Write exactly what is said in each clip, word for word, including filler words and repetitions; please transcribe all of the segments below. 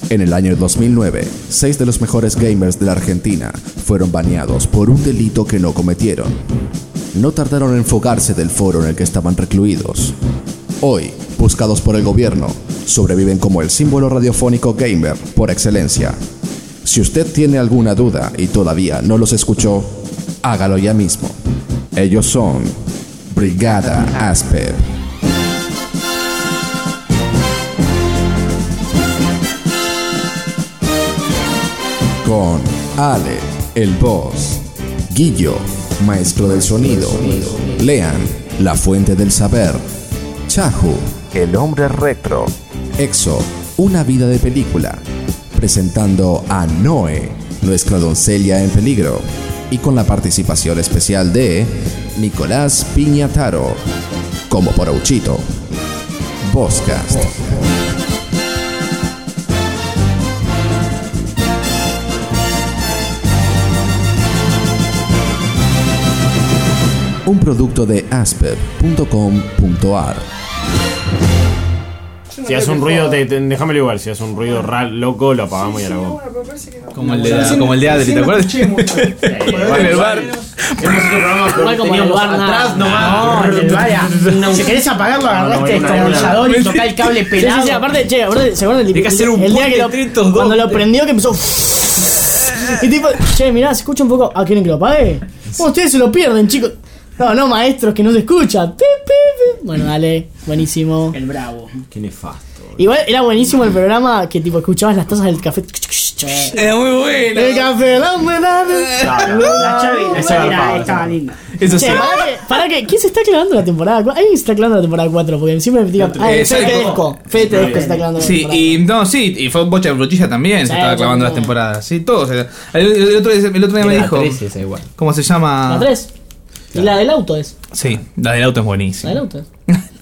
En el año dos mil nueve, seis de los mejores gamers de la Argentina fueron baneados por un delito que no cometieron. No tardaron en fugarse del foro en el que estaban recluidos. Hoy, buscados por el gobierno, sobreviven como el símbolo radiofónico gamer por excelencia. Si usted tiene alguna duda y todavía no los escuchó, hágalo ya mismo. Ellos son Brigada Asper. Con Ale, el boss, Guillo, maestro del sonido, Lean, la fuente del saber, Chahu, el hombre retro, Exo, una vida de película, presentando a Noe, nuestra doncella en peligro, y con la participación especial de Nicolás Piñataro, como Porouchito. Vozcast. Un producto de asper punto com punto ar. Si hace un ruido, te, te, déjamelo igual. Si hace un ruido raro, loco, lo apagamos y a la voz. Como el de, como el de Adri, ¿te acuerdas? En el bar. Igual como en el bar, atrás nomás. No, en el bar. Si querés apagarlo, agarraste el destornillador y tocá el cable pelado. Sí, sí, sí, aparte, che, aparte, ¿se acuerdan del Hay que hacer un el día que puente lo, cuando lo prendió que empezó? Y tipo, che, mirá, se escucha un poco. ¿Ah, quieren que lo apague? Bueno, ustedes se lo pierden, chicos. No, no, maestros, que no se escucha. Pi, pi, pi. Bueno, dale, buenísimo. El bravo. Qué nefasto. Igual era buenísimo el programa que tipo escuchabas las tazas del café. Era muy bueno. El café, la humedad. La Chavi, la Chavi era- estaba linda. Eso sí. Che, para que, para que, ¿quién se está clavando la temporada cuatro? Alguien se está clavando la temporada cuatro, porque siempre me digan, ah, Eh, Fede ¿sabes Tedesco. cómo? Fede Tedesco se está clavando la Sí, temporada. y no, sí, y fue Bocha de Frutilla también, Sí, se estaba clavando las también. temporadas. Sí, todos. El, el, el otro, día- el otro día me La dijo. tres esa igual. ¿Cómo se llama? La tres. Y la del auto es. Sí, la del auto es La buenísima. del auto es.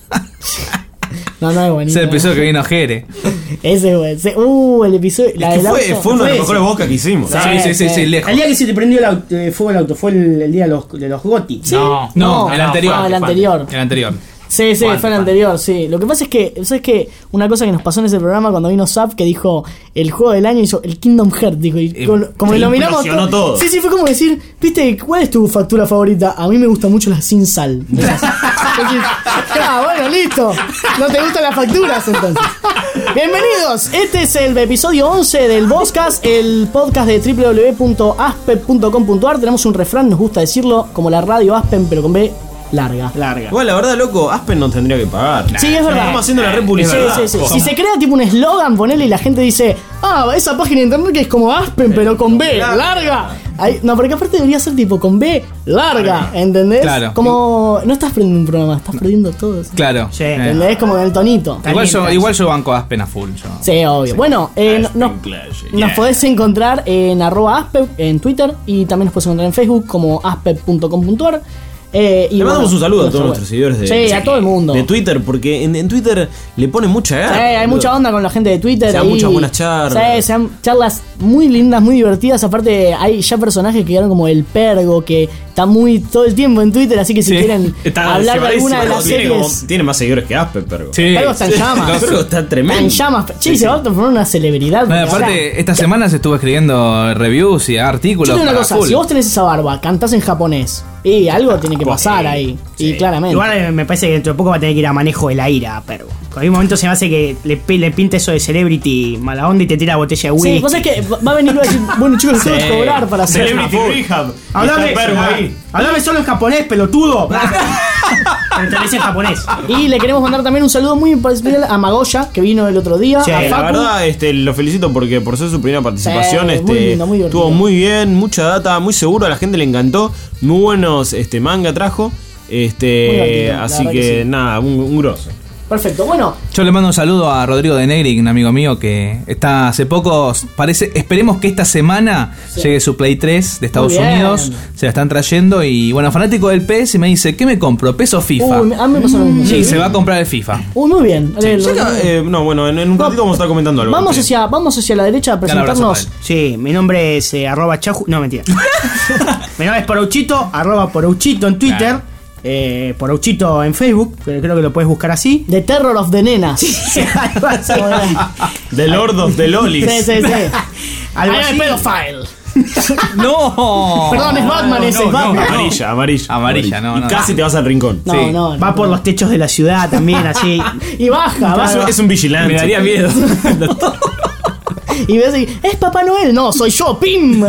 No, no es Es buenísimo. el episodio que vino Jere. Ese, güey. ese- Uh, el episodio. La Es que del fue, auto. fue uno de los Fue mejores Bozcast que hicimos. Sí, sí, sí, sí, lejos. El día que se te prendió el auto, eh, fuego el auto fue el, el día de los, de los Goti. Sí. No, No, No, el anterior. no, el anterior. El anterior. Sí, sí, Juan, fue el Juan. anterior, sí. Lo que pasa es que, ¿sabes qué? Una cosa que nos pasó en ese programa cuando vino Zap, que dijo el juego del año, hizo el Kingdom Hearts, dijo, y Eh, con- como se lo miramos implosionó todo. Sí, sí, fue como decir, viste, ¿cuál es tu factura favorita? A mí me gusta mucho la sin sal. Decís, ah, bueno, listo. No te gustan las facturas, entonces. Bienvenidos, este es el episodio once del Vozcast, el podcast de doble u doble u doble u punto aspen punto com punto ar. Tenemos un refrán, nos gusta decirlo, como la radio Aspen, pero con B larga. Larga. Igual, la verdad, loco, Aspen no tendría que pagar. Sí, es verdad. Estamos haciendo la Sí, republicidad. sí, sí. Si se crea tipo un eslogan, ponele y la gente dice, ah, esa página de internet que es como Aspen, pero con B, larga. Ahí- no, porque aparte debería ser tipo con B, larga, ¿entendés? Claro. Como, no estás perdiendo un programa, estás perdiendo todo. ¿sí? Claro. Sí. Eh. ¿Entendés? Como en el tonito. Igual yo, Calientas. igual yo banco Aspen a full. Yo. Sí, obvio. Bueno, eh, no- nos, Clash, nos podés encontrar en arroba aspe en Twitter y también nos podés encontrar en Facebook como aspe punto com punto ar. Eh, y Le mandamos bueno, un saludo a nuestra todos web. nuestros seguidores de, Sí, a todo el mundo. de Twitter, porque en, en Twitter le ponen mucha Sí, gana. hay boludo. mucha onda con la gente de Twitter. Se dan ahí. muchas buenas charlas. Sí, se dan charlas muy lindas, muy divertidas. Aparte, hay ya personajes que quedaron como el Pergo, que está muy todo el tiempo en Twitter. Así que si Sí. quieren Está hablar de cebadísimo, alguna de ¿no? las tiene, como- series, tiene más seguidores que Aspen, pero. Sí. Pergo está en llamas. Pero está tremendo. Está en llamas. Che, Sí, se sí. va a transformar en una celebridad. No, y porque ahora- aparte, esta semana se estuvo escribiendo reviews y yo artículos. te digo una para cosa: full. si vos tenés esa barba, cantás en japonés, y algo tiene que pasar ahí. Y claramente. Igual eh, me parece que dentro de poco va a tener que ir a manejo de la ira, pero en algún momento se me hace que le, pi- le pinta eso de celebrity mala onda y te tira botella de whisky. Sí, pasa que va a venir y va a decir, bueno chicos, tengo que cobrar para hacer Celebrity Rehab. Hablame, Está el Pergo ahí. hablame solo en japonés, pelotudo. Pero te lo dice en japonés. Y le queremos mandar también un saludo muy especial a Magoya, que vino el otro día. Sí, a La Facu. verdad, este, lo felicito porque por ser su primera participación, Sí, este, muy lindo, muy divertido. estuvo muy bien, mucha data, muy seguro, a la gente le encantó, muy buenos este manga trajo, Muy este, divertido, la así verdad que, que sí. nada, un, un grosso. Perfecto, bueno, Yo le mando un saludo a Rodrigo de Negri, un amigo mío que está hace poco, parece, esperemos que esta semana Sí. llegue su Play tres de Estados Muy bien. Unidos, se la están trayendo y bueno, fanático del P S me dice, ¿qué me compro? ¿P E S o FIFA? uy, a mí me pasó lo mismo. Sí, se va a comprar el FIFA. Uy, muy bien. Dale, Ya lo- que, eh, no, bueno, en, en un ratito vamos a estar comentando algo. vamos, Sí. hacia, vamos hacia la derecha a Gran abrazo presentarnos. para Sí, mi nombre es eh, arroba chaju. No, mentira. Mi nombre es Porouchito, arroba Porouchito en Twitter. Eh, por Auchito en Facebook, que creo que lo puedes buscar así. The Terror of the Nenas. The Lord of the Lolis. Sí, sí, sí. Algo I am así. a pedophile. ¡No! Perdón, es Batman, ese No, es no, Batman. amarilla, amarilla. Amarilla, no, Y no. casi te vas al rincón. No, Sí. no, Va no. por los techos de la ciudad también, así. Y baja, Es un- baja. es un vigilante. Me daría miedo. Y ves y, es Papá Noel. No, soy yo, ¡pim!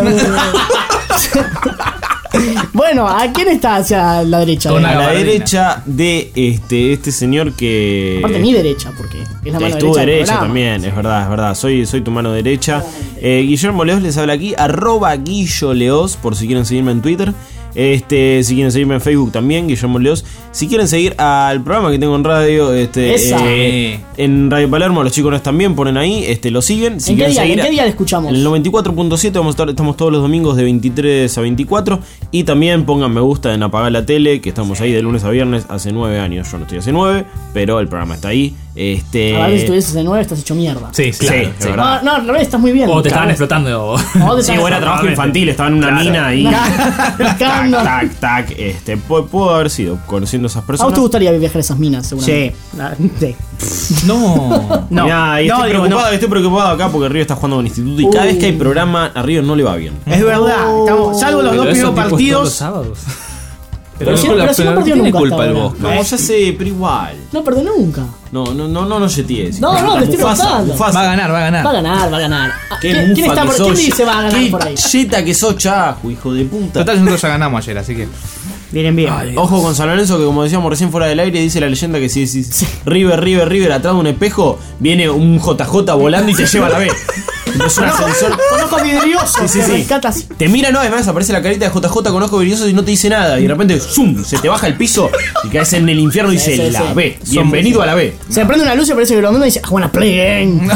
Bueno, ¿a quién está hacia la derecha? Con A la gabardina. derecha de este, este señor que. Aparte mi derecha, porque es la mano Es tu derecha del derecha programa. también, es verdad, es verdad. Soy, soy tu mano derecha. Eh, Guillermo Leos les habla aquí, arroba Guillo Leos, por si quieren seguirme en Twitter. Este, si quieren seguirme en Facebook también, Guillermo Leos. Si quieren seguir al programa que tengo en radio, este, Esa. eh, en Radio Palermo, los chicos también ponen ahí, este, lo siguen. Si ¿En qué quieren día? seguir ¿En qué a- día le escuchamos? En el noventa y cuatro punto siete vamos a estar, estamos todos los domingos de veintitrés a veinticuatro. Y también pongan me gusta en Apagar la Tele, que estamos ahí de lunes a viernes hace nueve años. Yo no estoy hace nueve, pero el programa está ahí. Este, A ver si estuvieses de nueve, estás hecho mierda. Sí, Sí, claro. es sí. verdad. No, no, al revés, estás muy bien. O te estaban Claro. explotando. O te Sí, estaban- o era trabajo Probablemente. infantil, estaba en una Claro. mina ahí. tac, Picando. tac, tac. Este, pu- pudo haber sido conociendo a esas ¿A vos personas. te gustaría viajar a esas minas, seguramente? Sí. la- sí. No. No, Mirá, y no, estoy, digo, preocupado, no. estoy preocupado acá porque Río está jugando con instituto y cada Uh. vez que hay programa a Río no le va bien. Es verdad. Estamos, salvo los Pero dos esos primeros tipos todos los partidos. sábados. Pero si- pero si no perdió tiene nunca culpa hasta el ahora. Bosco. No, ya sé, pero igual. No perdió nunca. No, no, no, no, no jetees. No, no, te estoy Mufasa, contando. Mufasa. Va a ganar, va a ganar. Va a ganar, va a ganar. Ah, Qué ¿Quién, quién mufa está que por, sos. ¿quién dice va a ganar Qué por ahí? cheta que sos, chajo, hijo de puta. Total, nosotros ya ganamos ayer, así que. Vienen bien. Ojo con San Lorenzo, que como decíamos recién fuera del aire, dice la leyenda que si decís River, River, River atrás de un espejo, viene un J J volando y te lleva a la B. Es un ascensor. Conozco vidrioso. Sí, sí, que sí. rescata así. Te mira, no, además aparece la carita de J J con ojos brillosos y no te dice nada. Y de repente, ¡zum! Se te baja el piso y caes en el infierno y Sí, dice sí, la sí. B. Bienvenido a la B. Se prende una luz y parece que lo manda y dice, I wanna play game.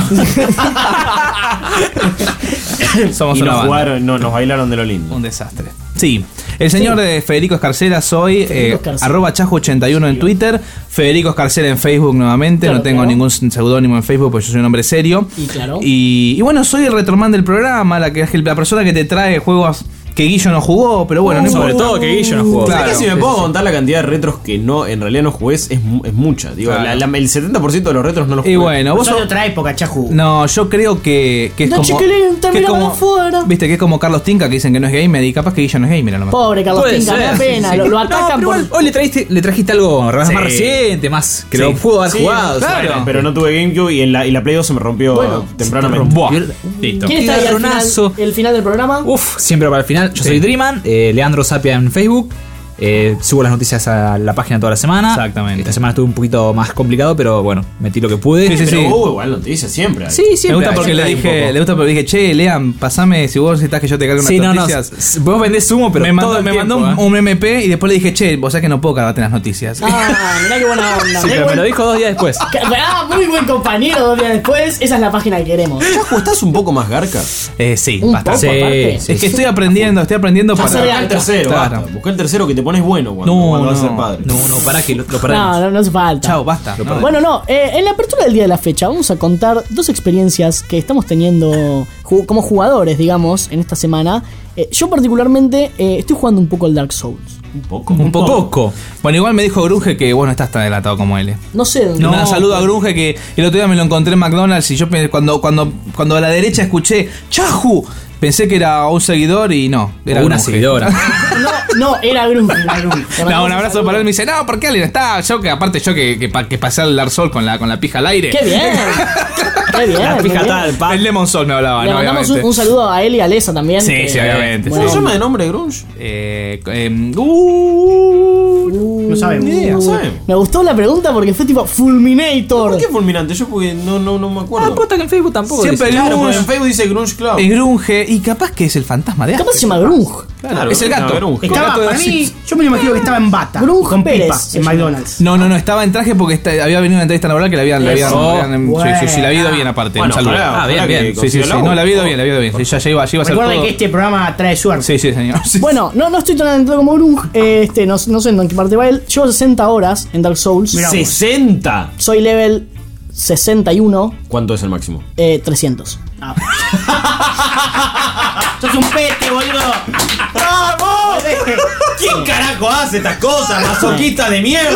Somos Y una nos banda. jugaron, no, nos bailaron de lo lindo. Un desastre. Sí, el señor de Federico Escarcela soy, eh, Escarcela. arroba chajo ochenta y uno en Twitter, Federico Escarcela en Facebook nuevamente, Claro, no tengo claro. ningún seudónimo en Facebook porque yo soy un hombre serio. Y claro. Y, y bueno, soy el retromán del programa, la, que, la persona que te trae juegos que Guillo no jugó, pero bueno, no Sobre importa. todo que Guillo no jugó. Claro. ¿Sabés que si me sí, puedo sí. contar la cantidad de retros que no en realidad no jugué? Es, mu- es mucha. Digo, Claro. la- la- el setenta por ciento de los retros no los jugué. Y bueno, vos Vos sos de sos... otra época, Chajú. No, yo creo que, que es No, como... chiquilín, te que es miraban como afuera. Viste, que es como Carlos Tinca que dicen que no es gamer y capaz que Guillo no es gamer a lo mejor. Pobre Carlos Puede Tinca, me da ser, pena. sí, sí. Lo, lo No, atacan pero por. igual, hoy le trajiste, le trajiste algo más Sí. reciente, más que Sí. lo pudo haber Sí, jugado. claro. ¿sabes? Pero no tuve GameCube y, en la, y la Play dos se me rompió Bueno, tempranamente. Buah. Listo. ¿Quién está ahí al final, Garronazo. el final del programa? Uf, siempre para el final. Yo soy Dreaman, eh, Leandro Sapia en Facebook. Eh, subo las noticias a la página toda la semana. Exactamente. Esta semana estuvo un poquito más complicado, pero bueno, metí lo que pude. Sí, sí, Pero sí. hubo igual noticias siempre. hay. Sí, siempre. Me gusta hay, porque siempre le hay un dije, poco. le gusta porque le dije, che, Lean, pasame si vos necesitas que yo te cargue unas Sí, no, no. noticias. s- Podemos vender sumo, pero me todo mandó, el me tiempo, mandó un, ¿eh? un M P y después le dije, che, vos sabés que no puedo cargarte las noticias. Ah, mirá qué buena onda. Sí, mirá pero qué me buen- lo dijo dos días después. Ah, muy buen compañero dos días después. Esa es la página que queremos. Chajo, ¿estás un poco más garca? Eh, sí, Un bastante. poco, aparte. Sí, Es que estoy aprendiendo, estoy aprendiendo Ya para. sabía. Busca el tercero, Claro. basta. Busca el tercero que te pones bueno cuando, No, cuando vas a ser no. padre. No, no, para que lo, lo No, perdemos. no, no hace falta. Chao, basta. No. Bueno, no, eh, en la apertura del día de la fecha vamos a contar dos experiencias que estamos teniendo ju- como jugadores, digamos, en esta semana. Eh, yo particularmente eh, estoy jugando un poco al Dark Souls. Un poco. Un poco. Bueno, igual me dijo Grunge que vos no estás tan delatado como él. eh. No sé dónde. No, Nada, saludo a Grunge que el otro día me lo encontré en McDonald's y yo pe- cuando, cuando, cuando a la derecha escuché ¡Chahu! Pensé que era un seguidor y no, era O una Grunge. seguidora. No, no, era Grunge. Era Grunge. No, un abrazo para él. Me dice, no, ¿por qué alguien está? Yo que aparte yo que, que, pa- que pasé al Dark Soul con la, con la pija al aire. ¡Qué bien! ¡Qué bien! La muy pija bien. tal, pa. El Lemon Soul me hablaba, Le ¿no? mandamos un, Obviamente. un saludo a él y a Lesa también. Sí, que- sí, obviamente. Bueno, ¿Cómo se llama de nombre Grunge? Eh, eh, uh, No sabemos. ni idea. No sabemos. Me gustó la pregunta porque fue tipo Fulminator. ¿Por qué fulminante? Yo porque no, no, no me acuerdo. Ah, posta que en Facebook tampoco. Siempre dice. Claro, porque Grunge. en Facebook dice Grunge Club. Es Grunge y capaz que es el fantasma de Capaz Asper. se llama Grunge. Claro, es el no, gato. Grunge. El Estaba, gato de para Asper. mí, yo me lo imagino que estaba en bata. Grunge con Pérez, pipa se en llama. McDonald's. No, no, no, estaba en traje porque está- había venido una entrevista laboral que le habían, le habían, Eso. le habían- Bueno. sí, sí, sí, la había ido bien aparte. Bueno, un saludo. ojalá, Ah, bien, ojalá bien. que Sí, sí, consiga sí, laburo. no, la había ido bien, la había ido bien. Sí, ya, ya iba, ya iba a ser Recuerden todo. que este programa trae suerte. Sí, sí, señor. Sí. Bueno, no, no estoy tan adentrado como Grunge. eh, Este, no, no sé en qué parte va él. Llevo sesenta horas en Dark Souls. Mirá. sesenta. Soy level sesenta y uno, ¿Cuánto es el máximo? eh, trescientos. ¡Sos un pete, boludo! ¡Vamos! ¿Quién carajo hace estas cosas? ¡Masoquista de mierda!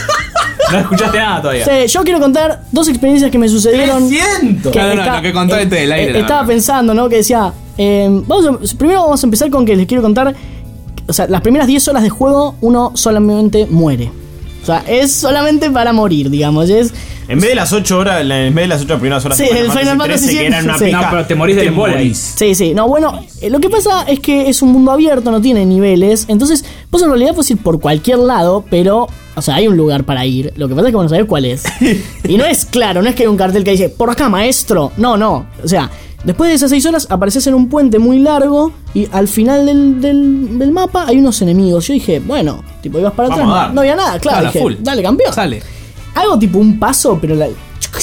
No escuchaste nada todavía. Sí, yo quiero contar dos experiencias que me sucedieron. ¡Siento! No, no, no, lo que contó este del aire, eh, Estaba no. pensando, ¿no? Que decía. Eh, vamos a- primero vamos a empezar con que les quiero contar. O sea, las primeras diez horas de juego, uno solamente muere. O sea, es solamente para morir, digamos. Es. En vez de las ocho horas, en vez de las ocho primeras horas Sí, de el Final Fantasy trece, que eran una sí. pija, No, pero te morís del embole ahí. morís. Sí, sí. No, bueno, eh, lo que pasa es que es un mundo abierto, no tiene niveles. Entonces, vos en realidad puedes ir por cualquier lado, pero. O sea, hay un lugar para ir. Lo que pasa es que vos no sabés cuál es. Y no es claro, no es que hay un cartel que dice, por acá, maestro. No, no. O sea, después de esas seis horas apareces en un puente muy largo y al final del, del, del mapa hay unos enemigos. Yo dije, bueno, tipo, ibas para Vamos atrás, a no, dar. no había nada. Claro, Dale, dije, full. dale, campeón. Sale. Hago tipo un paso, pero la...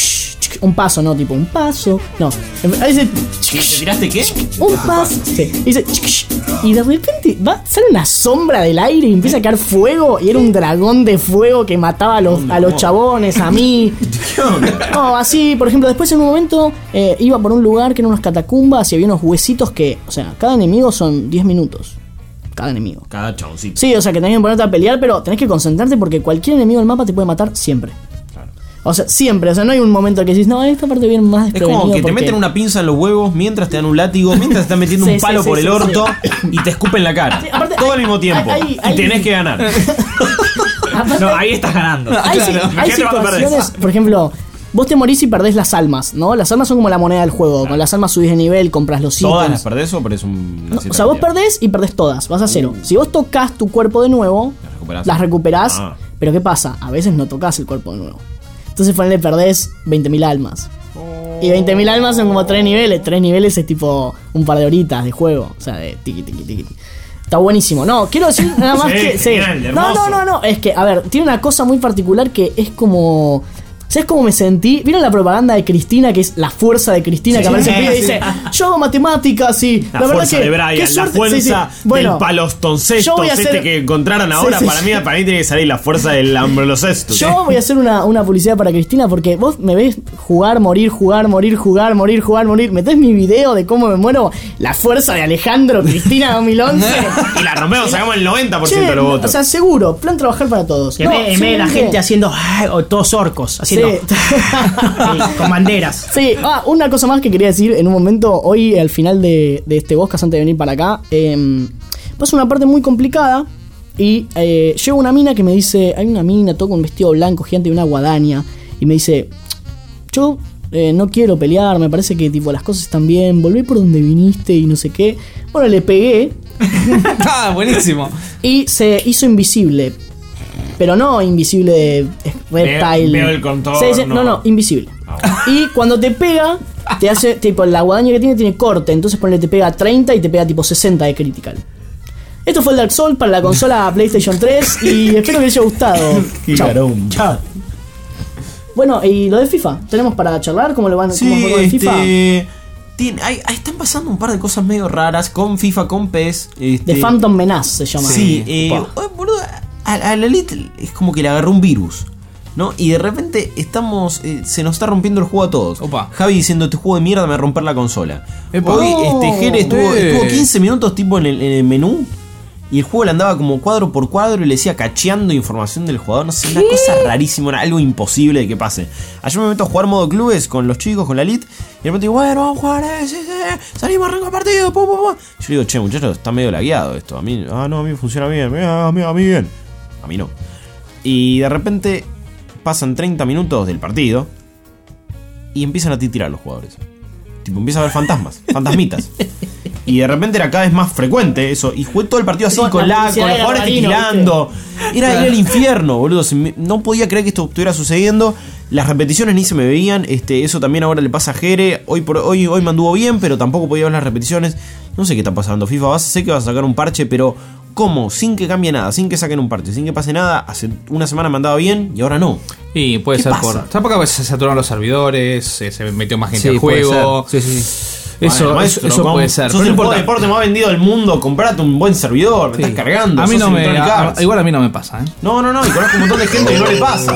Un paso, no, tipo un paso. No, ahí dice... ¿Te tiraste qué? Un paso. Sí. Y dice... Y de repente va, sale una sombra del aire y empieza a caer fuego. Y era un dragón de fuego que mataba a los, a los chabones, a mí. No, así, por ejemplo, después en un momento eh, iba por un lugar que eran unas catacumbas y había unos huesitos que... O sea, cada enemigo son diez minutos. Cada enemigo. Cada chaboncito. Sí, o sea que tenés que ponerte a pelear, pero tenés que concentrarte porque cualquier enemigo del mapa te puede matar siempre. O sea, siempre, o sea, no hay un momento que decís, no, esta parte viene más Es desprevenido como que te porque- meten una pinza en los huevos mientras te dan un látigo, mientras te están metiendo Sí, un sí, palo sí, por sí, el sí. orto y te escupen la cara. Sí, aparte Todo hay- al mismo tiempo. hay- hay- y tenés que ganar. Aparte, No, ahí estás ganando. hay, claro. hay Imagínate cuando situaciones, perdés. por ejemplo, vos te morís y perdés las almas, ¿no? Las almas son como la moneda del juego. Con las almas subís de nivel, compras los ítems. ¿Todas las perdés o perdés un, No, o sea, vos perdés y perdés todas, vas a cero. Si vos tocas tu cuerpo de nuevo, Las recuperás. las recuperás. Ah. Pero ¿qué pasa? A veces no tocas el cuerpo de nuevo. Entonces ponele, perdés veinte mil almas. Y veinte mil almas son como tres niveles. tres niveles es tipo un par de horitas de juego. O sea, de tiqui, tiqui, tiqui. Está buenísimo. No, quiero decir nada más Sí, que... Sí. genial, No, no, hermoso. no, no. Es que, a ver, tiene una cosa muy particular que es como... ¿Sabes cómo me sentí? ¿Vieron la propaganda de Cristina, que es la fuerza de Cristina, Sí, que aparece sí, en el video y sí. dice, yo hago matemáticas y... La, fuerza de Brian, qué la suerte". fuerza Sí, sí. Bueno, del palostoncesto yo voy a este hacer- que encontraron ahora. Sí, sí, para, sí. mí, para mí tiene que salir la fuerza del ambrocesto. Yo voy a hacer una, una publicidad para Cristina porque vos me ves jugar, morir, jugar, morir, jugar, morir, jugar, morir. Metés mi video de cómo me muero. La fuerza de Alejandro, Cristina dos mil once. Y la rompemos, sacamos el noventa por ciento Che, de los votos. o sea, seguro, plan trabajar para todos. Y en No, vez en vez de la simplemente- gente haciendo. Ay, o todos orcos. Haciendo. Sí. Sí, con banderas. Sí, ah, una cosa más que quería decir en un momento, hoy al final de, de este podcast, antes de venir para acá, eh, pasa una parte muy complicada y eh, llega una mina que me dice, hay una mina, todo con un vestido blanco gigante y una guadaña, y me dice, yo eh, no quiero pelear, me parece que tipo las cosas están bien, volví por donde viniste y no sé qué. Bueno, le pegué Ah, buenísimo. y se hizo invisible. Pero no invisible de reptile. Veo- veo el contorno. Sí, sí, no, no, invisible. Y cuando te pega, te hace, tipo, la guadaña que tiene tiene corte. Entonces ponle, te pega treinta y te pega tipo sesenta de critical. Esto fue el Dark Souls para la consola PlayStation tres y espero que les haya gustado. Chao. Chao. Bueno, y lo de FIFA, ¿tenemos para charlar? ¿Cómo lo van Sí, cómo fue con el FIFA? este, tiene- hay- hay- están pasando un par de cosas medio raras con FIFA, con P E S. Este, The Phantom Menace se llama. Sí, eh, Opa. oh, boludo, a, a la Elite es como que le agarró un virus, ¿no? Y de repente estamos, eh, se nos está rompiendo el juego a todos. Opa. Javi diciendo, este juego de mierda me va a romper la consola. Epa. Hoy Oh, este Jere estuvo, eh. estuvo quince minutos tipo en el, en el menú. Y el juego le andaba como cuadro por cuadro y le decía cacheando información del jugador. No sé, una cosa rarísima, era algo imposible de que pase. Ayer me meto a jugar modo clubes con los chicos, con la Elite. Y de repente digo, bueno, vamos a jugar, eh, sí, sí, salimos, arranca el partido, pum, pum, pum. Yo digo, che, muchachos, está medio lagueado esto. A mí, ah, no, a mí funciona bien, ah, a mí, a mí bien. A mí no. Y de repente pasan treinta minutos del partido y empiezan a titirar los jugadores. Tipo, empieza a haber fantasmas, fantasmitas. Y de repente era cada vez más frecuente eso. Y jugué todo el partido así Con con, la la, publicidad con los de jugadores Garbarino, titilando. Era, era el infierno, boludo. Se me- no podía creer que esto estuviera sucediendo. Las repeticiones ni se me veían. Este, eso también ahora le pasa a Jere. Hoy por hoy, hoy me anduvo bien, pero tampoco podía ver las repeticiones. No sé qué está pasando. FIFA, vas, sé que vas a sacar un parche, pero ¿cómo? Sin que cambie nada, sin que saquen un parche, sin que pase nada. Hace una semana me andaba bien y ahora no. Y puede ¿Qué ser pasa? por. ¿Sabes por qué a veces se saturaron los servidores? Se, se metió más gente Sí, al puede juego. ser. Sí, sí, sí. Eso, Bueno, eso, eso ¿cómo? puede ser. Sos Pero el no juego de importa. deporte más vendido del mundo. Comprate un buen servidor. Me Sí. estás cargando. A mí sos no me. Electronic a- Arts. igual a mí no me pasa, ¿eh? No, no, no. Y conozco un montón de gente que no le pasa.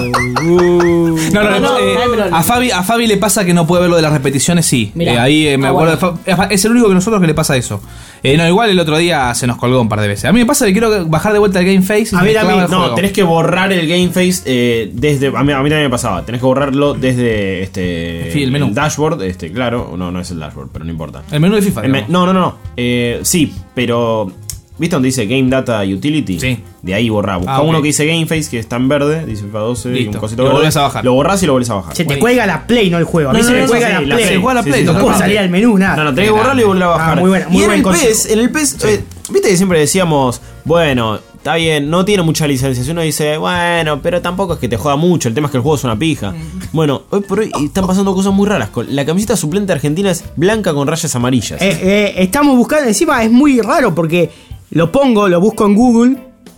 No, no, no, eh, no, pero- a, Fabi, a Fabi le pasa que no puede ver lo de las repeticiones, sí. Mirá. Eh, ahí eh, me Ah, acuerdo bueno. de Fa- es el único que nosotros que le pasa eso. Eh, no, igual el otro día se nos colgó un par de veces. A mí me pasa que quiero bajar de vuelta el Game Face y A me mí también, clava el no, juego. tenés que borrar el Game Face eh, desde. A mí, a mí también me pasaba. Tenés que borrarlo desde este. Sí, el menú. dashboard, este, claro. No, no es el dashboard, pero no importa. El menú de FIFA. El me- digamos. no, no, no. Eh, sí, pero. ¿Viste donde dice Game Data Utility? Sí. De ahí borrá. Busca Ah, ok. uno que dice Game Face, que está en verde, dice FIFA doce, y Listo. un cosito Lo verde. volvés a bajar. Lo borrás y lo volvés a bajar. Se te Buenísimo. cuelga la Play, no el juego. A mí No, se no, me no, cuelga sí, la la Play. Play. Se juega la Sí, Play, sí, total. No puedo salir al menú, nada. No, no, tenés que borrarlo y volver a bajar. Ah, muy buena- muy y en buen el consejo. P E S, en el P E S, eh, viste que siempre decíamos, bueno, está bien, no tiene mucha licenciación. Uno dice, bueno, pero tampoco es que te joda mucho. El tema es que el juego es una pija. Bueno, hoy por hoy están pasando cosas muy raras. Con- La camiseta suplente argentina es blanca con rayas amarillas. Eh, eh, estamos buscando, encima es muy raro porque lo pongo, lo busco en Google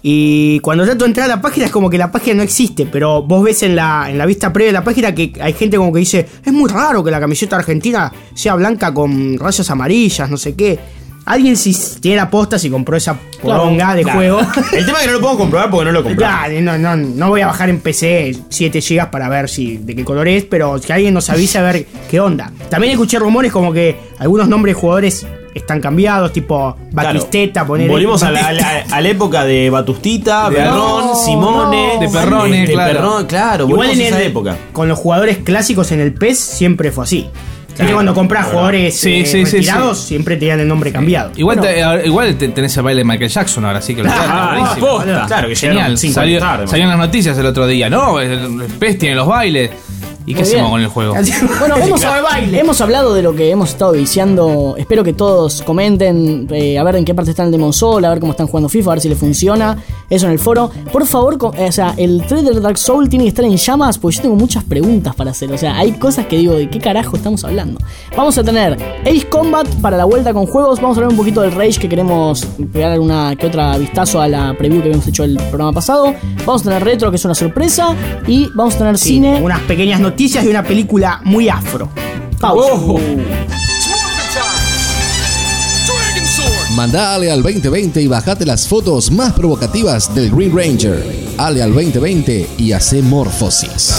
y cuando trato de entrar a la página es como que la página no existe, pero vos ves en la, en la vista previa de la página que hay gente como que dice, es muy raro que la camiseta argentina sea blanca con rayas amarillas, no sé qué. Alguien si tiene la posta, si compró esa poronga de Claro. juego. El tema es que no lo puedo comprobar porque no lo compré. Ya, no, no, no voy a bajar en P C siete gigas para ver si de qué color es, pero que alguien nos avise a ver qué onda. También escuché rumores como que algunos nombres de jugadores están cambiados, tipo Claro. Batisteta, poner. Volvimos a la, a la- a la época de Batustita, De- Perrón, No, Simone, no. De Perrone, este, claro. Perrón, claro, Igual volvimos en a esa el- época. con los jugadores clásicos en el P E S siempre fue así. Así que cuando compras jugadores Sí, eh, sí, sí, retirados, sí. siempre tenían el nombre cambiado. Igual, te- ahora- igual te- tenés el baile de Michael Jackson ahora, sí que lo Ah, buenísimo. posta. Claro, que Genial. llegaron cinco Salió, años tarde, salieron las noticias el otro día. No, el, el P E S tiene los bailes. ¿Y qué Muy hacemos bien. con el juego? Bueno, hemos, hemos hablado de lo que hemos estado viciando. Espero que todos comenten eh, a ver en qué parte está el Demon Soul, a ver cómo están jugando FIFA, a ver si les funciona. Eso en el foro. Por favor, co- eh, o sea, el trailer de Dark Soul tiene que estar en llamas porque yo tengo muchas preguntas para hacer. O sea, hay cosas que digo, ¿de qué carajo estamos hablando? Vamos a tener Ace Combat para la vuelta con juegos. Vamos a hablar un poquito del Rage, que queremos pegar una que otra vistazo a la preview que habíamos hecho el programa pasado. Vamos a tener Retro, que es una sorpresa. Y vamos a tener Sí, cine. unas pequeñas noticias de una película muy afro. Pausa. Mandale al veinte veinte y bajate las fotos más provocativas del Green Ranger. Ale al veinte veinte y hace morfosis.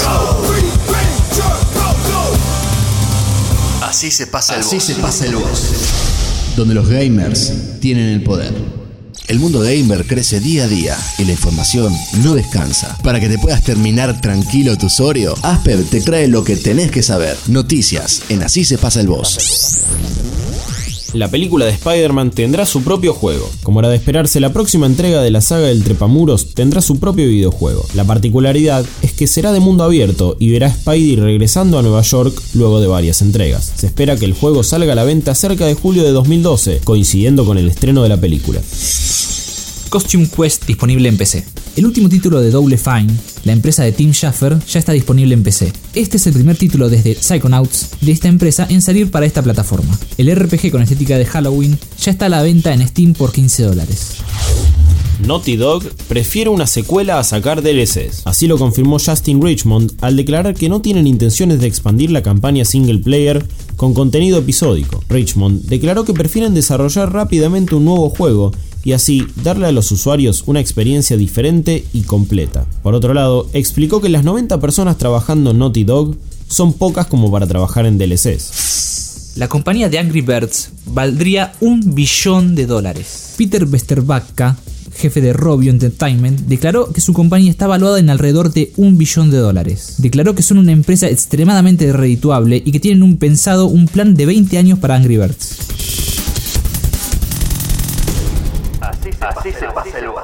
Así se pasa el Así boss. se pasa el boss. Donde los gamers tienen el poder. El mundo gamer crece día a día y la información no descansa. Para que te puedas terminar tranquilo tu Sorio, Asper te trae lo que tenés que saber. Noticias en Así se pasa el boss. La película de Spider-Man tendrá su propio juego. Como era de esperarse, la próxima entrega de la saga del Trepamuros tendrá su propio videojuego. La particularidad es que será de mundo abierto y verá a Spidey regresando a Nueva York luego de varias entregas. Se espera que el juego salga a la venta cerca de julio de dos mil doce, coincidiendo con el estreno de la película. Costume Quest disponible en P C. El último título de Double Fine, la empresa de Tim Schafer, ya está disponible en P C. Este es el primer título desde Psychonauts de esta empresa en salir para esta plataforma. El R P G con estética de Halloween ya está a la venta en Steam por quince dólares. Naughty Dog prefiere una secuela a sacar D L Cs. Así lo confirmó Justin Richmond al declarar que no tienen intenciones de expandir la campaña single player con contenido episódico. Richmond declaró que prefieren desarrollar rápidamente un nuevo juego y así darle a los usuarios una experiencia diferente y completa. Por otro lado, explicó que las noventa personas trabajando en Naughty Dog son pocas como para trabajar en D L Cs. La compañía de Angry Birds valdría un billón de dólares. Peter Westerbacka, jefe de Rovio Entertainment, declaró que su compañía está valuada en alrededor de un billón de dólares. Declaró que son una empresa extremadamente redituable y que tienen un pensado un plan de veinte años para Angry Birds. Así se pasa el boss.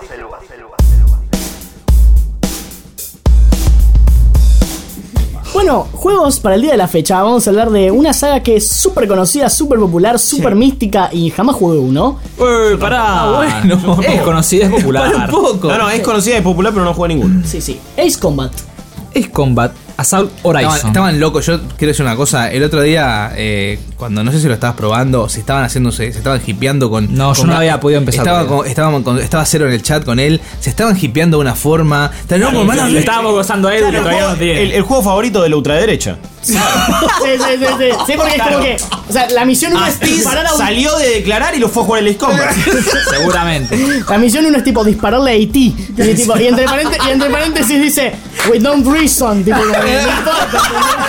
Bueno, juegos para el día de la fecha. Vamos a hablar de una saga que es súper conocida, súper popular, súper mística y jamás jugué uno. ¡Uy, pará! bueno. Es conocida, es popular. Para un poco. No, no, es conocida y popular pero no juega ninguno. Sí, sí. Ace Combat. Ace Combat Assault Horizon. Estaban, estaban locos. Yo quiero decir una cosa. El otro día, eh, cuando no sé si lo estabas probando, si estaban haciéndose, se estaban hipeando con. No, yo con no había podido empezar Estaba, todavía. con, estábamos con- estaba Cero en el chat con él. Se estaban hipeando de una forma. Tan loco, hermano. Le estábamos gozando a Edu, que El, todavía no juego, tiene. el- el juego favorito de la ultraderecha. Sí, sí, sí, sí. Sí, porque es como que. O sea, la misión uno es Astiz disparar a un. salió de declarar y lo fue a jugar el X COM. Seguramente. La misión uno es tipo dispararle a Haití. Y, tipo, y, entre parente- y entre paréntesis dice, with no reason. Tipo, como que no importa.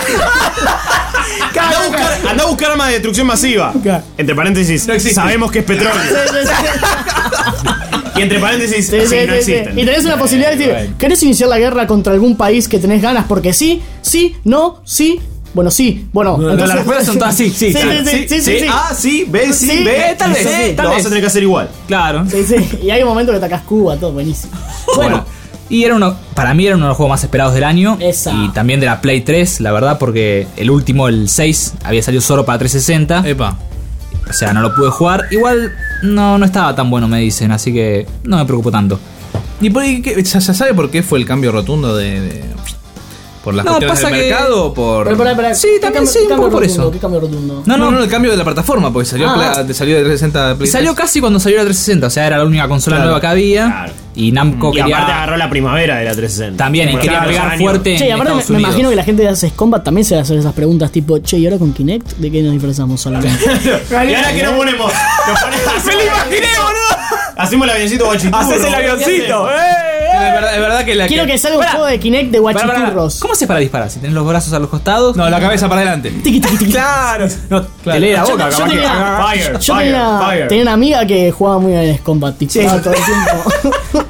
Anda a buscar, anda a buscar armas de destrucción masiva. Claro. Entre paréntesis, sabemos que es petróleo. Sí, sí, sí. Y entre paréntesis, sí, Sí, sí, no sí, sí. existen. Y tenés una posibilidad de decir, ¿querés iniciar la guerra contra algún país que tenés ganas? Porque sí, sí, no, sí. Bueno, sí. Bueno, No, entonces- las respuestas son todas sí, sí, Sí, claro. sí, sí, sí, sí, sí. A, sí, B, sí, Sí, B, eh, tal vez, C, sí, tal lo vas vez. a tener que hacer igual. Claro. Sí, sí. Y hay un momento que atacás Cuba, todo buenísimo. Bueno, Bueno, y era uno, para mí era uno de los juegos más esperados del año. Esa. Y también de la Play tres, la verdad, porque el último, el seis, había salido solo para trescientos sesenta. Epa. O sea, no lo pude jugar. Igual no, no estaba tan bueno, me dicen, así que no me preocupo tanto. ¿Y por ahí, qué- ya, ya sabe por qué fue el cambio rotundo de. de- ¿Por las No, cuestiones del pasa que- mercado o por.? pero, pará, pará, Sí, ¿qué también cambio- sí, qué un cambio poco por rotundo? eso. ¿Qué cambio rotundo? No, no, no, el cambio de la plataforma, porque salió, Ah. pla- de- salió de trescientos sesenta a Play Salió tres. casi cuando salió la trescientos sesenta, o sea, era la única consola Claro. nueva que había. Claro. Y Namco Y aparte quería. agarró la primavera de la trescientos sesenta. También, y Por quería acá, pegar dos años. fuerte Che, y en aparte me, Estados me Unidos. imagino que la gente de Access Combat también se hace esas preguntas tipo, che, ¿y ahora con Kinect? ¿De qué nos disfrazamos solamente? ¿Y ahora qué nos ponemos? Nos ponemos ¡Me lo imaginé, boludo! Hacemos el avioncito guachiturro. Haces el avioncito, eh. Es verdad, es verdad que la. Quiero que salga un Pará. juego de Kinect de Pará, pará, pará. guachiturros. ¿Cómo haces para disparar? Si tenés los brazos a los costados. No, la cabeza para adelante. Tiqui, tiqui, tiqui. Claro. No, te lee la Yo, boca, yo capaz que- tenía, Fire, yo fire, tenía, fire. tenía una amiga que jugaba muy bien en Access Combat, disparaba todo el tiempo.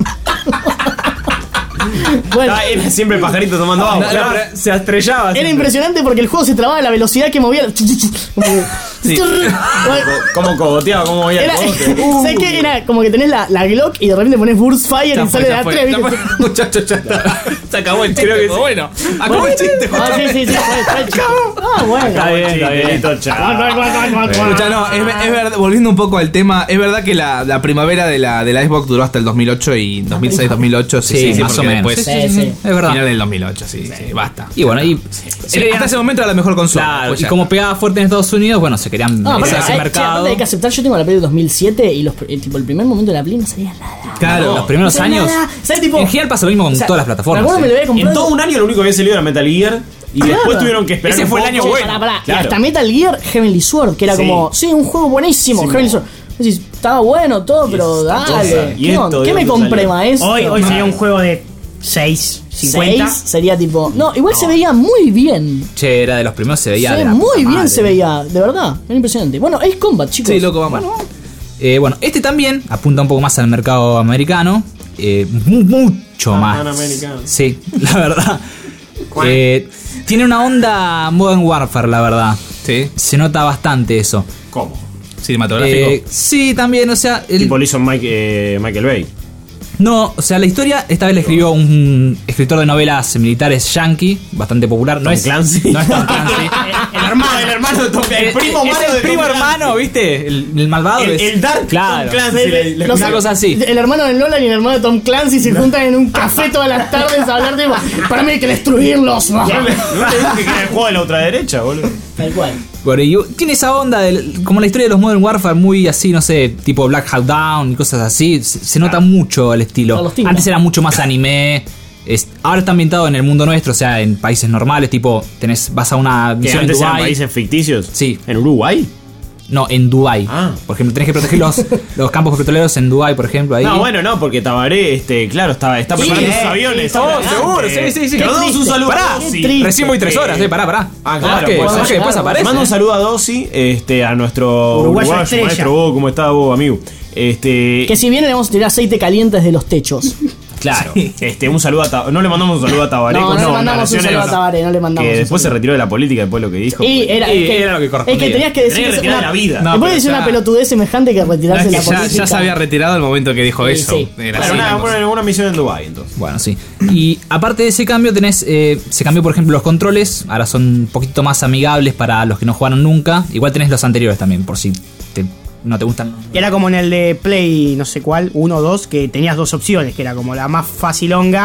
Bueno, Ah, era siempre el pajarito tomando agua. No, no, pero se estrellaba. era siempre. impresionante porque el juego se trababa a la velocidad que movía. Como que- Bueno, Cómo cogoteaba, cómo movía el era, cogote. ¿sabes qué? Era como que tenés la, la Glock y de repente pones Burst Fire y sale de atrás. ¿viste? Muchachos, ya está. Se acabó el chiste. Creo que sí. Bueno, acabó el chiste. Ah, sí, sí, sí. fue- fue chico. Ah, bueno. Está bien, está bien. Listo, chao. Escucha, no, es, es verdad, volviendo un poco al tema, es verdad que la, la primavera de la, de la Xbox duró hasta el dos mil ocho y dos mil seis dos mil ocho, sí, Sí, sí, más o porque menos. después, Sí, sí. Es verdad. final del dos mil ocho, sí, sí, basta. Y bueno, y. Sí, hasta ese momento era la mejor consola. Claro, después y ya. como pegaba fuerte en Estados Unidos, bueno, se querían No, meter aparte, a ese hay, che, mercado. aparte hay que aceptar, yo tengo la Play de dos mil siete y los, eh, tipo, el primer momento de la Play no salía nada. Claro, Los primeros No salía años. nada. ¿Sabes, tipo? En general pasa lo mismo con O sea, todas las plataformas. Me acuerdo me ¿eh? lo había comprado. En todo un año lo único que había salido era Metal Gear. Y Claro. después tuvieron que esperar. Ese un fue el poco. año Che, bueno. pará, pará. Claro. Y hasta Metal Gear Heavenly Sword, que era Sí. como, sí, un juego buenísimo, Sí, Heavenly no. Sword. Decís, estaba bueno todo, pero esta cosa. dale. Y ¿Qué, esto, onda? ¿de ¿Qué me dónde compré, salió? maestro? Hoy, hoy sería un juego de seis, cincuenta. seis sería tipo. No, igual se veía muy bien. Che, era de los primeros, se veía. Se de ve la muy puta bien, madre. se veía, de verdad. Era impresionante. Bueno, Ace Combat, chicos. Sí, loco, vamos. Eh, bueno, este también apunta un poco más al mercado americano. eh, mu- mucho Ah, más. panamericano. Sí, la verdad. Eh, tiene una onda Modern Warfare, la verdad. Sí, Se nota bastante eso. ¿Cómo? cinematográfico. Eh, sí, también, o sea. el- Tipo lo hizo Mike, eh, Michael Bay. No, o sea, la historia esta vez la escribió un escritor de novelas militares yankee, bastante popular. No Tom es Clancy. No es Tom Clancy. El hermano, el hermano de Tom El primo es malo el de Tom primo Clancy. hermano, ¿viste? El, el malvado. El, es- el Dark Claro. Tom Clancy. le- le- Los- una cosa así. El hermano de Nolan y el hermano de Tom Clancy se juntan en un café todas las tardes a hablar de. Para mí hay que destruirlos. ¿No le- no le dije que era el juego de la ultraderecha, boludo? Tal cual. Bueno, y tiene esa onda del- como la historia de los Modern Warfare, muy así, no sé, tipo Black Hawk Down y cosas así. Se, se nota mucho el estilo. Carlos Tinta. Antes era mucho más anime. es- ahora está ambientado en el mundo nuestro, o sea, en países normales, tipo, tenés, vas a una ¿Que misión en antes eran Dubái. países ficticios? Sí. ¿En Uruguay? No, en Dubái. Ah. Por ejemplo, tenés que proteger los, los campos petroleros en Dubái, por ejemplo. Ahí. No, bueno, no, porque Tabaré, este, claro, está, está preparando Sí, sus eh, aviones. sí, Oh, adelante. seguro, sí, sí, sí. Te mandamos un triste. saludo Pará, a Dossi. qué triste. Recién voy tres horas, eh, pará, pará. Ah, No, claro, es que, pues, no, es que claro. después Te aparece. mando un saludo a Dossi, este, a nuestro Uruguayo uruguayo estrella. maestro Bobo. ¿Cómo está, Bobo, amigo? Este, Que si viene le vamos a tirar aceite caliente desde los techos. claro, este, un saludo a Tabaré. No le mandamos un saludo a Tabaré. No, con no le sus mandamos un declaraciones, saludo a Tabaré, no le mandamos Que un después se saludo. retiró de la política después de lo que dijo. Y era, Y es que, era lo que es correspondía. que tenías que decir Tenía que que retirar una- la vida. No, Después pero de decir ya- una pelotudez semejante que retirarse No, de es la que ya, política. ya se había retirado el momento que dijo Sí, eso. sí. Era Bueno, así una, la cosa. una, una misión en Dubái, entonces. Bueno, sí. Y aparte de ese cambio, tenés. eh, se cambió, por ejemplo, los controles. Ahora son un poquito más amigables para los que no jugaron nunca. Igual tenés los anteriores también, por si te- no te gustan. Era como en el de Play, no sé cuál, uno o dos, que tenías dos opciones, que era como la más facilonga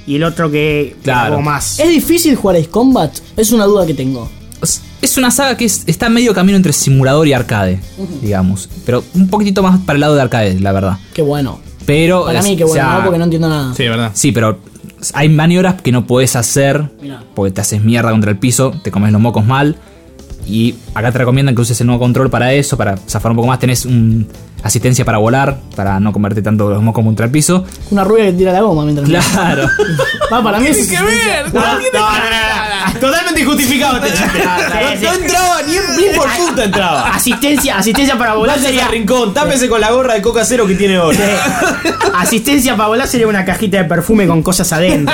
y el otro que Claro. algo más. ¿Es difícil jugar Ace Combat? Es una duda que tengo. Es- Es una saga que es- está medio camino entre simulador y arcade, digamos. Pero un poquitito más para el lado de arcade, la verdad. Qué bueno. Pero. Para es- mí, qué o bueno, sea, ¿no? Porque no entiendo nada. Sí, verdad. Sí, pero hay maniobras que no puedes hacer Mirá. porque te haces mierda contra el piso, te comes los mocos mal. Y acá te recomiendan que uses el nuevo control para eso, para zafar un poco más. Tenés un asistencia para volar, para no comerte tanto los mocos contra el piso. Una rubia que tira la goma mientras. Claro. Va, para mí es. No, no, no, no. Totalmente injustificado este chiste. sí, No sí. entraba, ni, ni por puta entraba. Asistencia, asistencia para volar Váyase sería. al rincón, tápese con la gorra de Coca Cero que tiene ahora. Asistencia para volar sería una cajita de perfume con cosas adentro.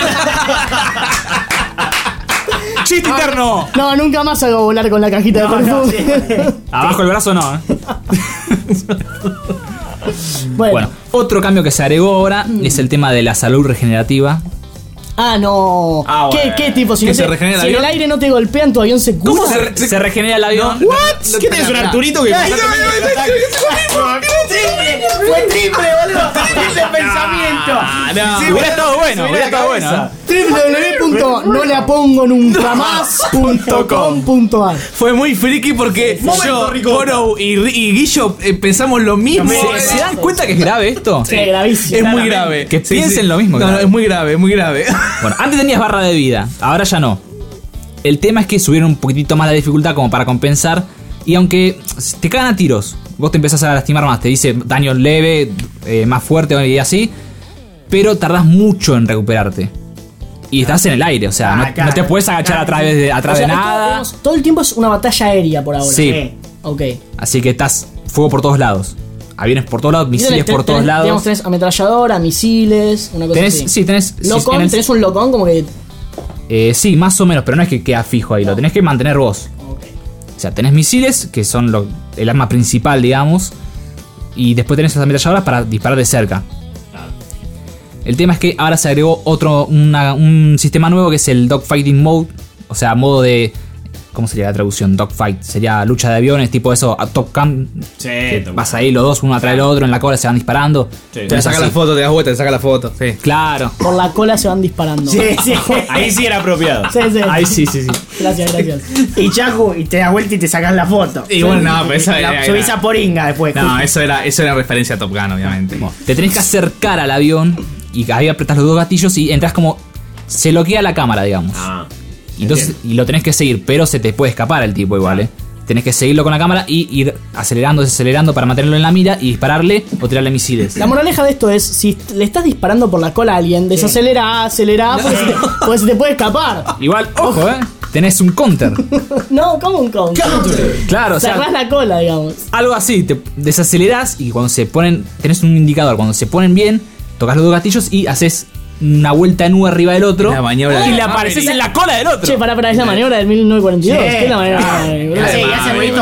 ¡Chiste interno! No, nunca más hago volar con la cajita de No, no, perfume. sí. Abajo el brazo no, ¿eh? Bueno. Bueno, otro cambio que se agregó ahora es el tema de la salud regenerativa. Ah, no. Ah, ¿Qué, bueno. ¿Qué tipo? Si, ¿Que no se te- regenera el si en el avión? aire no te golpean, tu avión se cura. ¿Cómo se, re- se regenera el avión? ¿Qué tenés un Arturito que constantemente te ataca? Triple, fue triple, boludo. Triple pensamiento. No, Sí, hubiera estado bueno, se hubiera viene a la estado cabeza. bueno. ¿eh? doble u doble u doble u punto no la pongo nunca más punto com punto ar. Fue muy friki porque Momento, yo, Rico. Coro y, y Guillo eh, pensamos lo mismo. ¿Se, se dan cuenta que es grave esto? Sí, gravísimo. Es muy grave. Que piensen lo mismo que No, no, grave. es muy grave, es muy grave. Bueno, antes tenías barra de vida, ahora ya no. El tema es que subieron un poquitito más la dificultad como para compensar. Y aunque te cagan a tiros, vos te empezás a lastimar más, te dice daño leve, eh, más fuerte y así. Pero tardás mucho en recuperarte. Y estás en el aire, o sea, Ah, no, claro. no te puedes agachar atrás de, atrás O sea, de esto, nada. digamos, todo el tiempo es una batalla aérea por ahora. Sí. Sí. Ok. Así que estás fuego por todos lados. Aviones por todos lados, misiles Tenés- por todos tenés- lados. Digamos, tenés ametralladora, misiles, una cosa Tenés, así. sí, tenés. sí, Locón, tenés- tenés un locón como que. eh, sí, más o menos, pero no es que queda fijo ahí, lo tenés que mantener vos. Ok. O sea, tenés misiles, que son lo- el arma principal, digamos. Y después tenés esas ametralladoras para disparar de cerca. El tema es que ahora se agregó otro una- un sistema nuevo que es el Dogfighting Mode. O sea, modo de... ¿Cómo sería la traducción? Dogfight. Sería lucha de aviones, tipo eso, a Top Gun. Sí, Que Top vas ahí los dos, uno atrás del otro, en la cola se van disparando. Sí. Te saca la foto, te das vuelta, te saca la foto. Sí. Claro. Por la cola se van disparando. Sí, sí. Ahí sí era apropiado. Sí, sí. Ahí sí, sí, sí. Gracias, gracias. Y Chacu, y te das vuelta y te sacas la foto. Y bueno, no, pero esa La era- subís era- a Poringa después. No, eso era, eso era referencia a Top Gun, obviamente. Te tenés que acercar al avión y ahí apretás los dos gatillos y entras como... Se bloquea la cámara, digamos. Ah. Y Entonces, y lo tenés que seguir, pero se te puede escapar el tipo igual, ¿eh? Tenés que seguirlo con la cámara y ir acelerando, desacelerando para mantenerlo en la mira y dispararle o tirarle misiles. La moraleja de esto es, si le estás disparando por la cola a alguien, desacelera, acelera, porque, se te, porque se te puede escapar. Igual, ojo, ¿eh? Tenés un counter. No, ¿cómo un counter? Claro, o sea, Cerrás la cola, digamos. algo así, te desacelerás y cuando se ponen, tenés un indicador, cuando se ponen bien, tocas los dos gatillos y haces una vuelta en U arriba del otro La maniobra y de- le apareces en la cola del otro. Che, pará, pará, es la maniobra del mil novecientos cuarenta y dos. Sí. ¿Qué es la maniobra? Sí, y hace ruido.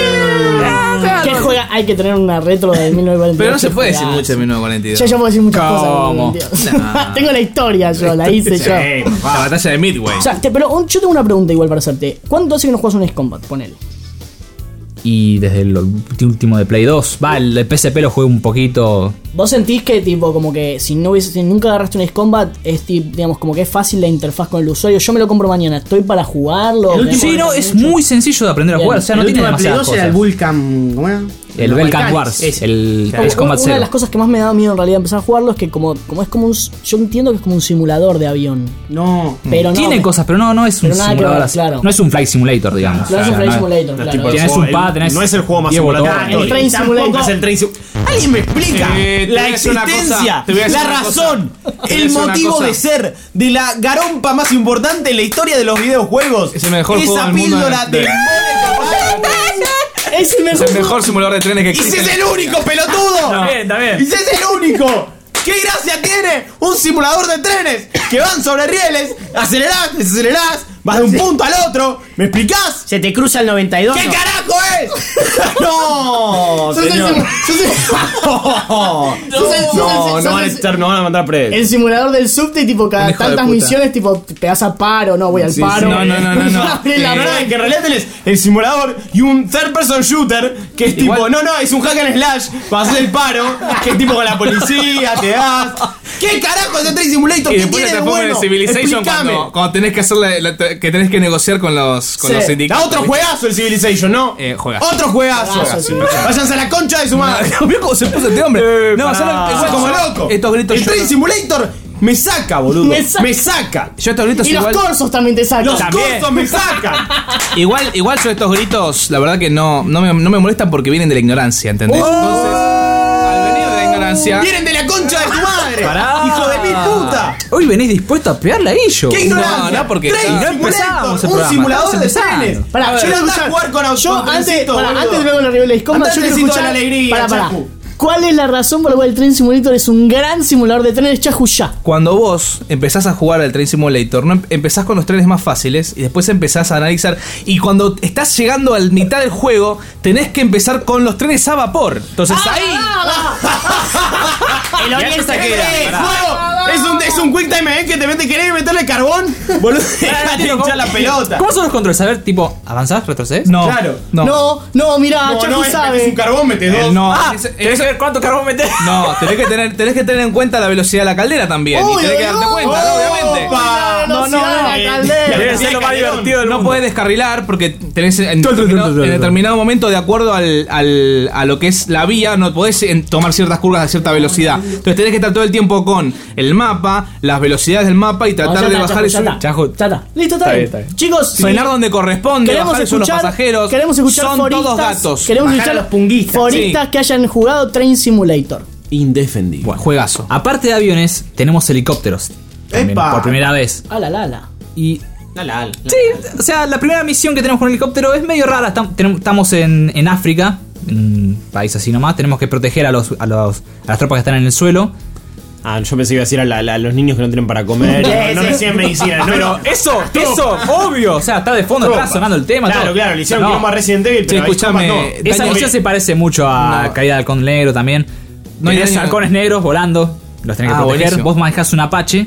¿Qué juega? Hay que tener una retro del mil novecientos cuarenta y dos. Pero no se puede decir Juega. mucho en mil novecientos cuarenta y dos. Yo, yo puedo decir muchas ¿Cómo? cosas. del mil novecientos cuarenta y dos. No. Tengo la historia yo, la hice yo. La batalla de Midway. O sea, te- pero un- yo tengo una pregunta igual para hacerte. ¿Cuánto hace que no juegas un Ace Combat? Ponele. Y desde el último de Play dos, va, el de P S P lo jugué un poquito. ¿Vos sentís que tipo como que si no hubiese, si nunca agarraste un Ace Combat, es tipo, digamos como que es fácil la interfaz con el usuario? Yo me lo compro mañana, ¿estoy para jugarlo? El último- Sí, no, es muy sencillo de aprender a Bien. jugar, o sea, no el tiene último de Play demasiadas dos era el cosas. Vulcan. ¿Cómo era? El Los Vulcan Balcanes, Wars, ese. el Claro, Ace Combat una de Zero. las cosas que más me da miedo en realidad empezar a jugarlo es que como, como es como un... Yo entiendo que es como un simulador de avión. No. Pero no... Tiene cosas, pero no, no es un Pero nada que simulador ver, así. claro. No es un Flight Simulator, digamos. No es un O sea, Flight no Simulator, No, claro. tipo, Tienes el juego- un pad, el- tenés No es el juego más diez simulatorio. botones. El Train Simulator. Tampoco es el Train Sim- ¿Alguien me explica Eh, te voy la a decir una cosa, existencia, te voy a decir la una cosa. razón, Te voy a el decir una motivo cosa. de ser de la garompa más importante en la historia de los videojuegos? Es el mejor Esa juego del mundo píldora de- de... Es el Es mejor... el mejor simulador de trenes que ¡Y si existe. es el único, pelotudo! Está bien, está bien. ¡Y si es el único! ¿Qué gracia tiene un simulador de trenes que van sobre rieles, acelerás, desacelerás, vas de un punto al otro? ¿Me explicás? Se te cruza el noventa y dos. ¿Qué ¿no? carajo es? No, No, sos el señor. simu- sos el- No, sos el- sos el- no, sos no van a el- estar, no van a mandar preso. El simulador del subte, tipo, Un cada hijo de tantas puta. misiones, tipo, te das a paro, no, voy al Sí, paro. sí. No, no, no, no, no. Abre la No, no, puerta. que en realidad tenés el simulador y un third person shooter que es Igual- tipo, no, no, es un hack and slash para hacer el paro, que es tipo con la policía, te das. ¿Qué carajo es el Train Simulator? Y ¿Qué después tiene te de ponen bueno? Civilization Explícame. cuando, cuando tenés que hacer la- la- que tenés que negociar con los, con Sí. los Da sindicatos. otro juegazo el Civilization, ¿no? Eh, juegazo. Otro juegazo. Juegazo, Civilization. Váyanse a la concha de su madre. ¿Vio cómo se puso este hombre? Eh, no, pará. ¿sabes? Igual- como loco. Estos gritos el yo Train no- Simulator me saca, boludo. Me saca. Me saca. Yo estos gritos Y los igual, corsos también te sacan. Los También. cursos me sacan. igual, igual yo estos gritos, la verdad que no, no, me, no me molestan porque vienen de la ignorancia, ¿entendés? Oh. Entonces, al venir de la ignorancia. Vienen de la concha de tu madre. Pará. Hijo de mil puta. Hoy venís dispuesto a pegarle a ellos. ¿Qué ignorancia? No, no, porque- Train y no Simulator, empezamos el un programa, simulador de estamos trenes. empezando. Pará, A ver, yo quiero andá a escuchar- jugar con Yo con antes, trencito, pará, boludo. antes de luego la Rebelde Combat, Andá yo quiero trencito de escuchar la alegría, pará, pará. Chacu. ¿Cuál es la razón por la cual el Train Simulator es un gran simulador de trenes? Chahu ya. Cuando vos empezás a jugar al Train Simulator, no em- empezás con los trenes más fáciles y después empezás a analizar. Y cuando estás llegando al mitad del juego, tenés que empezar con los trenes a vapor. Entonces ahí. El Y ahí Oriente se queda. Express. Eh, juego. Es un, es un quick time event que te mete, querés meterle carbón. Boludo, dejate hinchar la pelota. ¿Cómo son los controles? A ver, tipo, ¿avanzás? ¿Retrocedes? No, Claro. no. No, no, mirá, No, Chahu no, es, sabe. metes un carbón, metes Eh, dos. no, Ah, ese- tenés ese- que ver cuánto carbón metés. no, tenés que tener, tenés que tener en cuenta la velocidad de la caldera también. Uy, y tenés que darte uy, cuenta, uy, ¿no? obviamente. Opa. No, no, no. Eh, La caldera. Debe ser lo más divertido del No mundo. puedes descarrilar porque tenés en determinado, en determinado momento, de acuerdo al, al- a lo que es la vía, no podés en- tomar ciertas curvas a cierta velocidad. Entonces tenés que estar todo el tiempo con el mapa, las velocidades del mapa y No, tratar ya de está, bajar y Chahu, ya subir. está. Chahu. Ya está. Listo, está Está bien. bien, está bien. Chicos, Frenar donde corresponde, queremos bajar son los escuchar, pasajeros. queremos escuchar son foristas, todos gatos. Queremos Bajar escuchar a los punguistas. foristas Sí. que hayan jugado Train Simulator. Indefendible. Bueno, juegazo. Aparte de aviones, tenemos helicópteros. También, Epa. por primera vez. Ala, la, la. Y Dale, dale. sí, o sea, la primera misión que tenemos con el helicóptero es medio rara. Estam- tenemos- Estamos en, en África, en un país así nomás. Tenemos que proteger a los, a los a las tropas que están en el suelo. Ah, yo pensé que iba a decir a, la- la- a los niños que no tienen para comer. Sí, no sí. reciben medicina. No, Pero no. eso, eso, obvio. O sea, está de fondo, Tropa. está sonando el tema. Claro, todo. claro, le hicieron No, quilombo a Resident Evil, Sí, pero ahí escúchame, Combat no. Esa Daño- misión se parece mucho a No. Caída del Halcón Negro también. No hay Tenés daño- halcones negros volando. Los tenés que Ah, proteger. buenísimo. Vos manejás un Apache.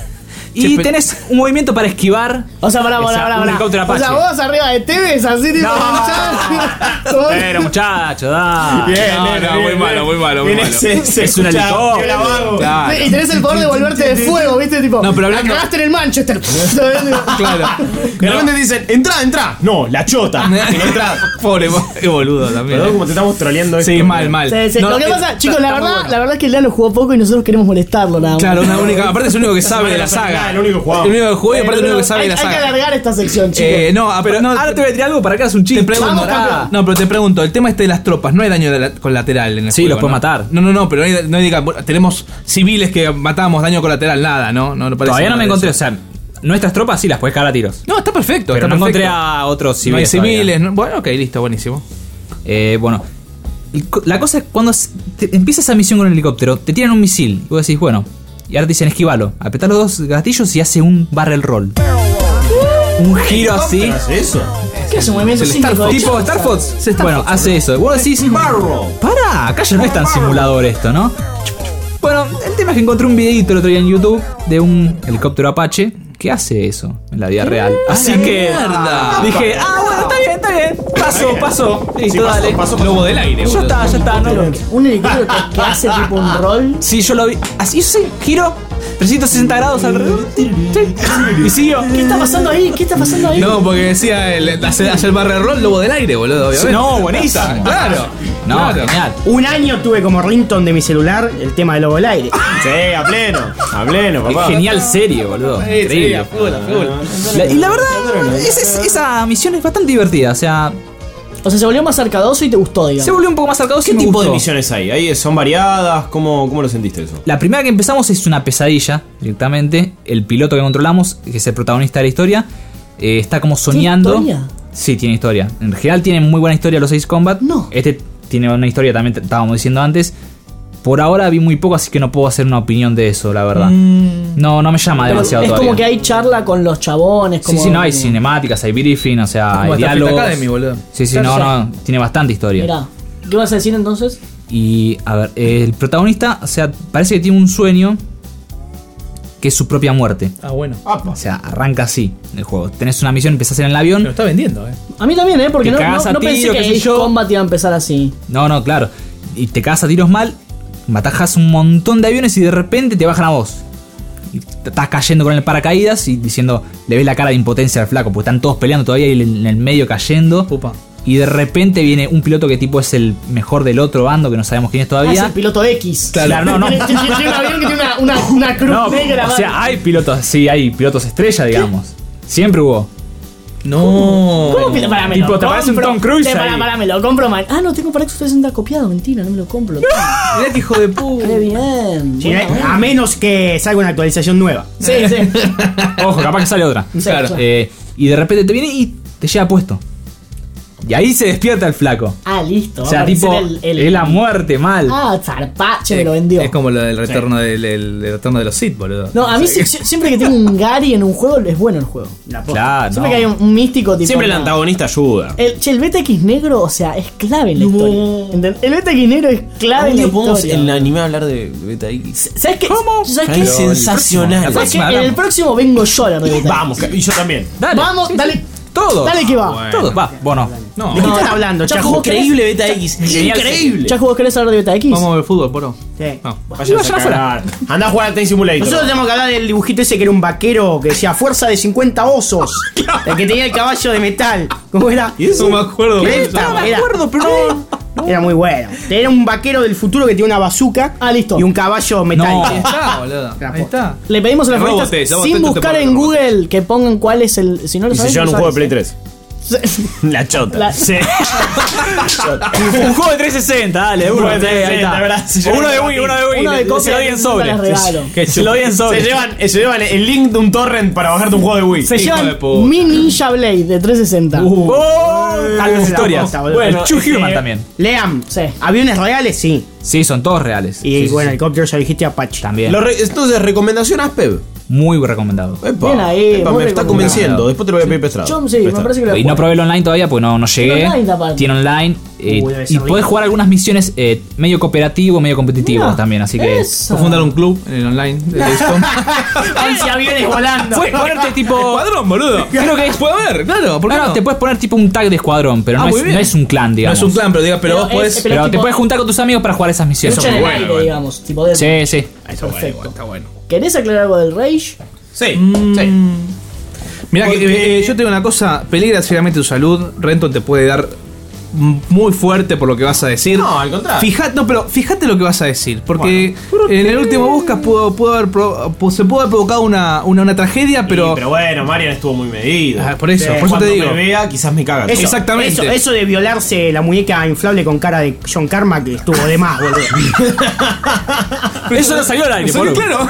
Y Che, pe- tenés un movimiento para esquivar. O sea, pará, O pará, sea, pará, un pará. helicóptero O sea, Apache. vos arriba de T V así, tipo. Como- Pero muchacho, da. Bien, No, bien, no, bien, muy bien. malo, muy malo, muy Bien, malo. se- se Es un escucha, helicóptero. qué vago. Claro. Y tenés el poder de volverte de fuego, ¿viste? Tipo, No, pero hablando- la cagaste en el Manchester. Claro. De repente dicen, entra, entra. No, la chota. Y no entra. Pobre, qué boludo también. Perdón, como te estamos troleando esto. Sí, mal, mal. Sí, sí. No, Lo que eh, pasa, chicos, la está muy verdad, bueno. la verdad es que Lea lo jugó poco y nosotros queremos molestarlo nada más. Claro, una única. Aparte es el único que sabe de la no sabe nada, saga. el único que jugaba. El único que jugó y aparte el único que sabe hay, de la hay que saga. alargar esta sección, chicos. Eh, no, ah, pero no, Ahora te voy a tirar algo para que hagas un te chiste. pregunto. Vamos, campeón. No, pero te pregunto, el tema este de las tropas, no hay daño de la- colateral en el Sí, juego, los puede ¿no? matar. No, no, no, pero no hay, no hay diga- tenemos civiles que matamos, daño colateral, nada, ¿no? No, no parece Todavía no nada me de encontré, o eso. sea, nuestras tropas sí las puedes cagar a tiros. No, está perfecto. Pero está no encontré perfecto. a otros No hay civiles. todavía. civiles, no- bueno, ok, listo, buenísimo. Eh, bueno, y co- la cosa es cuando s- te- empieza esa misión con el helicóptero, te tiran un misil. Y vos decís, bueno, y ahora te dicen esquivalo. Apretá los dos gatillos y hace un barrel roll. Un giro así. ¿Hace eso? ¿Qué es un movimiento Es el sísmico? Star Fox. Tipo Star Fox. Bueno, hace eso. Vos decís, para, acá ya no es tan simulador esto, ¿no? Bueno, el tema es que encontré un videito el otro día en YouTube de un helicóptero Apache que hace eso en la vida real. Así que mierda! dije, ah, bueno, está bien, está bien. Paso, paso. Listo, Sí, pasó, dale. pasó, pasó. Lobo del aire, Ya boludo. está, ya está. No lo... Un helicóptero que, que hace tipo un rol. Sí, yo lo vi. Así, sí, giro trescientos sesenta grados alrededor. Sí. Y siguió. ¿Qué está pasando ahí? ¿Qué está pasando ahí? No, porque decía, el, hace, hace el barrel roll, lobo del aire, boludo, obviamente. No, buenísimo. Claro. No, claro. genial. Un año tuve como ringtone de mi celular el tema del lobo del aire. Sí, a pleno. A pleno, papá. Genial serie, boludo. Sí, sí, Increíble. a full, a full. La- y la verdad, es- es- esa misión es bastante divertida. O sea, O sea, se volvió más arcadoso y te gustó, digamos. se volvió un poco más arcado. ¿Qué tipo de misiones hay? ¿Ahí son variadas? ¿Cómo, cómo lo sentiste eso? La primera que empezamos es una pesadilla, directamente. El piloto que controlamos, que es el protagonista de la historia, eh, está como soñando. historia? Sí, tiene historia. En general tienen muy buena historia los Ace Combat. No. Este tiene una historia también, te- estábamos diciendo antes. Por ahora vi muy poco, así que no puedo hacer una opinión de eso, la verdad. No, no me llama Pero demasiado es todavía. como que hay charla con los chabones. Sí, Como, sí, no, hay cinemáticas, hay briefing, o sea, Como hay Starfleet diálogos. Academy, boludo. Sí, sí, Ya no, sé. no, tiene bastante historia. Mirá. ¿Qué vas a decir entonces? Y, a ver, el protagonista, o sea, parece que tiene un sueño que es su propia muerte. Ah, bueno. O sea, arranca así el juego. Tenés una misión, empezás en el avión. Lo está vendiendo, eh. A mí también, ¿eh? Porque Te no, cagas no, a no pensé tiro, que qué sé Ace yo. Combat iba a empezar así. No, no, claro. Y te cagas a tiros mal, matajas un montón de aviones y de repente te bajan a vos. Y te estás cayendo con el paracaídas y diciendo, le ves la cara de impotencia al flaco, porque están todos peleando todavía y en el medio cayendo. Upa. Y de repente viene un piloto que tipo es el mejor del otro bando, que no sabemos quién es Ah, es todavía. el piloto X. Claro, no, no. Tiene, tiene- tiene un avión que tiene una, una, una cruz No, negra. o sea, hay pilotos, sí, hay pilotos estrella, digamos. Siempre hubo. No. ¿Cómo que pará, me Tipo, lo te parece un compro? Tom Cruise Te- pará, ahí. pará, me lo compro man. Ah, no, tengo para Xbox trescientos sesenta copiado. Mentira, no me lo compro. lo tengo. Mirá que hijo de puta. Qué bien. Sí, Bueno, bueno. a menos que salga una actualización nueva. Sí, sí. Ojo, capaz que sale otra. Sí, Claro. claro. Eh, y de repente te viene y te lleva puesto. Y ahí se despierta el flaco. Ah, listo. O va a sea, aparecer tipo, el- el- es la muerte mal. Ah, zarpache me lo vendió. Es como lo del retorno del, el- el retorno de los Sith, boludo. No, a mí si- si- siempre que tengo un Gary en un juego es bueno el juego. La posta. Claro, Siempre no. que hay un, un místico tipo. Siempre el no. antagonista ayuda. El, che, el Beta X negro, o sea, es clave en la historia. ¿Entendés? El Beta X negro es clave en la podemos historia. en el anime hablar de Beta X. ¿Sabes qué? ¿Cómo? ¿Sabes Es qué? sensacional. La ¿Sabes qué? próxima En el hablamos. próximo vengo yo a hablar de Beta X. Vamos, y yo también. Dale. Vamos, Sí, sí. dale. Todo. Dale que va. Bueno. Todo. Va, bueno. No. ¿De qué están hablando, Chaco, Chaco? ¿vos querés? Increíble Beta X. Increíble. Chaco, ¿vos querés hablar de Beta X? Vamos a ver fútbol, poro. Sí. No. Vayan a cagar. Andá a jugar al Train Simulator. Nosotros tenemos que hablar del dibujito ese que era un vaquero que decía fuerza de cincuenta osos. El que tenía el caballo de metal. ¿Cómo era? Y eso no me acuerdo. ¿Qué? boludo. No me Me acuerdo, pero no. Era muy bueno. Era un vaquero del futuro que tiene una bazooka Ah, listo. y un caballo metálico. Ahí está, boludo. Ahí está. Le pedimos a los Robotes, jugadores robotes, sin te buscar ponen en robotes. Google que pongan cuál es el. Si no lo Y se sabes, llevan no un juego de Play sabes, tres. ¿eh? La chota. La- Sí. Un juego de trescientos sesenta, dale, uno. juego de sí, ahí trescientos sesenta, está. ¿verdad? Se O uno de llevan Wii, uno de Wii. Uno de Se lo copia di en de sobre. les regalo. Que se lo di en Se sobre. llevan, se llevan el link de un torrent para bajarte un juego de Wii. Se Hijo de llaman puta. Mi Ninja Blade de trescientos sesenta. Oh, Tal vez historias. la posta, boludo. Bueno, Chu Este, Human también. Lean, Sí. aviones reales, sí. Sí, son todos reales. Y Sí, sí, bueno, sí. helicópteros ya dijiste Apache. También. Lo re- entonces, recomendación Aspeb. Muy recomendado. Epa, Bien ahí, epa, muy me está recomendado. convenciendo. Después te lo voy a pedir prestado. Yo sí, me Prestado. parece que lo Y no probé el online todavía porque no, no llegué. Tiene online, aparte. Tiene online. eh, Uy, debe y ser podés rico. jugar algunas misiones eh, medio cooperativo, medio competitivo Mirá, también. Así que. eso. Fue fundar un club en el online de Daystorm. once aviones volando. Puedes ponerte tipo. Escuadrón, boludo. Creo que es. Puede haber, claro. ¿Por qué No, no, no? te puedes poner tipo un tag de escuadrón, pero Ah, no, muy es, bien. no es un clan, No digamos. es un clan, pero diga, pero Pero vos es- podés. es- Pero te tipo- puedes juntar con tus amigos para jugar esas misiones. Lucha en el bueno, aire, bueno. digamos. Tipo de Sí, sí. Perfecto. Está bueno. ¿Querés aclarar algo del Rage? Sí, sí. Mira que Porque- eh, yo te digo una cosa, peligra seriamente tu salud. Renton te puede dar m- muy fuerte por lo que vas a decir. No, al contrario. Fíjate, no, pero fíjate lo que vas a decir, porque en el último buscas pudo, pudo haber pro- pu- se pudo haber provocado una, una, una tragedia, pero, Sí, pero bueno, Marian estuvo muy medido. Ah, por eso, Sí, por eso te cuando digo. me vea, quizás me caga. Eso, Exactamente. Eso, eso de violarse la muñeca inflable con cara de John Carmack que estuvo de más, boludo. Eso no salió al aire, Sí, boludo. claro.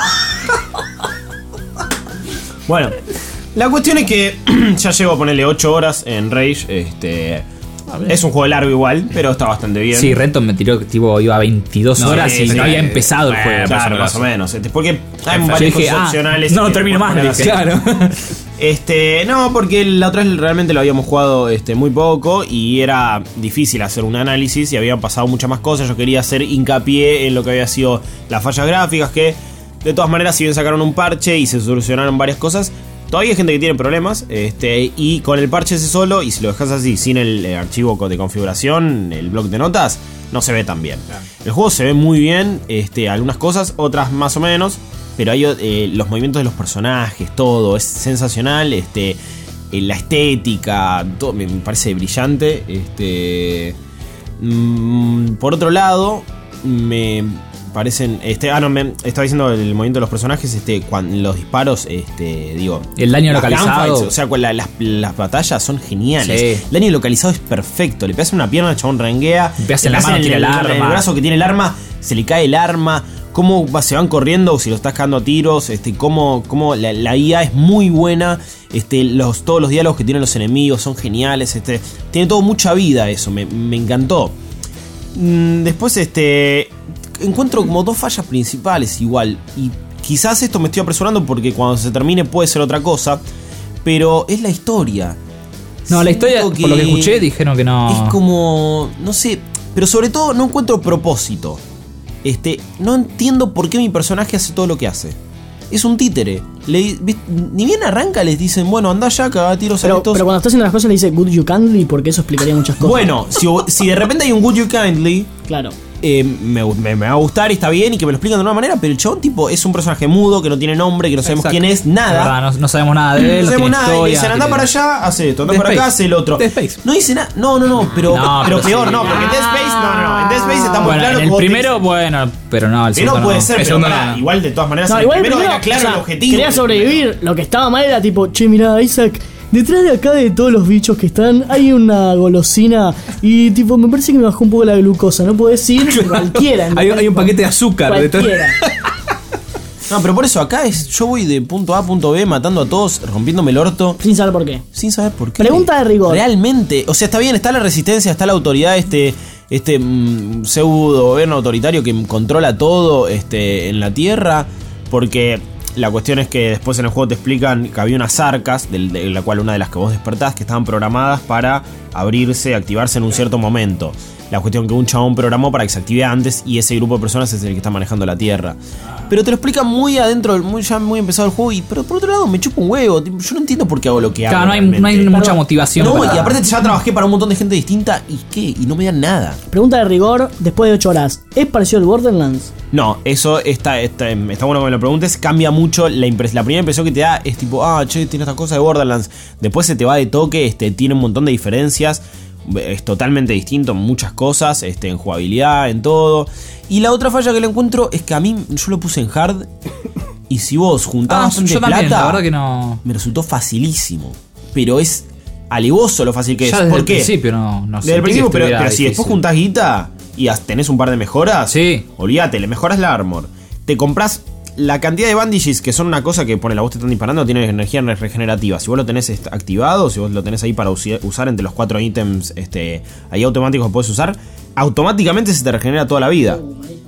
Bueno, la cuestión es que ya llevo a ponerle ocho horas en Rage. Este. Es un juego largo igual, pero está bastante bien. Sí, Renton me tiró que tipo iba a veintidós No, horas sí, y sí, no había sí. empezado el Bueno, juego. claro, más o menos. Este, porque hay Yo varias dije, cosas ah, opcionales. no lo que termino puedes más, poner dije. así. Claro. Este, no, porque la otra vez realmente lo habíamos jugado este, muy poco y era difícil hacer un análisis y habían pasado muchas más cosas. Yo quería hacer hincapié en lo que había sido las fallas gráficas, que de todas maneras, si bien sacaron un parche y se solucionaron varias cosas, todavía hay gente que tiene problemas. Este, y con el parche ese solo, y si lo dejas así, sin el eh, archivo co- de configuración, el bloc de notas, no se ve tan bien. El juego se ve muy bien, este, algunas cosas, otras más o menos. Pero hay eh, los movimientos de los personajes, todo, es sensacional. Este, eh, la estética, todo me me parece brillante. Este, mm, por otro lado, me parecen. Este, ah, no, me estaba diciendo el movimiento de los personajes. Este, cuando los disparos, este, digo. El daño las localizado. gunfights, o sea, cu- la- las, las batallas son geniales. Sí. El daño localizado es perfecto. Le pegas en una pierna, el chabón renguea. Le pegas le en la pegas mano, tira el en arma. el brazo que tiene el arma, se le cae el arma. Cómo va- se van corriendo o si lo estás cagando a tiros. Este, cómo, cómo la, la I A es muy buena. Este, los, todos los diálogos que tienen los enemigos son geniales. Este, tiene todo mucha vida eso. Me, me encantó. Mm, Después, este. Encuentro como dos fallas principales igual. Y quizás esto me estoy apresurando porque cuando se termine puede ser otra cosa. Pero es la historia. No, la historia, Siento por lo que escuché, dijeron que no. Es como. No sé. Pero sobre todo no encuentro propósito. Este, no entiendo por qué mi personaje hace todo lo que hace. Es un títere. Le, ni bien arranca, les dicen, bueno, anda ya, caga tiros a Pero, estos. pero cuando está haciendo las cosas le dice good you kindly, porque eso explicaría muchas cosas. Bueno, si, si de repente hay un good you kindly, claro. eh, me, me, me va a gustar y está bien y que me lo explican de una manera, pero el chabón tipo es un personaje mudo, que no tiene nombre, que no sabemos Exacto. quién es, nada. Verdad, no, no sabemos nada de él. No sabemos tiene nada, y le historia, dicen anda tiene- para allá, hace esto, anda Dead para acá, Space. hace el otro. Dead Space. No dice nada, no, no, no, pero, No, pero pero peor, sí. no, porque en Dead Space, no, no, no, en Dead Space está muy Bueno, claro en que el vos te- primero, bueno, pero no, el que no segundo puede ser, El pero segundo pará, no, no. igual de todas maneras, No, el igual primero primero, era claro o sea, el objetivo. quería sobrevivir. Lo que estaba mal era tipo, che, mirá, Isaac, detrás de acá de todos los bichos que están, hay una golosina. Y tipo, me parece que me bajó un poco la glucosa. No podés ir cualquiera. Hay, hay un paquete de azúcar detrás. Cualquiera. No, pero por eso acá es, yo voy de punto A a punto B matando a todos, rompiéndome el orto, Sin saber por qué. sin saber por qué. Pregunta de rigor. Realmente, o sea, está bien, está la resistencia, está la autoridad, este, este mm, pseudo gobierno autoritario que controla todo este, en la Tierra, porque la cuestión es que después en el juego te explican que había unas arcas, de, de la cual una de las que vos despertás, que estaban programadas para abrirse, activarse en un cierto momento. La cuestión que un chabón programó para que se active antes y ese grupo de personas es el que está manejando la Tierra. Pero te lo explican muy adentro, muy, ya muy empezado el juego, y, pero por otro lado me chupa un huevo. Tipo, yo no entiendo por qué hago lo que hago. Claro, no hay, realmente. no hay mucha Perdón. motivación. No, para- y aparte ya trabajé para un montón de gente distinta y qué, y no me dan nada. Pregunta de rigor, después de ocho horas. ¿Es parecido al Borderlands? No, eso está, está, está bueno que me lo preguntes. Cambia mucho la impresión. La primera impresión que te da es tipo, ah, che, tiene esta cosa de Borderlands. Después se te va de toque, este, tiene un montón de diferencias. Es totalmente distinto en muchas cosas, este, en jugabilidad, en todo. Y la otra falla que le encuentro es que a mí, yo lo puse en hard. Y si vos Ah, juntabas bastante yo también, plata, la verdad que no. me resultó facilísimo. Pero es alevoso lo fácil que Ya es. desde ¿Por el qué? principio no, no Desde el sentí que principio, pero, estuviera pero si después difícil. juntás guita y as- tenés un par de mejoras, Sí. olvídate, le mejoras la armor. Te compras la cantidad de bandages, que son una cosa que pone la voz te están disparando, tiene energía regenerativa. Si vos lo tenés est- activado, si vos lo tenés ahí para usi- usar entre los cuatro ítems este, ahí automáticos que podés usar, automáticamente se te regenera toda la vida.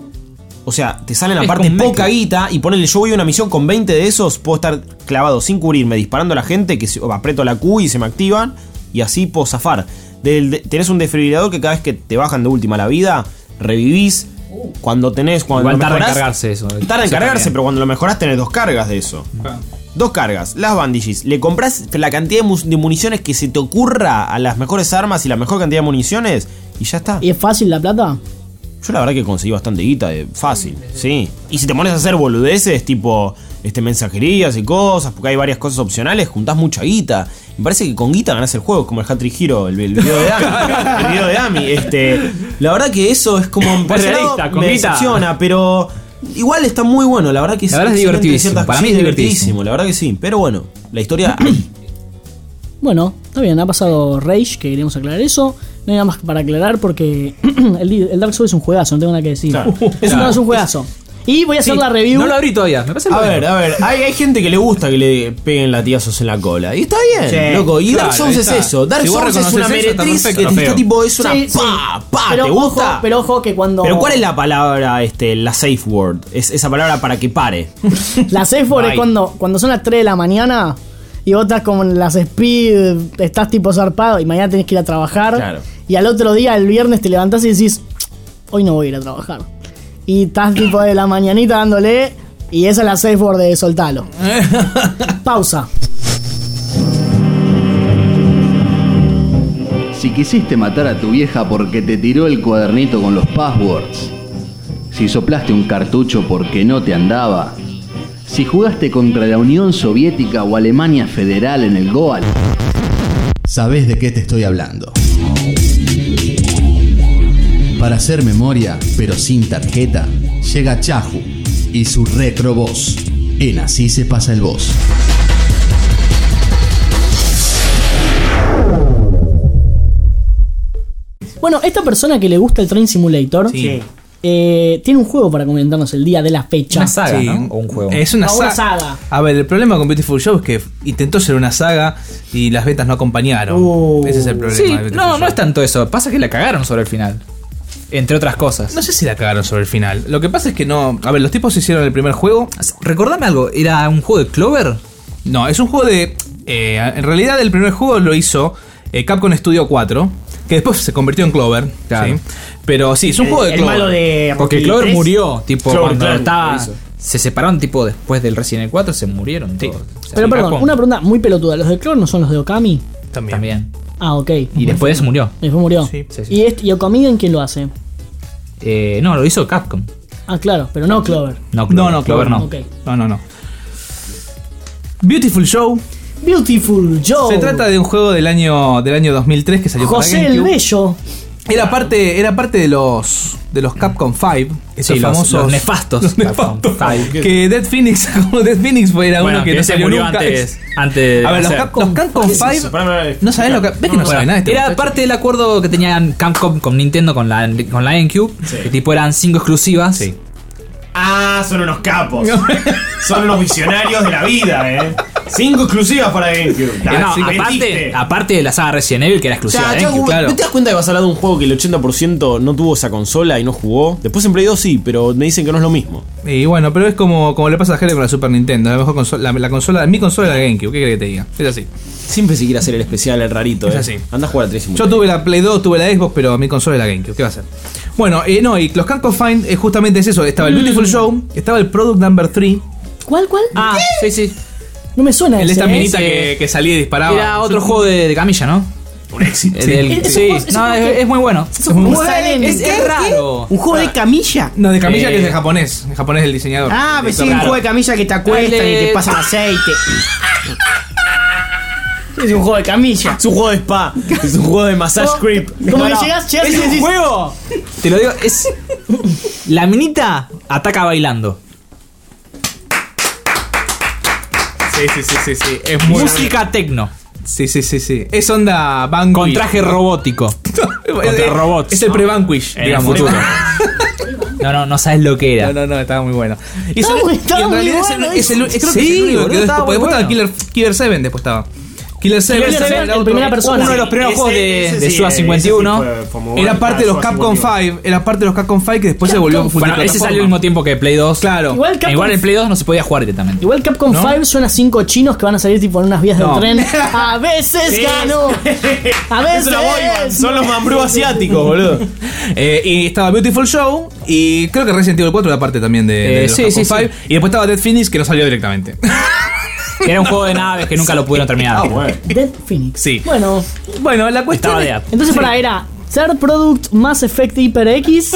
O sea, te salen Es aparte como un poca mecha. guita y ponele, yo voy a una misión con veinte de esos, puedo estar clavado sin cubrirme, disparando a la gente, que se- aprieto la Q y se me activan, y así puedo zafar. Del- de- tenés un desfibrilador que cada vez que te bajan de última la vida, revivís. Cuando tenés, cuando Igual lo tarda en mejorás, cargarse eso. Tarda en Eso cargarse, también. pero cuando lo mejorás tenés dos cargas de eso. Dos cargas, las bandages. Le compras la cantidad de, mu- de municiones que se te ocurra a las mejores armas y la mejor cantidad de municiones, y ya está. ¿Y es fácil la plata? Yo la verdad que conseguí bastante guita, eh, fácil, sí. Y si te pones a hacer boludeces, tipo este, mensajerías y cosas, porque hay varias cosas opcionales, juntás mucha guita. Me parece que con guita ganás el juego, como el Hat-Trick Hero, el, el video de Ami. El video de Ami. Este, la verdad que eso es como... por ese lado realista, con me guita. decepciona, pero... Igual está muy bueno, la verdad que La verdad es excelente divertidísimo, ciertas- para sí, mí es divertidísimo. La verdad que sí, pero bueno, la historia ahí. Bueno, está bien, ha pasado Rage, que queríamos aclarar eso. No hay nada más para aclarar porque el, el Dark Souls es un juegazo, no tengo nada que decir. Claro. Es, un, es un juegazo. Y voy a hacer Sí, la review. No lo abrí todavía. Me parece A bueno. ver, a ver, hay, hay gente que le gusta que le peguen latigazos en la cola. Y está bien, Sí, loco. Y claro, Dark Souls ahí es está. eso. Dark Si vos Souls es reconoces una eso, está meretriz que perfecto. está Feo. tipo, es una Sí, sí. pa, pa, pero ¿te ojo, gusta? pero ojo que cuando. Pero ¿cuál es la palabra, este, la safe word? Es esa palabra para que pare. La safe word es Ay. cuando, cuando son las tres de la mañana y vos estás como en las speed, estás tipo zarpado y mañana tenés que ir a trabajar. Claro. Y al otro día, el viernes, te levantás y decís, hoy no voy a ir a trabajar. Y estás tipo de la mañanita dándole y esa es la safe word de soltalo. Pausa. Si quisiste matar a tu vieja porque te tiró el cuadernito con los passwords, si soplaste un cartucho porque no te andaba, si jugaste contra la Unión Soviética o Alemania Federal en el Goal, ¿Sabés de qué te estoy hablando? Para hacer memoria, pero sin tarjeta, llega Chahu y su Retro Boss. En Así se pasa el boss. Bueno, esta persona que le gusta el Train Simulator Sí. eh, tiene un juego para comentarnos el día de la fecha. Una saga, Sí. ¿no? O un juego. Es una, No, una saga. saga. A ver, el problema con Beautiful Joe es que intentó ser una saga y las ventas no acompañaron. Uh. Ese es el problema. Sí, de Beautiful no, no Joe. es tanto eso. Pasa que la cagaron sobre el final. Entre otras cosas. No sé si la cagaron sobre el final. Lo que pasa es que no. A ver, los tipos hicieron el primer juego. Recordame algo, ¿era un juego de Clover? No, es un juego de. eh, en realidad, el primer juego lo hizo eh, Capcom Studio cuatro. que después se convirtió en Clover. Claro. ¿sí? Pero sí, es un El- juego de el Clover. malo de Porque Rocky Clover tres. murió, tipo, Clover, cuando claro, estaba. eso. Se separaron, tipo, después del Resident Evil cuatro, se murieron Sí. todos. O sea, Pero perdón, Capcom una pregunta muy pelotuda. ¿Los de Clover no son los de Okami? También. También. Ah, ok. Y después de eso murió. Después murió. Sí, sí, sí. ¿Y, este, ¿Y Okami en quién lo hace? Eh, no, lo hizo Capcom. Ah, claro, pero no Clover. No, No, no, Clover no. Ok. No, no, no. Beautiful Show. Beautiful Joe. Se trata de un juego del año del año dos mil tres que salió José para el GameCube. Bello. Era parte, era parte de los de los Capcom cinco, esos Sí, los- famosos los nefastos los Capcom nefastos. cinco. Que Dead Phoenix, como Dead Phoenix fue era Bueno, uno que, que no ese salió murió nunca. antes, antes de A ver, los hacer. Capcom, los Capcom ¿Qué es eso? cinco Pará, no sabes lo que ves que no, Bueno, sabe nada de este era muchacho. parte del acuerdo que tenían Capcom con Nintendo con la, con la GameCube, que tipo eran cinco exclusivas. Sí. Ah, son unos capos. Son unos visionarios de la vida, eh. Cinco exclusivas para GameCube. Eh, no, Sí, aparte, metiste. aparte de la saga Resident Evil, que era O exclusiva sea, de Chaco, GameCube. claro. ¿no te das cuenta que vas a hablar de un juego que el ochenta por ciento no tuvo esa consola y no jugó? Después en Play dos sí, pero me dicen que no es lo mismo. Y bueno, pero es como, como le pasa a Jere con la Super Nintendo, la mejor consola, la, la consola, mi consola es la GameCube, ¿qué querés que te diga? Es así. Siempre se quiere hacer el especial, el rarito, Es eh. así. Anda a jugar a tres y Yo tuve la Play dos, tuve la Xbox, pero mi consola es la GameCube, ¿qué va a hacer? Bueno, eh, no, y los Capcom cinco eh, justamente es eso, estaba el Beautiful Show, estaba el Product Number tres, ¿Cuál, cuál? Ah, sí, sí. No me suena el de ese, esta ¿eh? minita sí. que, que salía y disparaba. Era otro juego de, de camilla, ¿no? Un éxito. El del- Ese sí, juego- ese no, juego es, que- es muy bueno. Esos juegos Bueno, salen- Es, es raro. Un juego de camilla. No, de camilla Eh, que es de japonés, en japonés el diseñador. Ah, De pensé que un Claro. juego de camilla que te acuestan El de- y te pasan aceite. Es un juego de camilla. Es un juego de spa. Es un juego de massage creep. Como No, que no. llegás, llegás y Es un decís, juego. Te lo digo, es. La minita ataca bailando. Sí, sí, sí, sí, sí. Es muy Música tecno. Sí, sí, sí, sí. Es onda Vanquish. Con traje robótico. Contra robots. Es el pre-Vanquish, En el digamos. futuro. No, no, no sabes lo que era. No, no, no, estaba muy bueno. Y, Estaba eso- muy- y estaba en muy realidad es el- bueno es el, eso. creo que Sí, es el único boludo, que quedó estaba después. muy Después estaba bueno. Killer, Killer seven, después estaba. Killer seven, Killer era seven otro- en primera persona. Uno de los primeros Ese- juegos de, ese de sí, Suda ese cincuenta y uno. sí fue- fue muy Era bueno. parte de los Suda Capcom cincuenta y uno. cinco. Era parte de los Capcom cinco que después se volvió Capcom- multiplataforma. Bueno, ese salió al mismo tiempo que Play dos. Claro. Igual Capcom- Igual en Play dos no se podía jugar directamente. Igual Capcom ¿No? cinco suena a cinco chinos que van a salir tipo en unas vías No. del tren. A veces Sí. gano. A Es una boy band, veces. son los mambrú asiáticos, boludo. Eh, y estaba Beautiful Show. Y creo que Resident Evil cuatro era parte también de, de Eh, los sí, Capcom sí, sí. cinco. Y después estaba Dead Phoenix que no salió directamente. Que era un juego de naves que nunca lo pudieron terminar. Ah, bueno. Dead Phoenix. Sí. Bueno, Bueno, la cuestión. Estaba es- Dead. entonces Sí. para era Third Product Mass Effect HyperX,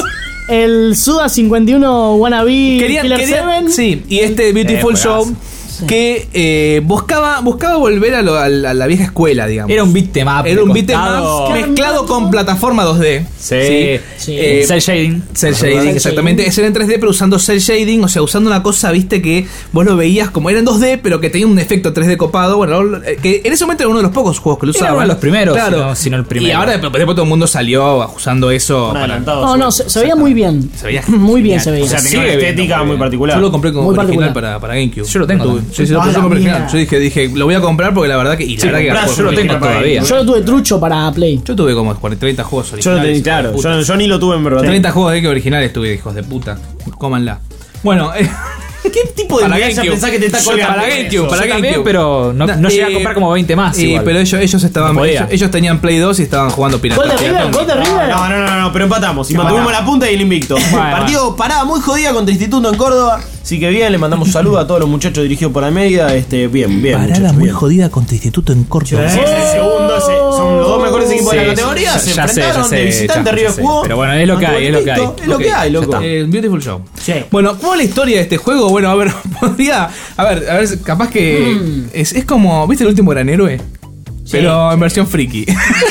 el Suda cincuenta y uno Wannabe Querían, Killer querían- seven. sí, y este Beautiful Eh, Show juegazo. que eh, buscaba buscaba volver a, lo- a la, a la vieja escuela, digamos. Era un beat em up. Era de un beat 'em costado. up mezclado con plataforma dos D. Sí. Sí. Eh, Cell shading. Cell Cell shading, exactamente. shading. Ese era en tres D, pero usando cell shading, o sea, usando una cosa, viste, que vos lo veías como era en dos D, pero que tenía un efecto tres D copado. Bueno, eh, que en ese momento era uno de los pocos juegos que lo Era usaban. uno de los primeros, claro. si no- si no el primero. Y ahora después después todo el mundo salió usando eso. Un Para, adelantado. No, no, se, se veía muy bien. Se veía muy bien genial. se veía. O sea, tenía Sigue una viendo estética muy muy bien. particular. Yo lo compré como Muy original particular. para, para GameCube. Yo lo tengo Tuve- también. Sí, sí, lo Ah, puse la como original. mierda. Yo dije, dije, lo voy a comprar porque la verdad que. Y la Sí, verdad que comprás, era Yo lo tengo para todavía. ahí. Yo lo tuve trucho para Play. Yo tuve como cuarenta, treinta juegos Yo originales. lo tenía, hijos de claro. puta. Yo, yo ni lo tuve en verdad. treinta juegos de que originales tuve, hijos de puta. Cómanla. Bueno, eh, ¿Qué tipo de para viaje GameCube. pensás que te está Yo- colgando? para GameCube, eso? para Yo también, GameCube. pero no, no llegué a eh, comprar como veinte más. eh, igual. pero ellos, ellos estaban. No podía. Ellos, ellos tenían Play dos y estaban jugando pirata. Gol de River, piratón. gol de River. No, no, no, no, pero empatamos. Y Empatamos. mantuvimos la punta y el invicto. Partido parada muy jodida contra Instituto en Córdoba. Así que bien, le mandamos un saludo a todos los muchachos dirigidos por Almeida. Este, bien, bien. Parada muchachos, muy bien. jodida contra Instituto en Córdoba. Sí, es el segundo, ese- son los dos mejores equipos de la Sí, categoría. ya- Se ya sé, enfrentaron ya sé, de visitante, ya, River ya sé. jugó. Pero bueno, es lo que mantuvo hay, el es lo que invicto, hay. Es lo que Ok, hay, ya loco. está. Eh, Beautiful Show. Sí. Bueno, ¿cómo es la historia de este juego? Bueno, a ver, podría. A ver, a ver, capaz que. Es, es como. ¿Viste el último gran héroe? Pero en versión friki.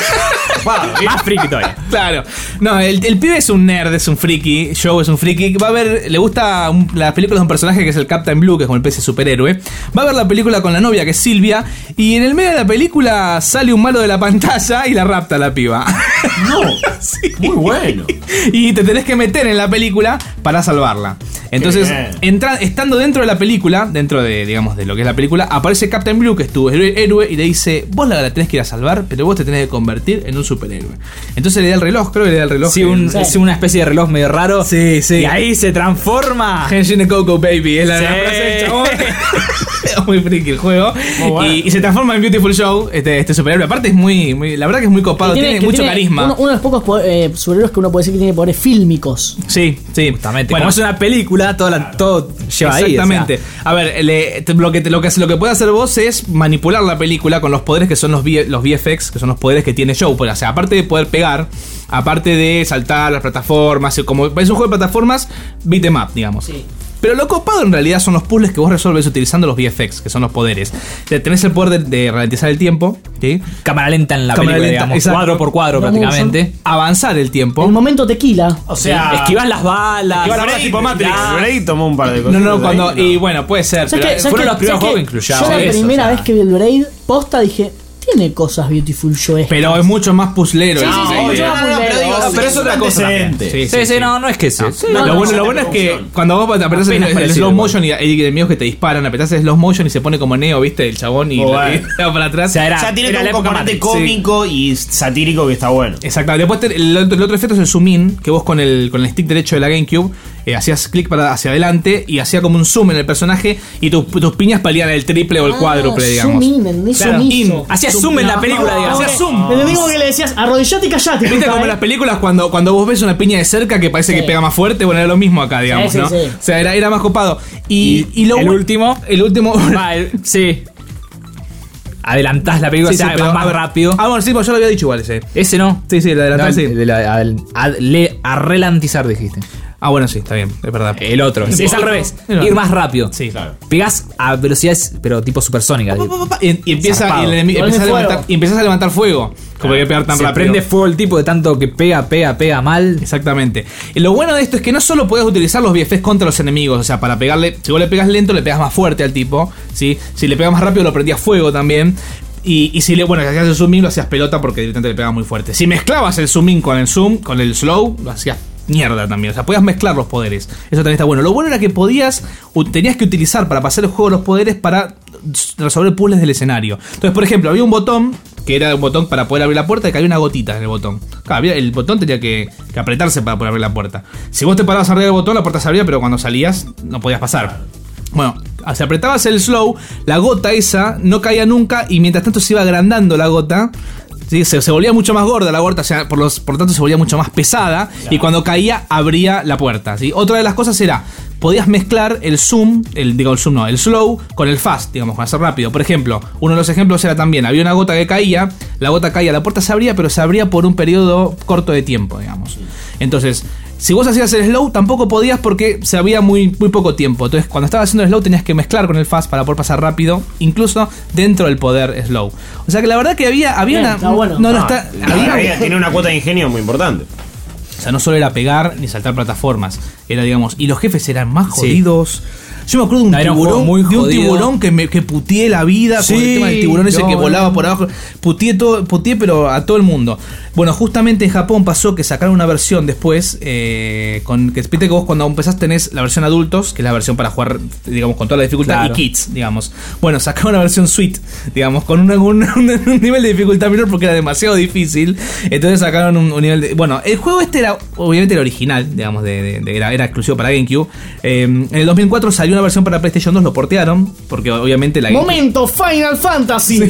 Más friki todavía. Claro. No, el, el pibe es un nerd, es un friki. Joe es un friki. Va a ver, le gusta un- las películas de un personaje que es el Captain Blue, que es como el pez superhéroe. Va a ver la película con la novia, que es Silvia. Y en el medio de la película sale un malo de la pantalla y la rapta a la piba. No, Sí. muy bueno. Y te tenés que meter en la película para salvarla. Entonces, bien. entra, estando dentro de la película, dentro de, digamos, de lo que es la película, aparece Captain Blue, que es tu héroe, y le dice: vos la tenés que ir a salvar, pero vos te tenés que convertir en un superhéroe. Entonces le da el reloj, creo que le da el reloj. Sí, un, Sí. es una especie de reloj medio raro. Sí, sí. Y ahí se transforma. Henshin Coco Baby, es la, Sí. la frase del chabón. Es muy friki el juego. Muy bueno. y, y se transforma en Beautiful Show, este, este superhéroe. Aparte es muy, muy, la verdad que es muy copado, Que tiene, que mucho tiene carisma. Uno, uno de los pocos poder- eh, superhéroes que uno puede decir que tiene poderes fílmicos. Sí, sí. Justamente. Bueno, Como es una película, todo, la- todo lleva ahí. exactamente. A ver, le- te- lo, que, te- lo, que, lo que puede hacer vos es manipular la película con los poderes que son los, V- los V F X, que son los poderes que tiene Joe. O sea, aparte de poder pegar, aparte de saltar las plataformas, como es un juego de plataformas, beat em up, digamos. Sí. Pero lo copado en realidad son los puzzles que vos resolves utilizando los V F X, que son los poderes. Te- Tenés el poder de, de ralentizar el tiempo, ¿sí? Cámara lenta en la Cámara película, lenta, digamos. exacto. Cuadro por cuadro, No prácticamente. Avanzar el tiempo. El momento tequila. O sea, Esquivas las balas. Esquivas las balas tipo Matrix. Blade tomó un par de cosas. No, no, cuando. Y bueno, puede ser. ¿Sabes Pero qué? ¿Sabes fueron qué? los primeros ¿Sabes juegos qué? que incluyeron Yo la eso, primera o sea. vez que vi el Braid posta dije, tiene cosas Beautiful Show. Pero es mucho más puzzlero. Sí, sí, ¿no? sí, Sí, mucho sí. más puzzlero. digo, No, pero es otra cosa también. antecedente. Sí, sí, no, no es que sí. Sí, No, no, lo, no, bueno, no, lo no bueno te es que funciona. cuando vos apretás el, Apenas el parecido, slow motion y hay enemigos que te disparan, apretás el slow motion y se pone como Neo, ¿viste? El chabón y, Oh, la- bueno. y va para atrás. O sea, era- Ya tiene era todo la un época componente Matrix, cómico y satírico que está bueno. Exacto. Después te- el, otro, el otro efecto es el zoom in, que vos con el, con el stick derecho de la GameCube eh, hacías clic para hacia adelante y hacía como un zoom en el personaje y tus, tus piñas palían el triple o el cuádruple, digamos. Zoom in, entendí, Claro, zoom in. in. Hacía zoom en la película, digamos. Hacía zoom. Te digo que le decías, arrodillate y callate. ¿Viste puta, como en eh? las películas cuando, cuando vos ves una piña de cerca que parece Sí. que pega más fuerte? Bueno, era lo mismo acá, digamos, sí, ¿no? sí. O sea, era, era más copado. Y, y lo el bu- último. El último. Va, el- sí. Adelantás la película, Sí, sí, o sea, pero- vas más a ver. rápido. Ah, bueno, sí, pues yo lo había dicho igual ese. Ese no. Sí, sí, el adelantar, No, sí. el de la- al- a, le- a relantizar, dijiste. Ah, bueno, sí, está bien, es verdad. El otro. Es, es al revés. No. Ir más rápido. Sí, claro. Pegás a velocidades, pero tipo supersónicas. Pa, pa, pa, pa, Y, y empieza, Zarpado. y el enemigo Igual empieza a de levantar, fuego. y empiezas a levantar fuego. Como que pegar tan Se rápido. prende fuego el tipo de tanto que pega, pega, pega mal. Exactamente. Y lo bueno de esto es que no solo puedes utilizar los V F X contra los enemigos, o sea, para pegarle, si vos le pegas lento, le pegas más fuerte al tipo, ¿sí? Si le pegas más rápido, lo prendías fuego también. Y, y si le, bueno, si hacías el zoom in, lo hacías pelota porque directamente le pegaba muy fuerte. Si mezclabas el zoom in con el zoom, con el slow, lo hacías mierda también. O sea, podías mezclar los poderes. Eso también está bueno. Lo bueno era que podías, u- tenías que utilizar para pasar el juego los poderes para resolver puzzles del escenario. Entonces, por ejemplo, había un botón que era un botón para poder abrir la puerta y que había una gotita en el botón. Claro, había- el botón tenía que, que apretarse para poder abrir la puerta. Si vos te parabas arriba del botón, la puerta se abría, pero cuando salías no podías pasar. Bueno, si apretabas el slow, la gota esa no caía nunca y mientras tanto se iba agrandando la gota. ¿Sí? Se, se volvía mucho más gorda la gota, o sea, por, los, por lo tanto se volvía mucho más pesada y cuando caía abría la puerta. ¿Sí? Otra de las cosas era, podías mezclar el zoom, el, digo el zoom no, el slow con el fast, digamos, con hacer rápido. Por ejemplo, uno de los ejemplos era también, había una gota que caía, la gota caía, la puerta se abría, pero se abría por un periodo corto de tiempo, digamos. Entonces, si vos hacías el slow, tampoco podías porque se había muy, muy poco tiempo. Entonces, cuando estabas haciendo el slow, tenías que mezclar con el fast para poder pasar rápido, incluso dentro del poder slow. O sea que la verdad que había, había Bien, una. está bueno. No, no, Ah, está. había- había- tiene una cuota de ingenio muy importante. o sea, no solo era pegar ni saltar plataformas. Era, digamos. Y los jefes eran más Sí. jodidos. Yo me acuerdo de un No, era un tiburón, juego muy de un jodido. tiburón que me que puteé la vida con Sí, el tema del tiburón ese no, que volaba no. por abajo. Puteé todo, puteé pero a todo el mundo. Bueno, justamente en Japón pasó que sacaron una versión después eh, con que viste que vos cuando empezás tenés la versión adultos, que es la versión para jugar, digamos, con toda la dificultad, Claro. y kids, digamos. Bueno, sacaron una versión suite, digamos, con una- un, un nivel de dificultad menor porque era demasiado difícil. Entonces sacaron un, un nivel de. Bueno, el juego este era, obviamente, era original, digamos, de, de- de- era, era exclusivo para GameCube. Eh, en el dos mil cuatro salió una versión para PlayStation dos, lo portearon, porque obviamente la Momento Final Fantasy.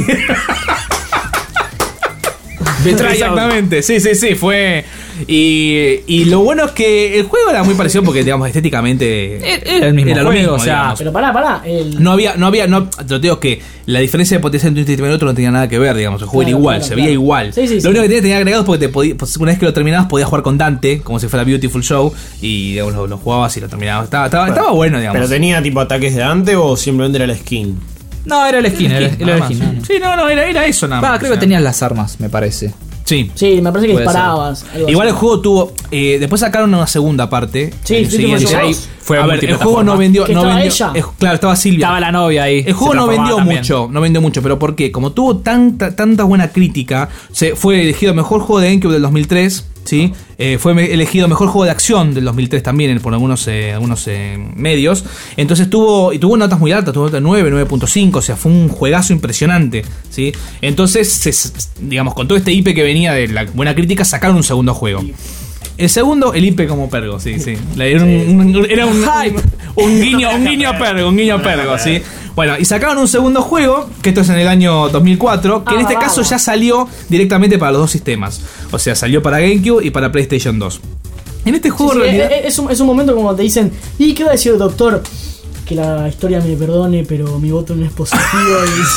Exactamente, sí, sí, sí, fue. Y, y lo bueno es que el juego era muy parecido porque, digamos, estéticamente. Era el mismo era lo juego, mismo, o sea, digamos. Pero pará, pará. El... No había, no había, no, te lo digo que la diferencia de potencia entre un título y el otro no tenía nada que ver, digamos, el juego era Claro, igual, claro, se claro. veía igual. Sí, sí, lo sí. único que tenía, tenía agregados porque te podía, pues, una vez que lo terminabas podías jugar con Dante, como si fuera Beautiful Show, y digamos, lo, lo jugabas y lo terminabas. Estaba, estaba, estaba bueno, digamos. ¿Pero tenía tipo ataques de Dante o simplemente era el skin? No, era el skin, era, era Nada el más, skin. sí. no, no. Sí, no, no, era, era eso nada más. Va, o creo que sea. tenías las armas, me parece. Sí. Sí, me parece que Puede disparabas. algo Igual así. el juego tuvo. Eh, después sacaron una segunda parte. Sí, el sí, siguiente. sí, ahí fue a ver, el multiplataforma. juego no vendió. ¿Que No estaba vendió ella? eh, claro, estaba Silvia. Estaba la novia ahí. El juego se no transformaba vendió también. mucho, no vendió mucho, pero ¿por qué? Como tuvo tanta, tanta buena crítica, se fue elegido mejor juego de GameCube del dos mil tres, ¿sí? Eh, fue me- elegido mejor juego de acción del dos mil tres también en- por algunos, eh, algunos eh, medios. Entonces tuvo, y tuvo notas muy altas, tuvo notas nueve, nueve punto cinco, o sea, fue un juegazo impresionante, ¿sí? Entonces, se- se- digamos, con todo este I P que venía de la buena crítica, sacaron un segundo juego. El segundo, el I P como Pergo, sí, sí. Era un, un- era un hype. Un guiño, un guiño a Pergo, un guiño a Pergo, sí. Bueno, y sacaron un segundo juego, que esto es en el año dos mil cuatro, que en Ah, este caso vamos. ya salió directamente para los dos sistemas. O sea, salió para GameCube y para PlayStation dos. En este Sí, juego sí, en realidad... es, es un, es un momento como te dicen, ¿y qué va a decir el doctor? Que la historia me perdone, pero mi voto no es positivo.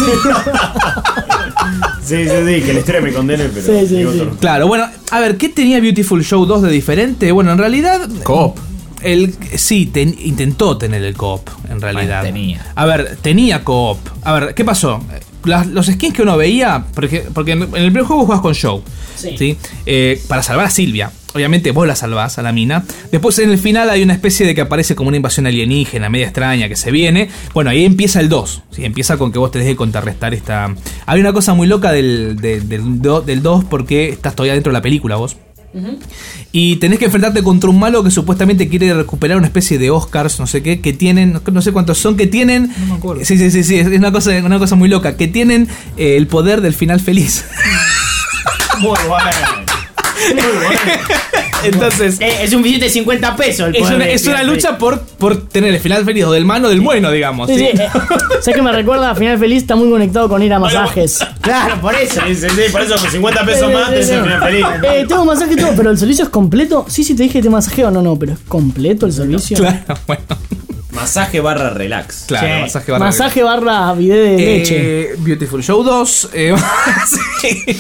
Sí, sí, sí, que la historia me condene, pero. Sí, sí, digo sí. otro. Claro, bueno, a ver, ¿qué tenía Beautiful Joe dos de diferente? Bueno, en realidad... Co-op. El, sí, ten- intentó tener el co-op, en realidad. Bueno, tenía. A ver, tenía co-op. A ver, ¿qué pasó? Las- los skins que uno veía, porque, porque en el primer juego juegas con Joe, Sí. ¿sí? Eh, para salvar a Silvia. Obviamente vos la salvás a la mina. Después en el final hay una especie de que aparece como una invasión alienígena, media extraña, que se viene. Bueno, ahí empieza el dos. ¿Sí? Empieza con que vos tenés que contrarrestar esta... Hay una cosa muy loca del, de- del, do- del dos porque estás todavía dentro de la película vos. Y tenés que enfrentarte contra un malo que supuestamente quiere recuperar una especie de Oscars, no sé qué, que tienen, no sé cuántos son, que tienen... No me acuerdo. Sí, sí, sí, sí, es una cosa, una cosa muy loca, que tienen eh, el poder del final feliz. Muy bueno. Muy bueno. Entonces... Eh, es un billete de cincuenta pesos. el Es poder una, de es una Final lucha por, por tener el final feliz o del malo o del bueno, digamos. Sí, ¿sí? sí, eh, ¿sabes que me recuerda? A Final Feliz está muy conectado con ir a masajes. Feliz. Claro, por eso. Sí, sí, sí, por eso con cincuenta pesos Sí, más sí, te sí. hacen final feliz. Eh, tengo masaje y todo, pero el servicio es completo. Sí, sí, te dije que te masajeo. No, no, pero es completo el servicio. Claro, bueno. Masaje barra relax. Claro, Sí. masaje barra Masaje barra bidet de leche. Eh, Beautiful Show dos. eh, sí.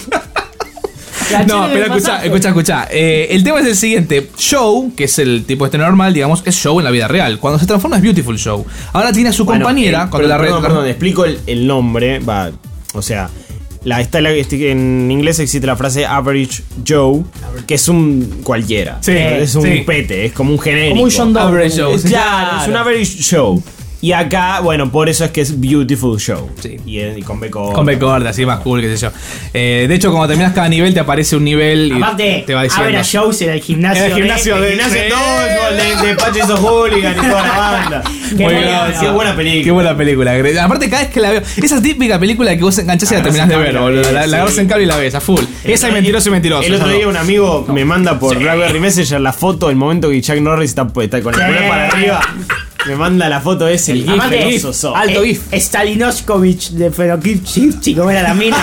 La No, chile pero del escucha, masaje. escucha, escucha. Eh, el tema es el siguiente. Show, que es el tipo este normal, digamos, es Show en la vida real. Cuando se transforma es Beautiful Show. Ahora tiene a su Bueno, compañera. eh, cuando perdón, la red. perdón, perdón, explico el, el nombre. Va, o sea, la, está la- este- en inglés existe la frase Average Joe, que es un cualquiera. Sí, es un sí. pete, es como un genérico. Como un John Doe. Average Joe. Es- Claro, es un average show. Y acá, bueno, por eso es que es Beautiful Show. Sí. Y, y con B corta. Con B corta, así más cool, qué sé yo. Eh, de hecho, cuando terminas cada nivel, te aparece un nivel y Aparte, te va a diciendo. ver a shows en el gimnasio. En el gimnasio de- de- El gimnasio Sí. todo, de, de Patches of Hooligan y toda la banda. Qué Muy buena, bien. Qué buena película. Qué buena película. Aparte, cada vez que la veo. Esa típica película que vos enganchás y la Agarrás terminás de en ver, cable y boludo. la La, ves, la agarrás sí. en cable y la ves, a full. Esa es mentiroso y mentiroso. El otro esa día no. un amigo me manda por BlackBerry Messenger la foto del momento que Chuck Norris está, está con el Sí. pulgar para arriba. Me manda la foto ese, el gif, Aparte, el gif, oso. alto eh, gif. Stalinoshkovich de Ferokipchi, como era la mina.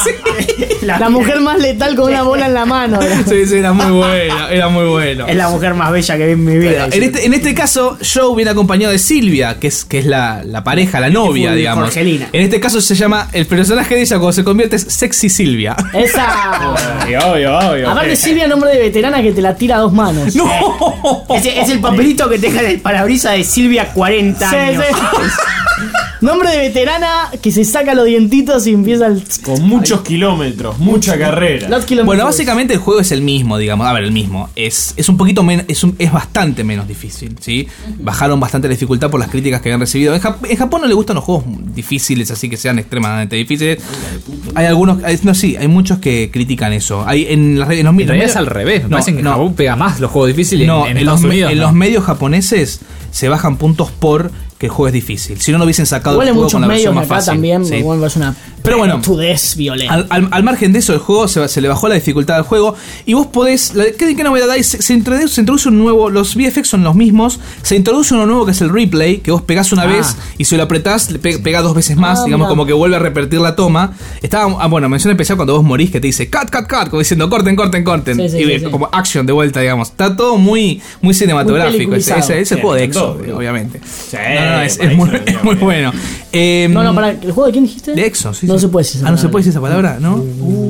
la, La mujer más letal con una bola en la mano. era. Sí, sí, era muy bueno. Era muy bueno. es la mujer más bella que vi en mi vida. En este, en este caso, Joe viene acompañado de Silvia, que es, que es la, la pareja, la novia, Full digamos. Jorgelina. En este caso se llama, el personaje de ella cuando se convierte es Sexy Silvia. Esa. Obvio, obvio, obvio. Aparte, Silvia, nombre de veterana que te la tira a dos manos. ¡No! Es, es el papelito que te deja en el parabrisas de Silvia cuarenta Sí, años. sí. Nombre de veterana que se saca los dientitos y empieza el. Con muchos kilómetros, mucha carrera. Los kilómetros. Bueno, básicamente el juego es el mismo, digamos. A ver, el mismo. Es, es un poquito menos. Es, un- es bastante menos difícil, ¿sí? Bajaron bastante la dificultad por las críticas que habían recibido. En, Jap- en Japón no le gustan los juegos difíciles, así que sean extremadamente difíciles. Hay algunos. hay- No, sí, hay muchos que critican eso. Hay en, las redes- en los En medios. realidad es al revés. Me No, parece que en no. Japón pega más los juegos difíciles No, en, en en, los, Estados me- Unidos. en ¿no? los medios japoneses se bajan puntos por que el juego es difícil. Si no, no hubiesen sacado Igual el en juego muchos con la medios versión de más acá fácil. también. Sí. Igual es una. Pero bueno. pelotudez violenta. Al, al- al margen de eso, el juego se, se le bajó la dificultad al juego y vos podés. La, ¿qué, qué novedad hay? Se, se introduce, se introduce un nuevo. Los V F X son los mismos. Se introduce uno nuevo que es el replay, que vos pegás una Ah. vez y si lo apretás, le pe- pega dos veces más. Ah, digamos, mirá. como que vuelve a repetir la toma. Estaba. Ah, bueno, mención especial cuando vos morís que te dice cut, cut, cut, como diciendo corten, corten, corten. Sí, sí, y sí, sí. como action de vuelta, digamos. Está todo muy, muy cinematográfico. Muy ese, ese, ese Sí, juego de me encantó, Exo, boludo. obviamente. Sí, No, no, es, para es muy, Exo, es muy bueno. Eh, No, no, para. ¿El juego de quién dijiste? De Exo, sí. No sí. se puede decir esa Ah, no se palabra. puede decir esa palabra, ¿no?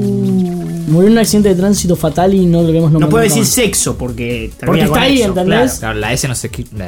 Murió en un accidente de tránsito fatal y no lo queremos nombrar. No puedo nunca decir más. sexo porque. termina Porque está con ahí, eso, ¿entendés? claro. Claro, la S no se quita.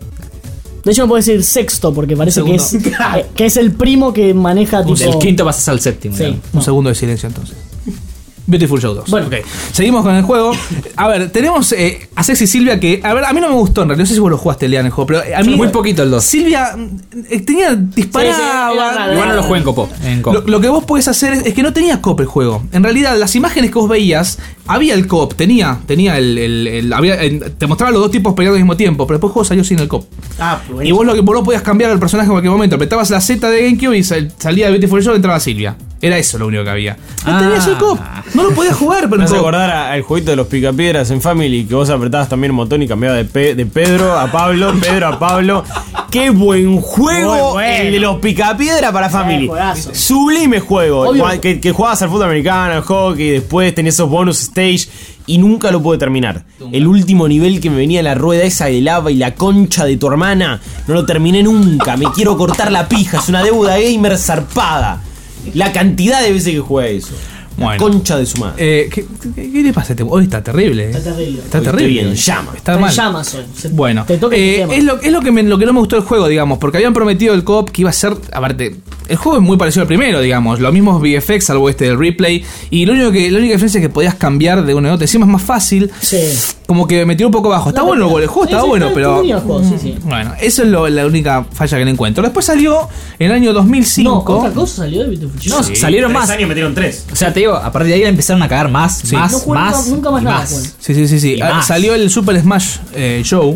De hecho, no puedo decir sexto porque parece que es, Segundo. eh, que es el primo que maneja tipo. Del quinto pasas al séptimo. Sí. digamos. Un segundo de silencio entonces. Beautiful Joe dos. Bueno. Ok. Seguimos con el juego. A ver, tenemos eh, a Sexy Silvia que, a ver, a mí no me gustó en realidad. No sé si vos lo jugaste, Lean, el juego, pero a mí. Muy poquito el dos. Silvia eh, tenía. disparaba. Sí, sí, era raro. Igual no lo jueguen copo. En copo. Lo, lo que vos podés hacer es, es que no tenía co-op el juego. En realidad, las imágenes que vos veías, había el co-op, tenía, tenía el. el, el había, el- te mostraba los dos tipos peleando al mismo tiempo, pero después el juego salió sin el co-op. Ah, Y vos lo que vos no podías cambiar al personaje en cualquier momento. Apretabas la Z de GameCube y sal- salía de Beautiful Joe y entraba Silvia. Era eso lo único que había. No Ah. tenías el co-op. No lo podías jugar, pero Me el hace co-op. acordar a- al jueguito de los picapiedras en Family, que vos apretabas también un botón y cambiabas de, Pe- de Pedro a Pablo, Pedro a Pablo. ¡Qué buen juego! Muy bueno. El de los picapiedra para Family. juegazo. Sublime juego. Obvio. Jugá- Que, que jugabas al fútbol americano, al hockey, después tenías esos bonus stage y nunca lo pude terminar. El último nivel que me venía la rueda esa de lava y la concha de tu hermana, no lo terminé nunca. Me quiero cortar la pija, es una deuda gamer zarpada. La cantidad de veces que jugué eso. La Bueno. concha de su madre. Eh, ¿qué, qué, qué le pasa a este? Hoy está terrible. eh. Está terrible. Está Hoy terrible. estoy en llamas. Está Te mal. llamas hoy. Se- Bueno, te toca eh, el tema. es, lo, es lo, que me, lo que no me gustó del juego, digamos, porque habían prometido el co-op que iba a ser, aparte, el juego es muy parecido al primero, digamos, los mismos V F X, salvo este del replay, y lo único que, la única diferencia es que podías cambiar de uno a otro, encima es más fácil, Sí. como que me tiró un poco bajo. Está No, bueno el pero- juego, sí, estaba sí, bueno, está pero... entretenido el juego, sí, sí. Bueno, eso es lo- la única falla que le encuentro. Después salió en el año dos mil No, cinco... otra cosa salió de Beautiful Joe. No, salieron Tres más. años metieron tres. O sea, te digo, a partir de ahí le empezaron a cagar más, Sí. más, No jugué más. nunca- nunca más y nada, más. jugué. Sí, sí, sí, sí. Y Ah, más. salió el Super Smash eh, Show.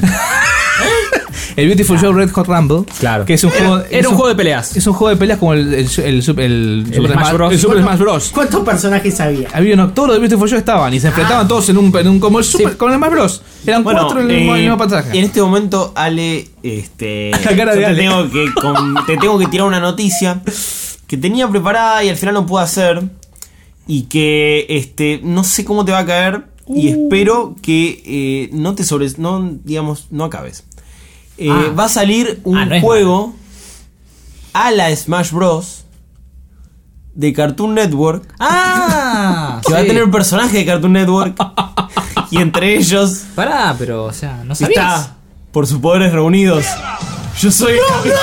El Beautiful Joe Red Hot Rumble. Claro. Que es un juego. Era es un juego de peleas. Es un juego de peleas como el, el, el, Sup- el Super Smash Bros. El Super Smash Bros. ¿Cuántos personajes había? Había uno, todos los de Beautiful Joe estaban y se enfrentaban todos en un, en un como el Super, Sí. con el Smash Bros. Eran Bueno, cuatro en el eh, mismo pasaje. en este momento, Ale, este, La cara yo de te Ale. tengo que con- te tengo que tirar una noticia que tenía preparada y al final no pude hacer y que, este, no sé cómo te va a caer y espero que eh, no te sobres, no, digamos, no acabes. Eh, Ah. Va a salir un Ah, no es juego a la Smash Bros. De Cartoon Network Ah, que va a sí. tener personajes de Cartoon Network y entre ellos Pará, pero, o sea, no está, sabías. por sus poderes reunidos, yo soy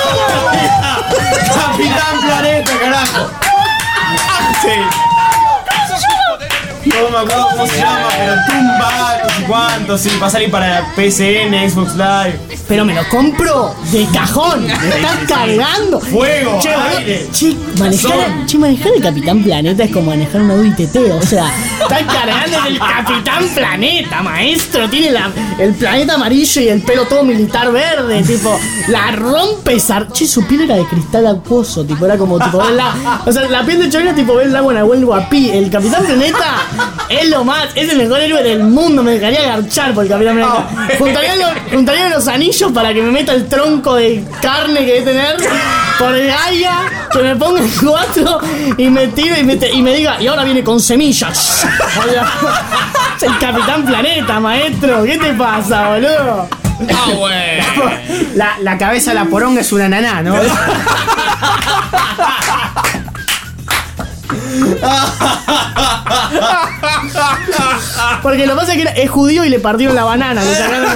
Capitán Planeta, carajo. Sí. No me acuerdo cómo se llama, pero tumba, no sé cuánto, sí, va a salir para P S N, Xbox Live. Pero me lo compro de cajón. Me estás cargando. Fuego, Che, boludo, aire, che, manejar, razón. che, manejar el Capitán Planeta es como manejar un Audi T T. O sea, estás cargando el Capitán Planeta, maestro. Tiene la- el planeta amarillo y el pelo todo militar verde. Tipo, la rompe esa. Che, su piel era de cristal acuoso. Tipo, era como, tipo, ver la. O sea, la piel de Cholina, tipo, ver el agua en Nahuel Guapí. El Capitán Planeta es lo más. Es el mejor héroe del mundo. Me dejaría garchar por el Capitán Planeta. Juntaría los, juntaría los anillos para que me meta el tronco de carne que debe tener por Gaia, que me ponga en cuatro y me tire y me, te- y me diga, y ahora viene con semillas. O sea, es el Capitán Planeta, maestro. ¿Qué te pasa, boludo? Ah, bueno. La, la cabeza de la poronga es una naná, ¿no? Porque lo que pasa es que era- es judío y le partieron la banana. Le sacaron-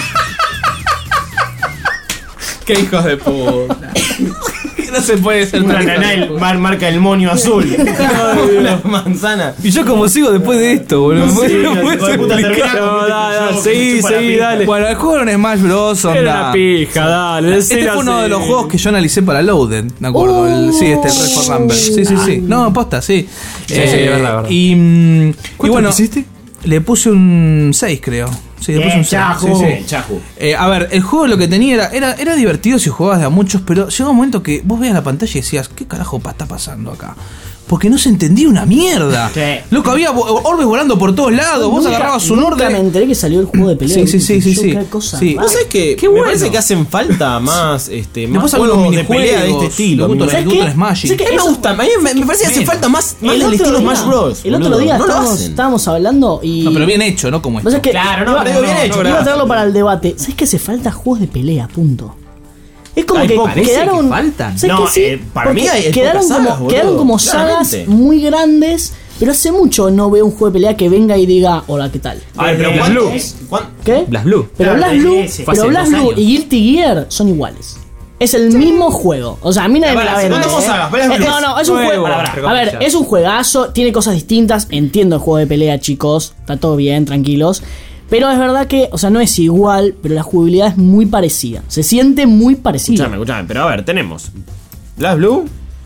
Qué hijos de puta. No se puede ser Una tan hijo naná de el- puta. mar- marca el moño azul. Una manzana. Y yo como sigo después de esto, boludo. No sé, No hijo puedes de puta, explicar. terminá con No, este dale, juego dale, que seguí, me chupa la seguí, pija. dale. Bueno, el juego en Smash Bros. Era Onda. una pija, dale. Este fue uno de los juegos que yo analicé para Loaded, me acuerdo. el, sí, este, el Red Hot Rumble. Sí, sí, sí. No, posta, sí. sí, es verdad, verdad. Y, mm, y ¿Cuánto bueno, le pusiste? le puse un seis, creo. Sí, le puse Bien, un seis. Chajo. Sí, sí. Bien, Chajo. Eh, a ver, el juego lo que tenía era, era, era divertido si jugabas de a muchos, pero llegó un momento que vos veías la pantalla y decías, ¿qué carajo pa- está pasando acá? Porque no se entendía una mierda. Sí. Loco, había vo- orbes volando por todos lados, vos Nunca- agarrabas un nunca me orden. enteré que salió el juego de pelea. Sí, sí, sí, sí, Yo, sí. qué cosa Sí. rara. ¿Vos sabés que Qué me bueno. parece que hacen falta más, este, más Después algunos juegos de pelea de minijuegos, este estilo? los A mí me- Guto- ¿Sabes Guto qué? Smash. ¿Sabes qué? A mí me Eso- gusta, a mí me, me parece que hace falta más, más El del otro estilo día- Smash Bros. El otro boludo. día no lo estábamos, hacen. estábamos hablando y. No, pero bien hecho, ¿no? Como esto. ¿Vos sabés que Claro, no, iba- pero digo bien hecho, Iba a gracias. traerlo para el debate. ¿Sabes que hace falta juegos de pelea? Punto. Es como Hay que pocos. Parece quedaron. que faltan. ¿sabes No, que sí? eh, para Porque mí hay- hay quedaron pocas como, sagas, boludo, quedaron como sagas claramente. muy grandes. Pero hace mucho no veo un juego de pelea que venga y diga, hola, ¿qué tal? A ver, pero Desde ¿cuánto? Blue. ¿Cuán- ¿Qué? Blast Blue. Pero Claro, Blast desde Blue, ese. Fue pero hace Blast dos Blue años. y Guilty Gear son iguales. es el mismo juego. O sea, a mí nadie me la vende. No, ¿eh? sagas, Eh, no, no, es un juego. A ver, es un juegazo, tiene cosas distintas. Entiendo el juego de pelea, chicos. Está todo bien, tranquilos. Pero es verdad que, o sea, no es igual, pero la jugabilidad es muy parecida. Se siente muy parecida. Escuchame, escuchame, pero a ver, tenemos Blast Blue,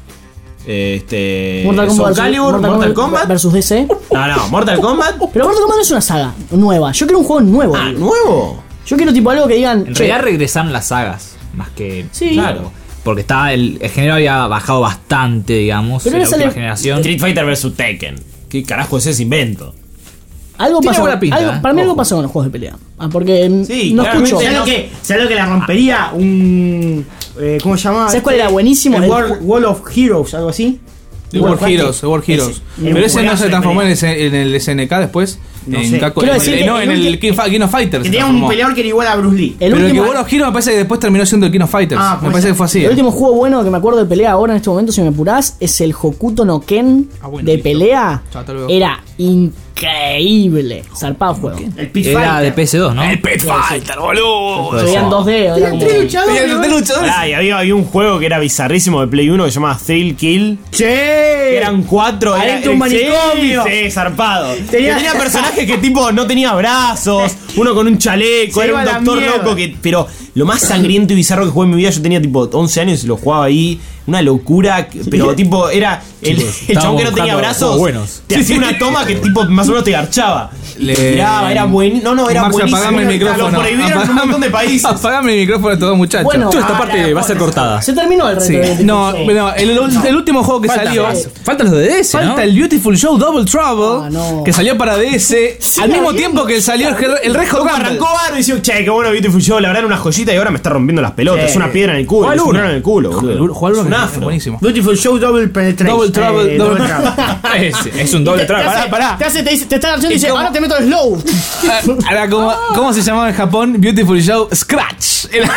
este. Mortal Kombat, Soul Calibur, Mortal Mortal Kombat Kombat. versus D C. No, no, Mortal Kombat. Pero Mortal Kombat no es una saga nueva. Yo quiero un juego nuevo. Ah, digo. nuevo. Yo quiero tipo algo que digan. En che, realidad regresaron las sagas, más que... Sí. Claro. Porque estaba el, el género había bajado bastante, digamos, Pero en la le sale- última generación. Street Fighter versus Tekken. ¿Qué carajo es ese invento? Algo Tiene pasa, buena pinta, algo- eh. para mí algo Ojo. pasa con los juegos de pelea. Ah, porque mm, Sí, no claramente escucho. no- ¿Sabes lo que, ¿sabes lo que la rompería? Un. Eh, ¿Cómo se llama? ¿Sabes cuál era buenísimo? El El- World, World of Heroes, algo así. The World Heroes, The World Heroes. Ese. Pero Un ese no juegazo se de transformó en, pelea. ese- en el S N K después. No en sé. Capcom- Quiero en- decir que no, en el el King, King of Fighters. Que se tenía un transformó. peleador que era igual a Bruce Lee. El Pero el último, que World of Heroes me parece que después terminó siendo el King of Fighters. Ah, me pues parece que fue así. el último juego bueno que me acuerdo de pelea ahora en este momento, si me apurás, es el Hokuto no Ken Ah, bueno, de listo. pelea. Chao, hasta luego. Era increíble. Zarpado juego. El Pit Era Fighter. de P S dos, ¿no? El Pit Fighter, boludo. Se veían dos D. Era como... Ah, y había, había un juego que era bizarrísimo de Play uno que se llamaba Thrill Kill. Che. Que eran cuatro. Era, Adentro un manicomio. Sí, sí, zarpado. Tenía- Que tenía personajes que tipo no tenía brazos, uno con un chaleco, Se era iba un a la doctor mierda. loco que. Pero lo más sangriento y bizarro que jugué en mi vida, yo tenía tipo once años y lo jugaba ahí. Una locura, que- pero tipo, era el, el chabón que no tenía buscando brazos. juegos buenos. Te hacía una toma que tipo más o menos te garchaba. Le- Le tiraba, era buen. No, no, era Marce, buenísimo. apagame el micrófono. Lo prohibieron en un montón de países. Apagame el micrófono de todo, muchachos. Bueno, Toda esta ah, parte va a ser cortada. Se terminó el reto. Sí. de- No, Sí. bueno, el, el último juego que Falta salió. más. Faltan los de D S, ¿no? Falta el Beautiful Show Double Trouble, Ah, no. que salió para D S al mismo tiempo que salió el, el Red Hot Como Rumble. arrancó Baro y dijo, che, qué bueno Beautiful Show, la verdad era una joyita y ahora me está rompiendo las pelotas. Sí. Es una piedra en el culo. Juega Es al un uno. grano en el culo, boludo. Jugar Es un uno, afro. buenísimo. Beautiful Show Double Penetration. Double Trouble, Eh, double Trouble. es, es un doble Te- te trago. hace- pará. Te hace, te dice, te está garchando y Es dice, como- ahora te meto el slow. Ahora, ¿cómo, ¿cómo se llamaba en Japón? Beautiful Show Scratch. Era-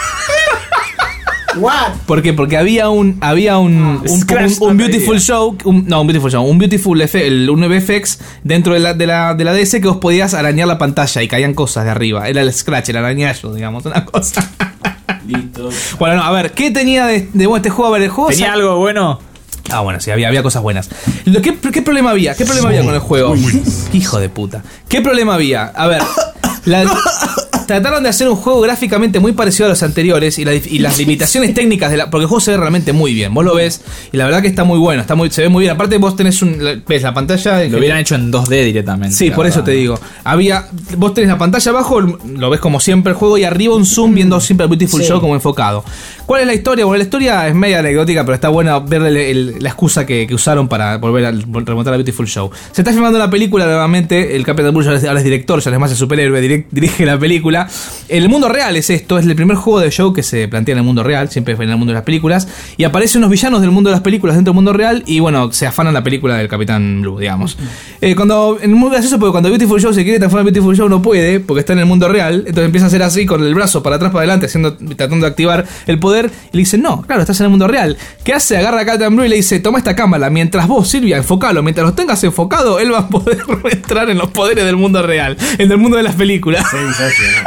What? ¿Por qué? Porque había un había un, un, Scratch un- un no Beautiful pedía. Show, un- no, un Beautiful Show, un Beautiful F, el, un V F X dentro de la, de, la, de la D S que vos podías arañar la pantalla y caían cosas de arriba. Era el Scratch, el arañazo, digamos, una cosa. Listo. Bueno, no, a ver, ¿qué tenía de, de bueno este juego? A ver, el juego ¿Tenía sa- algo bueno? Ah, bueno, sí, había, había cosas buenas. Lo- ¿Qué, ¿Qué problema había? ¿Qué problema había con el juego? Hijo de puta. ¿Qué problema había? A ver, la- trataron de hacer un juego gráficamente muy parecido a los anteriores y, la dif- y las limitaciones técnicas de la. Porque el juego se ve realmente muy bien. Vos lo ves y la verdad que está muy bueno, está muy, se ve muy bien. Aparte, vos tenés un. la- ves la pantalla. Lo hubieran hecho en dos D directamente. Sí, la por eso verdad. te digo. Había, vos tenés la pantalla abajo, lo ves como siempre el juego y arriba un zoom viendo siempre el Beautiful Sí. Show como enfocado. ¿Cuál es la historia? Bueno, la historia es media anecdótica, pero está buena ver el- el- la excusa que, que usaron para volver a remontar a Beautiful Show. Se está filmando la película nuevamente, el Captain Bull ya es, ahora es director, ya no es más el superhéroe, direct- dirige la película. El mundo real es esto, es el primer juego de show que se plantea en el mundo real, siempre fue en el mundo de las películas, y aparecen unos villanos del mundo de las películas dentro del mundo real y bueno, se afanan la película del Capitán Blue, digamos. Eh, cuando, en muy gracioso porque cuando Beautiful Show se quiere transformar en Beautiful Show no puede, porque está en el mundo real, entonces empieza a hacer así con el brazo para atrás, para adelante, haciendo, tratando de activar el poder, y le dicen, no, claro, estás en el mundo real. ¿Qué hace? Agarra a Captain Blue y le dice, toma esta cámara, mientras vos, Silvia, enfocalo, mientras los tengas enfocado, él va a poder entrar en los poderes del mundo real, en el mundo de las películas. Sensacional.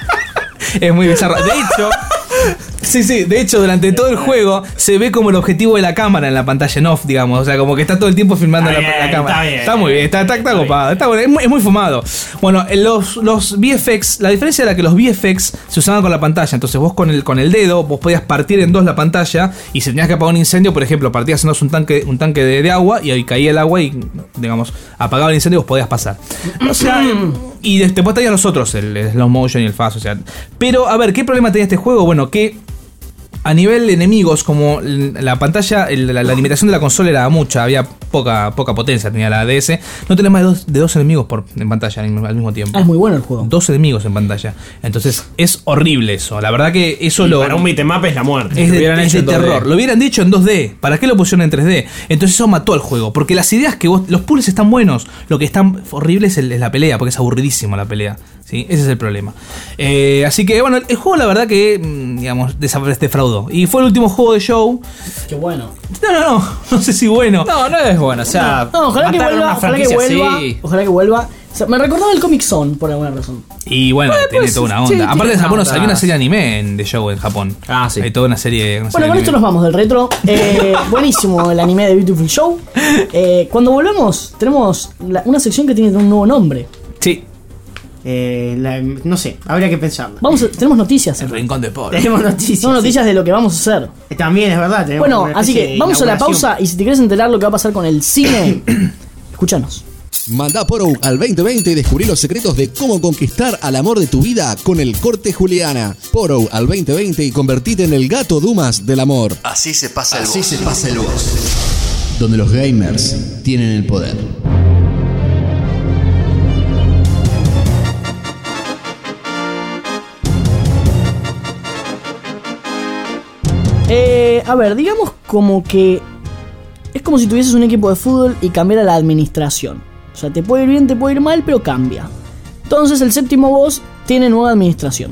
Es muy bizarro. De hecho, sí, sí, de hecho, durante todo el juego se ve como el objetivo de la cámara en la pantalla en off, digamos. O sea, como que está todo el tiempo filmando Está la, bien, la cámara. está bien. muy bien, está, está, está Está copado, está bueno, es muy, es muy fumado. Bueno, en los, los V F X, la diferencia era que los V F X se usaban con la pantalla. Entonces vos con el, con el dedo, vos podías partir en dos la pantalla y si tenías que apagar un incendio, por ejemplo, partías en dos un tanque, un tanque de, de agua y ahí caía el agua y, digamos, apagaba el incendio y vos podías pasar. O sea, y de- después tenían los otros, el, el slow motion y el fast, o sea. Pero, a ver, ¿qué problema tenía este juego? Bueno, que a nivel de enemigos, como la pantalla, el- la, la limitación de la consola era mucha, había poca, poca potencia, tenía la D S, no tenés más de dos, de dos enemigos por, en pantalla al mismo, al mismo tiempo. Ah, es muy bueno el juego. Dos enemigos en pantalla. Entonces, es horrible eso. La verdad que eso Y lo. para un beatmap es la muerte. Es Lo de, hubieran es hecho de en dos D. terror. Lo hubieran dicho en dos D. ¿Para qué lo pusieron en tres D? Entonces eso mató el juego. Porque las ideas que vos. Los puzzles están buenos. Lo que está horrible es, el- es la pelea. Porque es aburridísimo la pelea. ¿Sí? Ese es el problema. Eh, así que bueno, el juego la verdad que. mm, Digamos, desa- defraudó. Y fue el último juego de show. Qué bueno. No, no, no. No sé si bueno. No, no es bueno. O sea, No, ojalá que mataron vuelva, una ojalá que franquicia vuelva, así. ojalá que vuelva. sea, me recordaba el Comic Zone por alguna razón. Y bueno, Bueno, tiene pues, toda una sí, onda. tiene Aparte, en una Japón onda. salió una serie de anime en, de show en Japón. Ah, sí. Hay toda una serie. Una Bueno, serie con de esto anime. nos vamos del retro. Eh, buenísimo el anime de Beautiful Show. Eh, cuando volvemos, tenemos la- una sección que tiene un nuevo nombre. Sí, Eh, la- no sé, habría que pensarlo. Vamos a- tenemos noticias. el rincón de Paul. Tenemos noticias. Son noticias de lo que vamos a hacer. sí. También es verdad. tenemos Bueno, una así especie que de vamos a la inauguración. pausa y si te quieres enterar lo que va a pasar con el cine, escúchanos. Manda Poro al veinte veinte y descubrí los secretos de cómo conquistar al amor de tu vida con el corte Juliana. Poro al veinte veinte y convertite en el gato Dumas del amor. Así se pasa el Así boss. se pasa el boss. Donde los gamers tienen el poder. Eh, a ver, digamos como que es como si tuvieses un equipo de fútbol y cambiara la administración. O sea, te puede ir bien, te puede ir mal, pero cambia. Entonces el séptimo boss tiene nueva administración.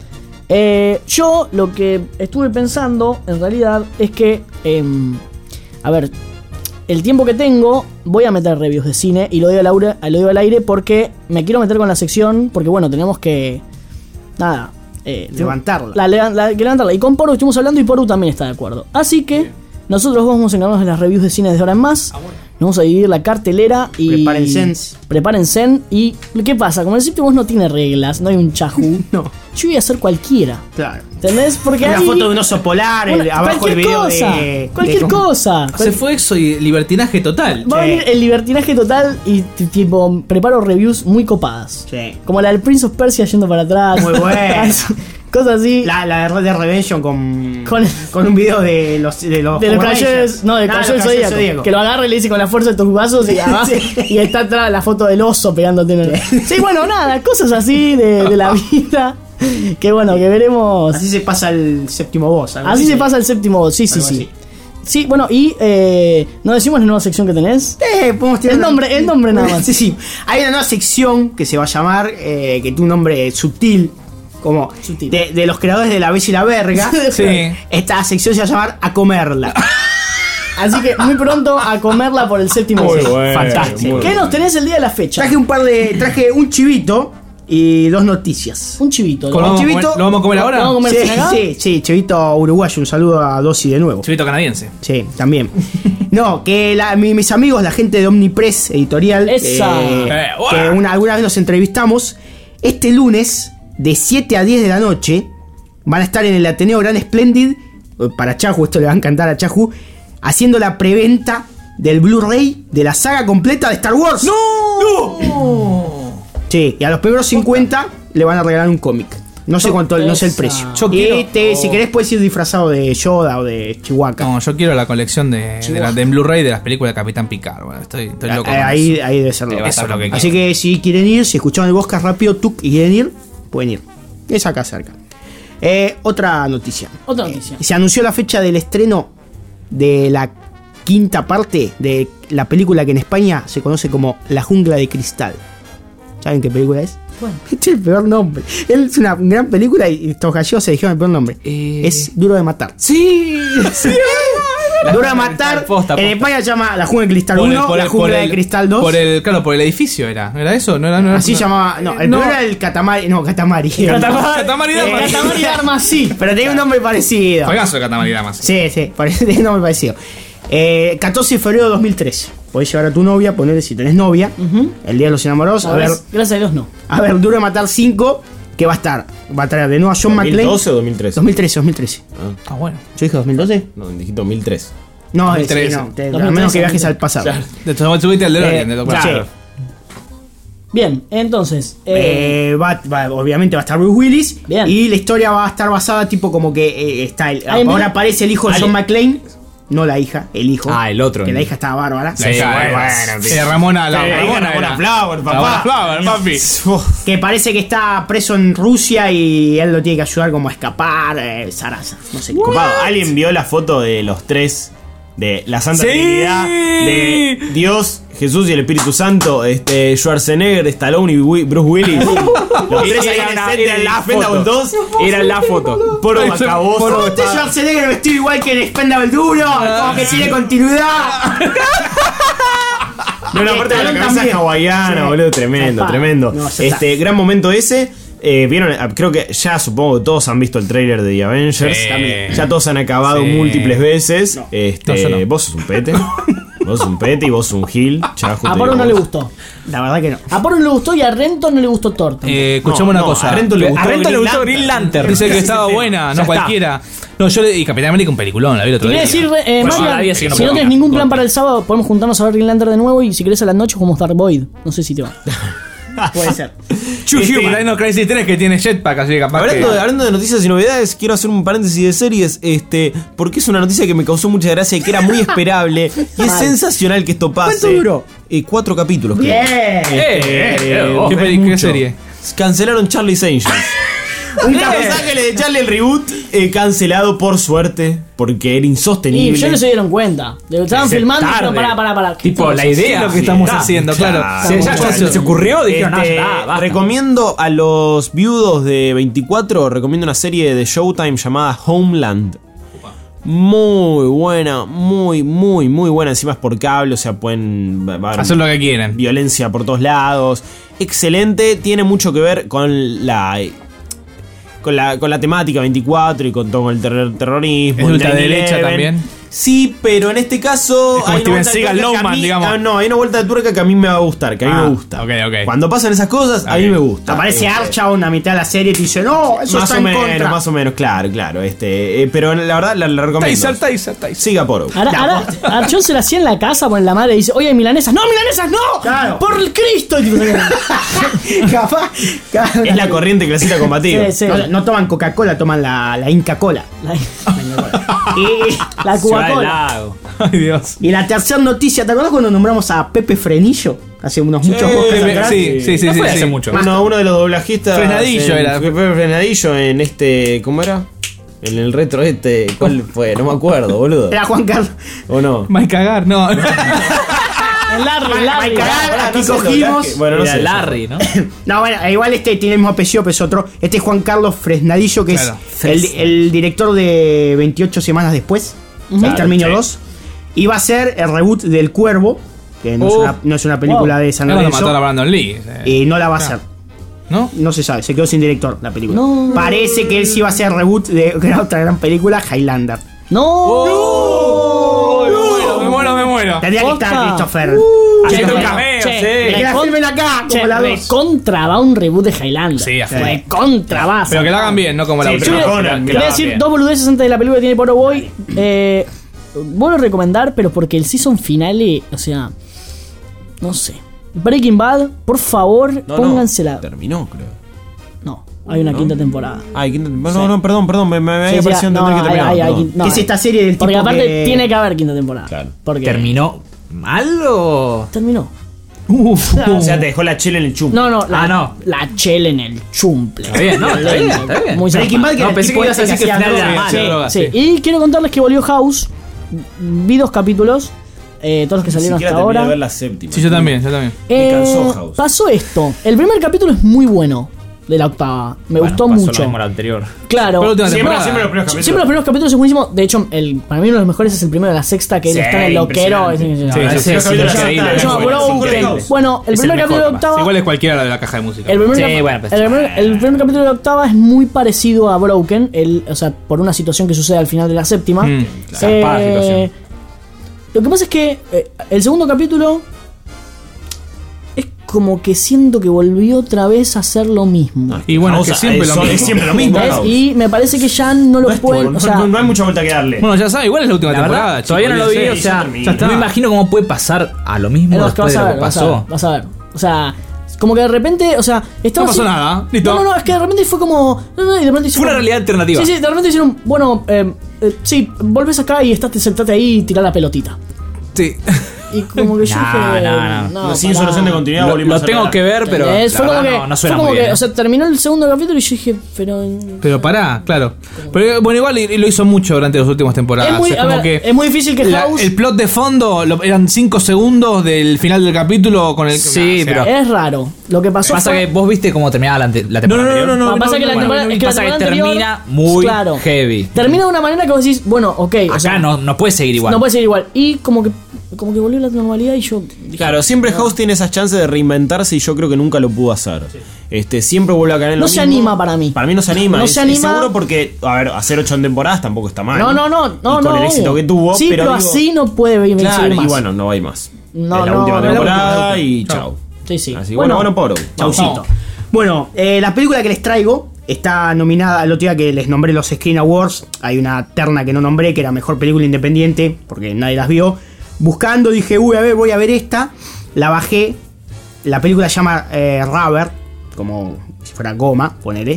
Eh, yo lo que estuve pensando en realidad es que, em, a ver, el tiempo que tengo voy a meter reviews de cine y lo digo al aire, lo digo al aire porque me quiero meter con la sección porque bueno, tenemos que, nada, eh, Levantarla. La, la- la- que levantarla. Y con Poru estuvimos hablando y Poru también está de acuerdo. Así que nosotros vamos a encargarnos de las reviews de cine desde ahora en más. Nos vamos a dividir la cartelera y... Prepárense. Prepárense. Y ¿qué pasa? Como el séptimo boss no tiene reglas, no hay un chahu. No. Yo voy a hacer cualquiera. Claro. ¿Entendés? Porque Una ahí- foto de un oso polar, el- Una- abajo el cualquier video cosa, de. cualquier de- cosa. Se fue eso y libertinaje total. Va a Sí. venir el libertinaje total y t- tipo preparo reviews muy copadas. Sí. Como la del Prince of Persia yendo para atrás. Muy buena. Cosas así. La, la de Red Dead Redemption con, Con- con un video de los de los, de los Power caballeros, Rangers. no, de Ah, Caballero los del Caballeros Zodíaco. Que lo agarra y le dice con la fuerza de tus vasos y abajo. Y está atrás la foto del oso pegándote en el. Sí, bueno, nada, cosas así de, de la vida. Que bueno, que veremos. Así se pasa el séptimo boss. algo Así se pasa el séptimo boss, sí, sí, Algo sí. así. Sí, bueno, y eh, ¿no decimos la nueva sección que tenés? Eh, podemos tirar El una- nombre, el nombre nada más. Sí, sí. Hay una nueva sección que se va a llamar, eh, que tiene un nombre sutil, como Sutil. De, de los creadores de La Bella y la Verga. Sí. Esta sección se va a llamar A Comerla. Así que muy pronto a comerla por el séptimo Muy boss. bueno, Fantástico. muy ¿Qué nos tenés el día de la fecha? Traje un par de. Traje un chivito y dos noticias. Un chivito. ¿Lo ¿no? vamos, a chivito- comer, ¿Lo vamos a comer ahora? ¿Lo vamos a comer Sí, sin acá? sí, sí, chivito uruguayo. Un saludo a Dosi de nuevo. Chivito canadiense. Sí, también. No, que la- mi- mis amigos, la gente de Omnipress Editorial, Esa. eh, Eh, que buah. una, alguna vez los entrevistamos, este lunes, de siete a diez de la noche, van a estar en el Ateneo Gran Splendid, eh, para Chahu, esto le va a encantar a Chahu, haciendo la preventa del Blu-ray de la saga completa de Star Wars. ¡No! Sí, y a los primeros cincuenta le van a regalar un cómic. No sé cuánto, no sé el Esa. precio. Yo y quiero- te- si querés puedes ir disfrazado de Yoda o de Chihuahua. No, yo quiero la colección de, de, la, de en Blu-ray de las películas de Capitán Picard. Bueno, estoy, estoy loco. Eh, con ahí, eso. ahí debe ser lo Eso es lo que Así quiero. que si quieren ir, si escucharon el podcast rápido, tuc, y quieren ir, pueden ir. Es acá cerca. Eh, otra noticia. Otra noticia. Se anunció la fecha del estreno de la quinta parte de la película que en España se conoce como La Jungla de Cristal. ¿Saben qué película es? Bueno. Este es el peor nombre. Es una gran película y estos gallegos se dijeron el peor nombre. Eh. Es Duro de Matar. Sí, sí. Duro de Matar. Posta, En posta. España se llama La Jungla de Cristal Por el- uno, por La el- Jungla por de el- Cristal dos. Por el, claro, por el edificio era. ¿Era eso? ¿No era, no era- Así no- llamaba. No, el No. primero era el Catamari. No, Catamari. Catamari- Catamari Dama. Eh, Catamari Dama, sí. Pero tenía un nombre parecido. Juegazo de Catamari Damas. Sí, sí, parece- tenía un nombre parecido. Eh, catorce de febrero de dos mil trece. Podés llevar a tu novia, ponerle si tenés novia. El día de los enamorados. A ver, Gracias a Dios no. a ver, Duro de Matar cinco. Que va a estar. Va a traer de nuevo a John ¿dos mil McClane. doce o dos mil trece? dos mil trece, dos mil trece. Ah, bueno. ¿Yo dije dos mil doce? No, dijiste dos mil tres. No, dos mil trece. sí, no, te- a dos mil trece, menos que viajes dos mil trece. al pasado. De hecho, subiste al DeLorean. Eh, de lo- claro. Bien, entonces. Eh, Eh, va, va- obviamente va a estar Bruce Willis. Bien. Y la historia va a estar basada tipo como que eh, está el, Ay, ahora mira. aparece el hijo de Ale. John McClane. No la hija, el hijo. Ah, el otro. Que la hija estaba bárbara. La hija, bueno, eh, bueno, sí, tío. Ramona, la Sí, Ramona, Ramona era. Flower, papá. Ramona Flower, papi. Que parece que está preso en Rusia y él lo tiene que ayudar como a escapar. Eh, zaraza, no sé qué. Copado, ¿alguien vio la foto de los tres? De la Santa ¡Sí! Trinidad, de Dios, Jesús y el Espíritu Santo, este Schwarzenegger, Stallone y Wi- Bruce Willis. Los tres ahí en el set de Expendables dos. Era la foto. Poro Ay, Macaboso. Poro- Este Schwarzenegger vestido igual que en Expendable Duro, como que tiene continuidad. No, no, aparte de la cabeza también. hawaiana, Sí. boludo, tremendo, Zarpado. tremendo. No, ya está. Este, gran momento ese. Eh, vieron, creo que ya supongo que todos han visto el tráiler de The Avengers. Sí. También. Ya todos han acabado Sí. múltiples veces. Este, No, yo no. vos sos un pete. Vos sos un pete y vos sos un gil. Chajo, A te Poro digo no le vos. gustó. La verdad que no. A Poro no le gustó y a Renton no le gustó Thor. tampoco. Eh, escuchame No, una no, cosa. a Renton le gustó A Renton le Green gustó Lantern. Green Lantern. Dice que Ese estaba es el buena, tema. no Ya está. cualquiera. No, yo le. Y Capitán América un peliculón, la vi el otro Te día. quería decir, eh, Pues Marian, todavía sí que no si no puedo tienes hablar. ningún plan para el sábado, podemos juntarnos a ver Green Lantern de nuevo y si querés a la noche jugamos Dark Void. No sé si te va. Puede ser. True Este- Human, Dino Crisis tres que tiene jetpack, así que capaz Hablando que... de, hablando de noticias y novedades, quiero hacer un paréntesis de series, este, porque es una noticia que me causó mucha gracia y que era muy esperable. Y es sensacional que esto pase. ¿Cuánto duró? Eh, cuatro capítulos, creo. Bien. Este, eh, eh, ¿Qué es peli- qué mucho. serie? Cancelaron Charlie's Angels. Un Los Ángeles de Charlie el reboot eh, cancelado por suerte porque era Y insostenible. ellos no se dieron cuenta. Estaban Se filmando y tarde. dijeron, pará, pará, pará. ¿qué Tipo, estamos la haciendo? idea lo que estamos está. haciendo, claro. Claro. Si ya, ya se, se ocurrió, dijeron, Este, ah, ya, basta. recomiendo a los viudos de veinticuatro, recomiendo una serie de Showtime llamada Homeland. Muy buena, muy, muy, muy buena. Encima es por cable, o sea, pueden va- va a haber Hacer lo que quieren. violencia por todos lados. Excelente, tiene mucho que ver con la con la, con la temática veinticuatro y con todo el terror- terrorismo. ¿Es el ultraderecha nueve once. también? Sí, pero en este caso. Es como hay una Steven vuelta de Seagal tuerca que a Lowman, mí- digamos. ah, no, hay una vuelta de tuerca que a mí me va a gustar, que a mí Ah, me gusta. ok, ok. Cuando pasan esas cosas, a mí Ok. me gusta. Aparece Este, Archaon a mitad de la serie y te dice, no, eso Más está o en menos, contra. más o menos, claro, claro. Este, eh, pero la verdad la, la recomiendo. Taser, taser, taser. Siga por Ahora, ahora Archon se la hacía en la casa con la madre y dice, oye, milanesas, no, milanesas, no, Claro. por el Cristo. Y tipo, Capaz, capaz. Es la corriente clasista combativa. Sí, sí. No, no toman Coca-Cola, toman la, la Inca Cola. La, Y, la Ciudad del Coca-Cola. Lago. Ay, Dios. y la tercera noticia, ¿te acuerdas cuando nombramos a Pepe Frenillo? Hace unos muchos podcasts Pepe, atrás. sí, sí, sí. No sí, fue sí. hace mucho. Uno, uno de los doblajistas. Frenadillo en- era. Pepe Frenadillo en este. ¿Cómo era? En el retro este. ¿Cuál fue? No me acuerdo, boludo. Era Juan Carlos. ¿O no? Mike cagar, no. El Larry, Larry. Mike Cagar, Pará, aquí no sé el cogimos. doblaje. Bueno, no Era sé. Larry, ¿no? No, bueno, igual este tiene el mismo apellido, pero es otro. Este es Juan Carlos Fresnadillo, que Claro. es el, el director de veintiocho semanas después, Exterminio sí. dos. Y va a ser el reboot del Cuervo, que no, es, Oh. una, no es una película Wow. de San No lo mataron a Lorenzo. Brandon Lee. Y no la va a Claro. hacer. ¿No? No se sabe, se quedó sin director la película. No. Parece que él sí va a hacer reboot de de otra gran película, Highlander. No. Me muero, me muero, me muero. Tendría que Posta. estar Christopher. Haciendo un Che, cameo, che, sí. Que la recon- filmen acá, Che, como la dos. recontra va un reboot de Highlander. Sí, a full. Recontra va. Pero que lo hagan bien, no como la Sí, última. pero Yo Conan, quería claro, decir bien. dos boludeces antes de la película que tiene Poro Boy. Eh, vuelvo a recomendar, pero porque el season finale, o sea, no sé. Breaking Bad, por favor, No, póngansela. no, terminó, creo. No, hay una quinta temporada. Ay, quinta- no, no, perdón, perdón, me, me había Sí, sí, parecido no, entender que hay- terminó. hay- hay no. quin- no, ¿Qué es esta serie del Porque tipo aparte que- tiene que haber quinta temporada. Claro. Porque ¿Terminó mal o...? terminó. Uf. O sea, te dejó la chela en el chum. No, no, la, Ah, no. la chela en el chumple. Está bien, no, está bien, está bien. Muy Breaking Bad, que zarpado. era No, pensé el tipo que ibas a ese decir que el hacía final era drogas. malo. Sí, drogas, Sí, sí. y quiero contarles que volvió House. Vi dos capítulos, eh, todos los que Ni salieron siquiera hasta terminé ahora. de ver la séptima. Sí, yo también, yo también. Me Eh, cansó House. pasó esto. El primer capítulo es muy bueno de la octava. Me Bueno, gustó pasó mucho. lo mismo la anterior. Claro. Pero la última Siempre, temporada. siempre los primeros capítulos. Siempre los primeros capítulos es buenísimo. De hecho, el, para mí uno de los mejores es el primero de la sexta, que él Sí, está en el loquero. Es- impresionante. es- Sí, es- sí, sí, es- sí, es- sí, es- sí, se sí, llama sí, Broken. sí. Bueno, el Es el primer mejor, capítulo de capaz. octava. Igual es cualquiera de la caja de música. El primer, Sí, cap- bueno, pues- el primer- el primer capítulo de octava es muy parecido a Broken, el, o sea, por una situación que sucede al final de la séptima. Mm, zarpada situación. Lo que pasa es que eh, el segundo capítulo es como que siento que volvió otra vez a hacer lo mismo. Y bueno, es que House, siempre eh, lo son- mismo. es siempre lo mismo. ¿Ves? House. Y me parece que ya no lo No, es pueden. tipo, O sea, no, no hay mucha vuelta que darle. Bueno, ya sabes, igual es la última La temporada. verdad, chicos, todavía no lo vi, olvídense. o sea, termina. ya está. no me imagino cómo puede pasar a lo mismo es lo que después vas de a lo ver, que vas a ver, pasó. vas a ver. O sea, como que de repente, o sea, estaba No pasó así- nada, listo. No, no, no, es que de repente fue como. No, no, y de repente Fue una como- realidad alternativa. Sí, sí, de repente hicieron, bueno, eh, eh, sí, volvés acá y estás, sentate ahí y tirá la pelotita. Sí. Y como que yo No, dije. no, no. Sin pará. solución de continuidad Lo, volvimos lo a tengo hablar. que ver, pero Es, la fue como verdad que, no, no suena fue como muy que, bien. o sea, terminó el segundo capítulo y yo dije, pero. Pero pará, claro. Pero bueno, igual y- y lo hizo mucho durante las últimas temporadas. Es muy, Es a como ver, que es muy difícil que la- House. el plot de fondo lo- eran cinco segundos del final del capítulo con el. Sí, o sea, pero- Es raro. Lo que pasó Pasa fue. que vos viste cómo terminaba la, ante- la No, no, temporada no, anterior. no, no. pasa que la no, temporada, no, es que la pasa que temporada anterior- termina muy heavy. Termina de una manera que vos decís, bueno, ok. o Acá sea, no, no puede seguir igual. No puede ser igual. Y como que como que volvió la normalidad y yo dije, Claro, siempre no. House tiene esas chances de reinventarse y yo creo que nunca lo pudo hacer. Sí. Este, siempre vuelve a caer en No lo se mismo. anima para mí. Para mí no se anima. No es, se es anima. seguro porque, a ver, hacer ocho temporadas tampoco está mal. No, no, no, no, y con no. el éxito obvio. que tuvo. Sí, pero, digo, así no puede venir Claro, más. y bueno, no hay más. No, es la no, última no es la temporada última. y Chao. chao. Sí, sí. Así, bueno, bueno, poro. Chaucito. Bueno, eh, la película que les traigo está nominada, el otro día que les nombré los Screen Awards, hay una terna que no nombré, que era Mejor Película Independiente, porque nadie las vio. Buscando, dije, uy, a ver, voy a ver esta. La bajé. La película se llama eh, Rubber, como si fuera goma, ponele.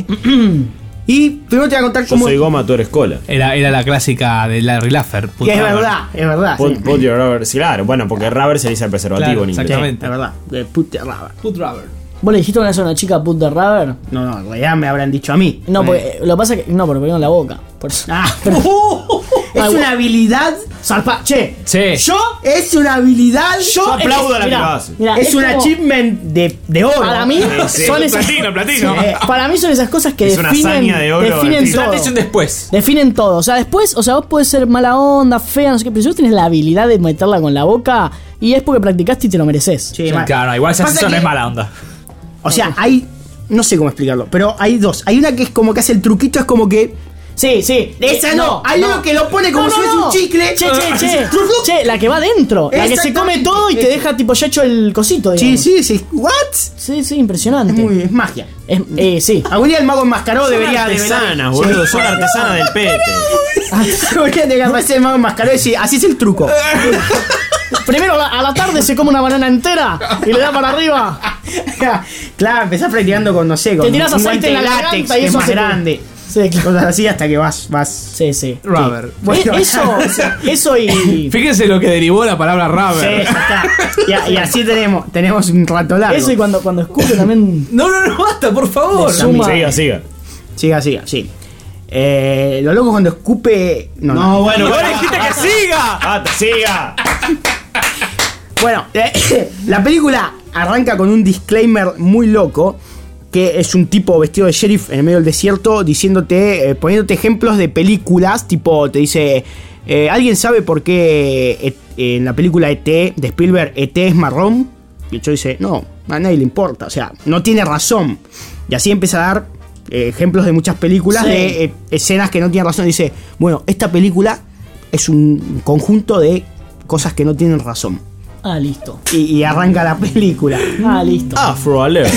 Y primero te voy a contar Yo cómo... soy goma, tú eres cola. Era, era la clásica de Larry Laffer. Que es verdad, es verdad. Put, sí. put your rubber. Sí, claro, bueno, porque rubber se le dice al preservativo Claro, en inglés. exactamente. Es verdad. Eh, Put the rubber. Put Rubber. ¿Vos le dijiste una vez a una chica put the rubber? No, no, en realidad me habrán dicho a mí. No, Eh. porque lo que pasa es que. No, porque pegó en la boca. Por eso. Ah, es Ah, una habilidad. Zarpa. Che, Sí. yo es una habilidad. Yo, Yo aplaudo a la que Mirá, lo hace. mirá, es, un como- achievement de, de oro. Para mí sí. son esas Platino, platino. Sí, para mí son esas cosas que Es una definen, hazaña de oro, definen Martín. todo. Antes y un después. Definen todo. O sea, después, o sea, vos podés ser mala onda, fea, no sé qué, pero si vos tenés la habilidad de meterla con la boca, y es porque practicaste y te lo mereces. Sí, mal. Claro, igual esa Pasa no que- es mala onda. O sea, hay. No sé cómo explicarlo, pero hay dos. Hay una que es como que hace el truquito, es como que. Sí, sí. Esa Eh, no. Hay uno que lo pone como No, si no, fuese no. un chicle. Che, che, che. Flup, flup. Che, la que va adentro. La que se come Exactamente. todo y te Ese. deja tipo ya hecho el cosito, Sí, digamos. sí, sí. ¿What? Sí, sí, impresionante. Es, muy, es magia. Es- eh, sí. Algún día el mago enmascarado Son debería. artesanas, debería- boludo. Son artesanas del pete. Debería de que aparecer el mago enmascarado y decir, así es el truco. Primero a la, a la tarde se come una banana entera y le da para arriba. Claro, empezás practicando con, no sé, con Te tirás un aceite guante en la de látex garganta y que es eso más se- grande. Sí, claro. Cosas así hasta que vas. vas. Sí, sí. Rubber. Bueno. Eh, Eso, eso y. Fíjense lo que derivó la palabra Sí, rubber. ya está. Y, y así tenemos, tenemos un rato largo. Eso y cuando, cuando escupe también. No, no, no, basta, por favor. Suma. Siga, siga. Siga, siga, sí. Eh, lo loco cuando escupe. No, no. bueno, ¡Igual bueno. dijiste que siga! ¡Basta, siga! Bueno, eh, la película arranca con un disclaimer muy loco. Que es un tipo vestido de sheriff en el medio del desierto diciéndote, eh, poniéndote ejemplos de películas. Tipo, te dice, eh, ¿alguien sabe por qué eh, en la película E T de Spielberg E T es marrón? Y el chico dice, no, a nadie le importa, o sea, no tiene razón. Y así empieza a dar eh, ejemplos de muchas películas, Sí. de eh, escenas que no tienen razón. Dice, bueno, esta película es un conjunto de cosas que no tienen razón. Ah, listo. Y, y arranca la película. Ah, listo. Afro alert.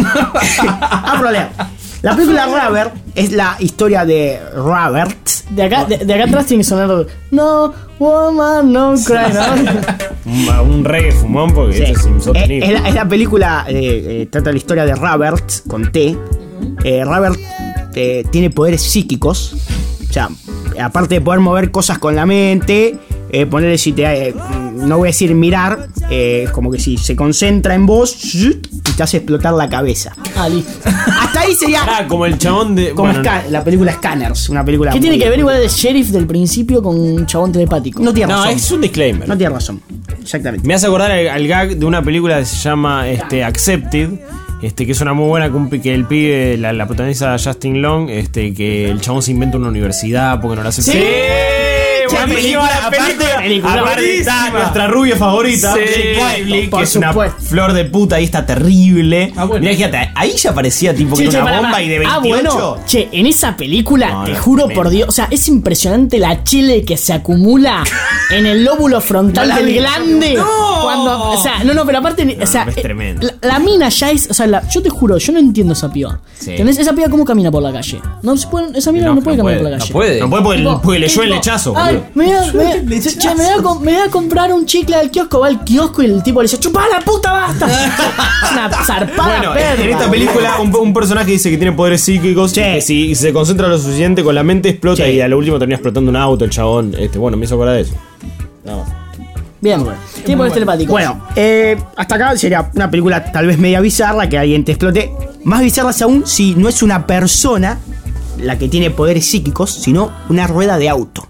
Afro Leo. La película Rubber es la historia de Robert. De acá, de, de acá atrás tiene que sonar. No, woman, no cry, ¿no? Un, un reggae fumón porque Sí. esto es Eh, insostenible. es, la, es la película, eh, eh, trata la historia de Robert con T. Eh, Robert eh, tiene poderes psíquicos. O sea, aparte de poder mover cosas con la mente, eh, ponerle si te. Eh, no voy a decir mirar, eh, como que si se concentra en vos y te hace explotar la cabeza. Ah, listo. Hasta ahí sería. Ah, como el chabón de. Como bueno, Sca- la película Scanners, una película. ¿Qué tiene muy- que ver igual el sheriff del principio con un chabón telepático? No tiene no, razón. es un disclaimer. No tiene razón. Exactamente. Me hace acordar al, al gag de una película que se llama este, Accepted. Este, que es una muy buena que, un pi- que el pibe, la, la protagoniza Justin Long, este, que el chabón se inventa una universidad porque no la hace. Sí. Buena Che, película, aparte, película aparte está buenísima. nuestra rubia favorita, Sí, Blake Lively, por que es una supuesto. flor de puta y está terrible. Ah, bueno. Mirá, fíjate, ahí ya parecía tipo que Che, era che, una pará, bomba pará. y de Ah, veintiocho. bueno. Che, en esa película, No, te no, juro tremendo. por Dios, o sea, es impresionante la chile que se acumula en el lóbulo frontal No la del vi. glande. No. Cuando, o sea, no, no, pero aparte, o sea, es eh, tremendo. La, la mina ya es, o sea, la- yo te juro, yo no entiendo esa piba. Sí. ¿Entendés? Esa piba cómo camina por la calle. No se puede, esa mina no, No, puede no caminar puede, por la no calle. puede. No puede porque, Tipo, porque leyó el tipo, lechazo. Ay, boludo. me voy a, me, voy a- che, me voy a com- me voy a comprar un chicle al kiosco. Va al kiosco y el tipo le dice: ¡Chupá la puta, basta! Es una zarpada Bueno, perra, en esta boludo. película un, un personaje dice que tiene poderes psíquicos, Che. que si se concentra lo suficiente con la mente explota Che. y a lo último termina explotando un auto el chabón. Este, bueno, me hizo acordar de eso. No. Bien, tiene poderes telepáticos. Bueno, eh, hasta acá sería una película tal vez media bizarra, que alguien te explote. Más bizarras aún si no es una persona la que tiene poderes psíquicos, sino una rueda de auto.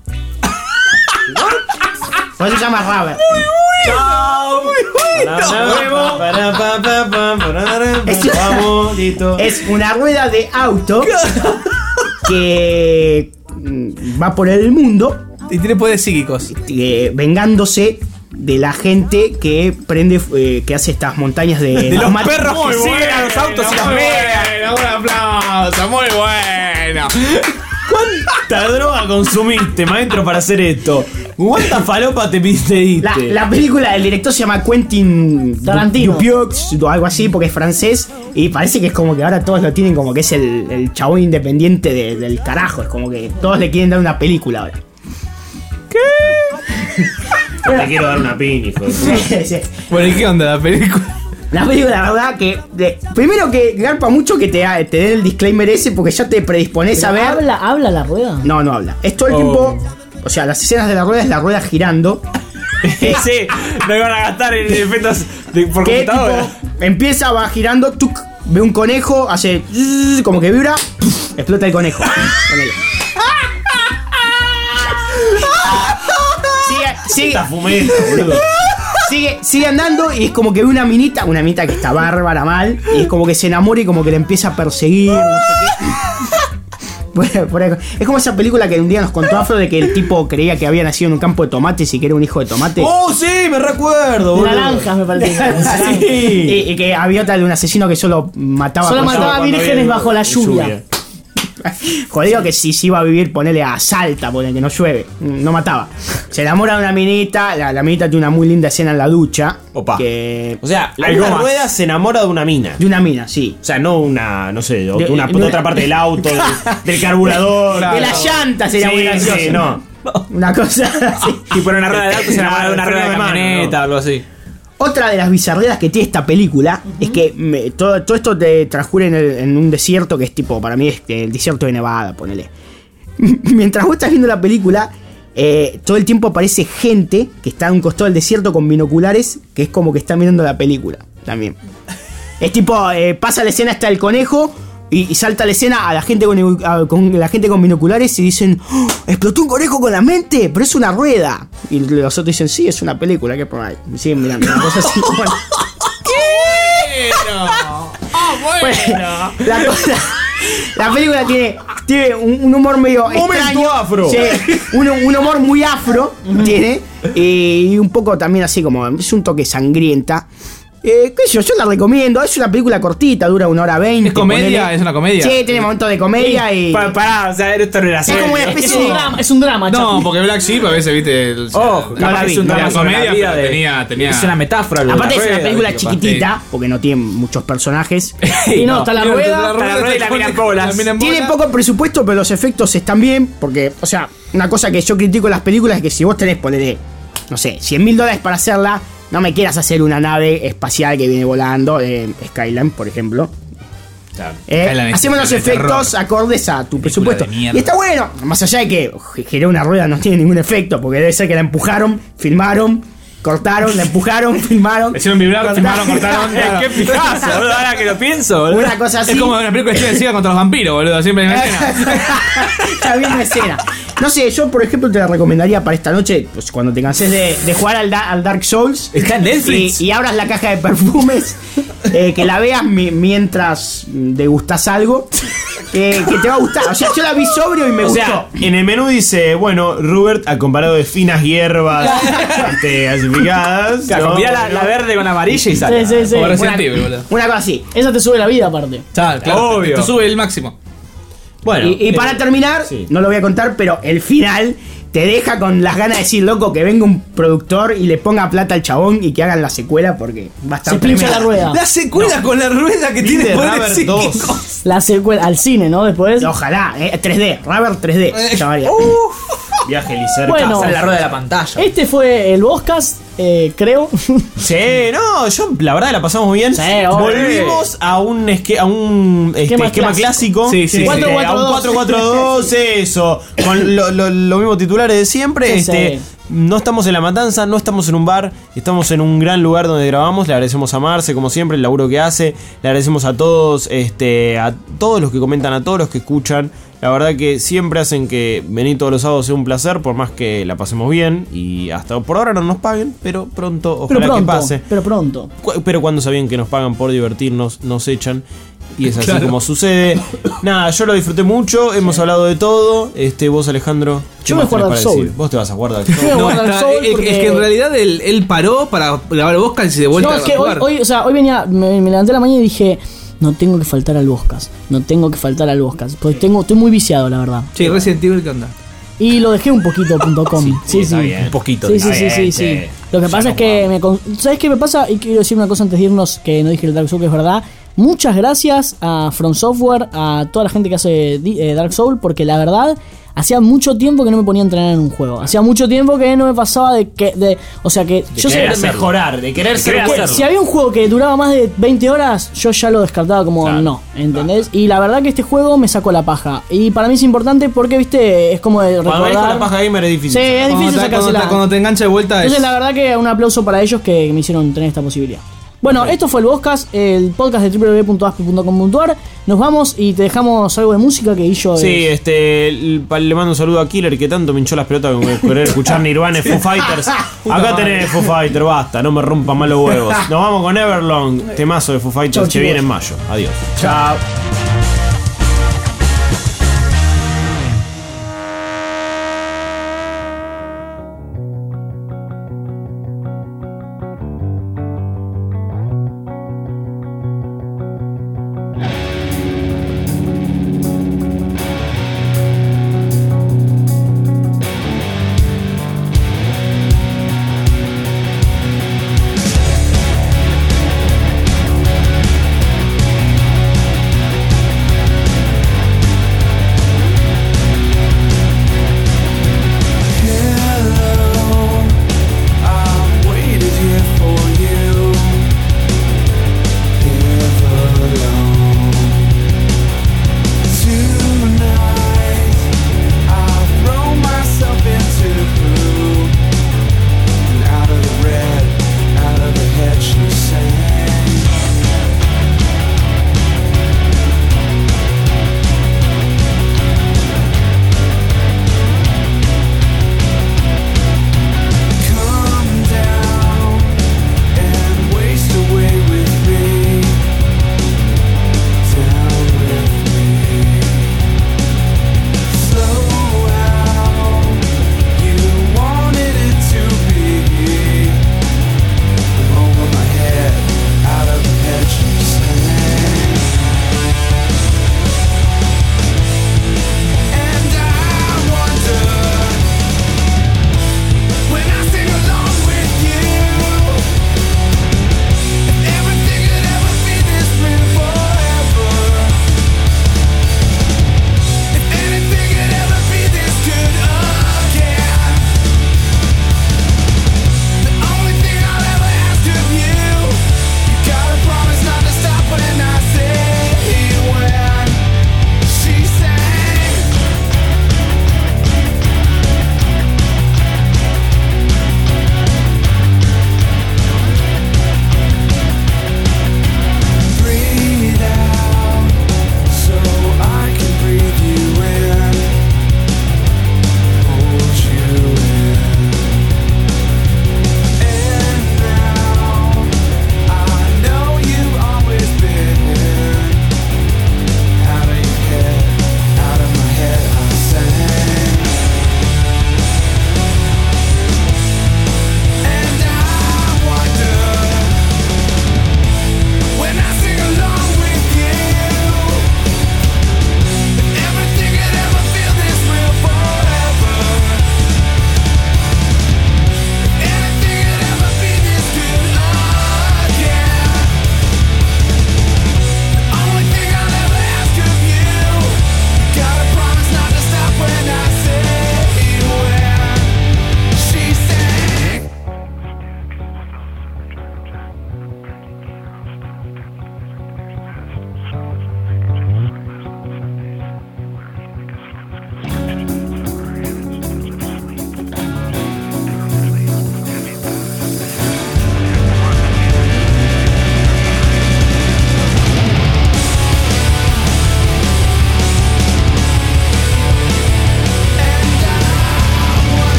Por eso se llama Rubber. Es- Vamos, listo. Es una rueda de auto que mm, va por el mundo Y tiene poderes psíquicos. eh, vengándose de la gente que prende, eh, que hace estas montañas de, De los mat- perros que Muy siguen bueno, a los autos y las muy vean. Un aplauso, muy bueno. ¿Cuánta droga consumiste, maestro, para hacer esto? ¿Cuánta falopa te piste? La, la película del director se llama Quentin Tarantino. Dupieux o algo así porque es francés y parece que es como que ahora todos lo tienen como que es el, el chabón independiente de- del carajo. Es como que todos le quieren dar una película ahora. Te quiero dar una piña, hijo de puta. Sí, sí. Bueno, ¿y qué onda la película? La película, la verdad, que. de- primero que garpa mucho que te, te den el disclaimer ese porque ya te predispones a ver. ¿Habla, ¿Habla la rueda? No, no habla. Es todo el Oh. tiempo. O sea, las escenas de la rueda es la rueda girando. Sí, no iban a gastar en efectos de, por Que computadora. tipo, empieza, va girando, tuc, ve un conejo, hace zzz, como que vibra, puf, explota el conejo. Ponele. Sigue, sigue, Esta fumeta, boludo. sigue, sigue andando y es como que ve una minita, una minita que está bárbara mal, y es como que se enamora y como que le empieza a perseguir, no sé qué. Por- por ahí. Es como esa película que un día nos contó Afro de que el tipo creía que había nacido en un campo de tomates y que era un hijo de tomate. Oh, sí, me recuerdo, De boludo. naranjas, me parece. Sí. Y, y que había otra de un asesino que solo mataba Solo con- mataba Cuando vírgenes viene bajo la lluvia. Jodido que si se iba a vivir, ponele a Salta, ponele que no llueve. No mataba. Se enamora de una minita. La, la minita tiene una muy linda escena en la ducha. Opa. Que, O sea, la Algo una más. rueda se enamora de una mina. de una mina, sí. O sea, no una, no sé, de, De- una, de de una- otra parte del auto, del, del carburador. De la llanta sería Sí, muy gracioso. sí, no. Una cosa así. Y por una rueda de auto se enamora de una Freno rueda de de mano, camioneta o algo así. Otra de las bizarreras que tiene esta película es que me- todo, todo esto te transcurre en, el- en un desierto que es tipo, para mí es el desierto de Nevada, ponele. Mientras vos estás viendo la película, eh, todo el tiempo aparece gente que está a un costado del desierto con binoculares, que es como que está mirando la película también. Es tipo, eh, pasa la escena hasta el conejo y, y salta la escena a la gente con, a- con la gente con binoculares y dicen, "Oh, explotó un conejo con la mente, pero es una rueda". Y los otros dicen, sí, es una película, ¿qué problema hay? Y siguen mirando, una cosa así. Bueno, bueno, la cosa, la película tiene, tiene un, un humor medio Momento extraño. afro. Sí, un, un humor muy afro tiene. Y un poco también así como, es un toque sangrienta. Eh, qué sé yo, yo la recomiendo. Es una película cortita, dura una hora veinte. ¿Es comedia? ponele. ¿Es una comedia? Sí, tiene momentos de comedia y. Pa- Pará, o sea, esto no era Es como una serio. Es especie un de. drama, es un drama, No, Chapi. porque Black Sheep a veces, viste. El, Ojo, capaz no la que vi, es un no drama la vi. comedia, vida pero de- tenía, tenía. Es una metáfora. lo de Aparte la es una rueda, película lo que chiquitita, porque no tiene muchos personajes. Y no, está la Tiene rueda. la Está la rueda y la mina en bolas. la mina en Tiene bolas. poco presupuesto, pero los efectos están bien. Porque, o sea, una cosa que yo critico en las películas es que si vos tenés, ponele, no sé, cien mil dólares para hacerla, no me quieras hacer una nave espacial que viene volando, eh, Skyline, por ejemplo. Eh, Skyline es hacemos los de efectos terror. acordes a tu presupuesto. de mierda. Y está bueno, más allá de que giré una rueda no tiene ningún efecto, porque debe ser que la empujaron, filmaron, cortaron, la empujaron, filmaron. Hicieron vibrar, filmaron, cortaron. claro. Qué pijazo, boludo, ahora que lo pienso, boludo. Una cosa así. Es como una película de Steven Seagal contra los vampiros, boludo. Siempre en la escena. La misma escena. No sé, yo por ejemplo te la recomendaría para esta noche, pues cuando te canses de, de jugar al, Da- al Dark Souls. Está en Netflix. Y, y abras la caja de perfumes, eh, que la veas mi- mientras degustás algo, que, que te va a gustar. O sea, yo la vi sobrio y me O gustó. sea, en el menú dice, bueno, Robert acompañado de finas hierbas este, gasificadas. Claro, ¿no? combina la, la verde con la amarilla y sale. Sí, sí, sí. Como Resident Una- Evil, boludo. Una cosa así. Esa te sube la vida, aparte. Claro, claro. Obvio. Esto sube el máximo. Bueno, Y, y para eh, terminar, sí. no lo voy a contar, pero el final te deja con las ganas de decir, loco, que venga un productor y le ponga plata al chabón y que hagan la secuela porque va a estar Se pincha tremenda. la rueda. La secuela con la rueda que tiene de poder Rubber decir dos. qué cosa. La secuela al cine, ¿no? Después. Ojalá, eh, tres D, Rubber tres D. Eh, llamaría. viaje licerca. Bueno. Sale la rueda de la pantalla. Este fue el Boscast, eh, creo. Sí, no, yo la verdad la pasamos bien. Sí, obvio. Volvimos a un, esque- a un este, Esquema esquema, clásico. Sí, sí, sí. Este, a un cuatro cuatro cuatro dos, eso. Con lo- lo- los mismos titulares de siempre. Sí, este, sí. No estamos en la matanza, no estamos en un bar, estamos en un gran lugar donde grabamos. Le agradecemos a Marce, como siempre, el laburo que hace. Le agradecemos a todos, este, a todos los que comentan, a todos los que escuchan. La verdad que siempre hacen que venir todos los sábados sea un placer, por más que la pasemos bien. Y hasta por ahora no nos paguen, pero pronto, ojalá Pero que pronto. pase. Pero pronto. Cu- Pero cuando sabían que nos pagan por divertirnos, nos echan. y es así Claro. como sucede. Nada, yo lo disfruté mucho, hemos hablado de todo. Este, vos, Alejandro, ¿qué Yo me más voy a tenés jugar para Dark Soul. decir? Vos te vas a guardar. Yo me voy a No, guardar está- Soul es, es porque- que en realidad él, él paró para grabar el podcast y se de vuelta No, es que a hoy, jugar. hoy, o sea, hoy venía, me, me levanté a la mañana y dije, no tengo que faltar al Boscas, no tengo que faltar al Boscas, porque tengo, estoy muy viciado, la verdad. Che, Resident Evil, ¿qué onda? Y lo dejé un poquito punto com. Sí, sí. está Sí, bien. Un poquito. sí, sí, Está sí, bien, sí, che. sí. Lo que Ya pasa no es que me con- ¿sabes qué me pasa? Y quiero decir una cosa antes de irnos que no dije el Dark Soul, que es verdad. Muchas gracias a From Software, a toda la gente que hace di- eh, Dark Soul, porque la verdad hacía mucho tiempo que no me ponía a entrenar en un juego. Hacía mucho tiempo que no me pasaba de que de, o sea que De yo sé querer que- mejorar, de querer ser que hacerlo. si había un juego que duraba más de veinte horas, yo ya lo descartaba como Claro, no, ¿entendés? Y la verdad que este juego me sacó la paja. Y para mí es importante porque, viste, es como de Cuando venís con recordar. la paja gamer es difícil. Sí, es Cuando difícil te, cuando, sacársela. te, cuando te engancha de vuelta es... Entonces la verdad que un aplauso para ellos que me hicieron tener esta posibilidad. Bueno, esto fue el podcast, el podcast de doble u doble u doble u punto aspe punto com punto a r. Nos vamos y te dejamos algo de música que yo Sí, este, l- pa- le mando un saludo a Killer que tanto me hinchó las pelotas con querer escuchar Nirvana y Foo Fighters. Acá tenés Foo Fighters, basta, no me rompan más los huevos. Nos vamos con Everlong, temazo de Foo Fighters Chau, que chicos. viene en mayo. Adiós. Chao.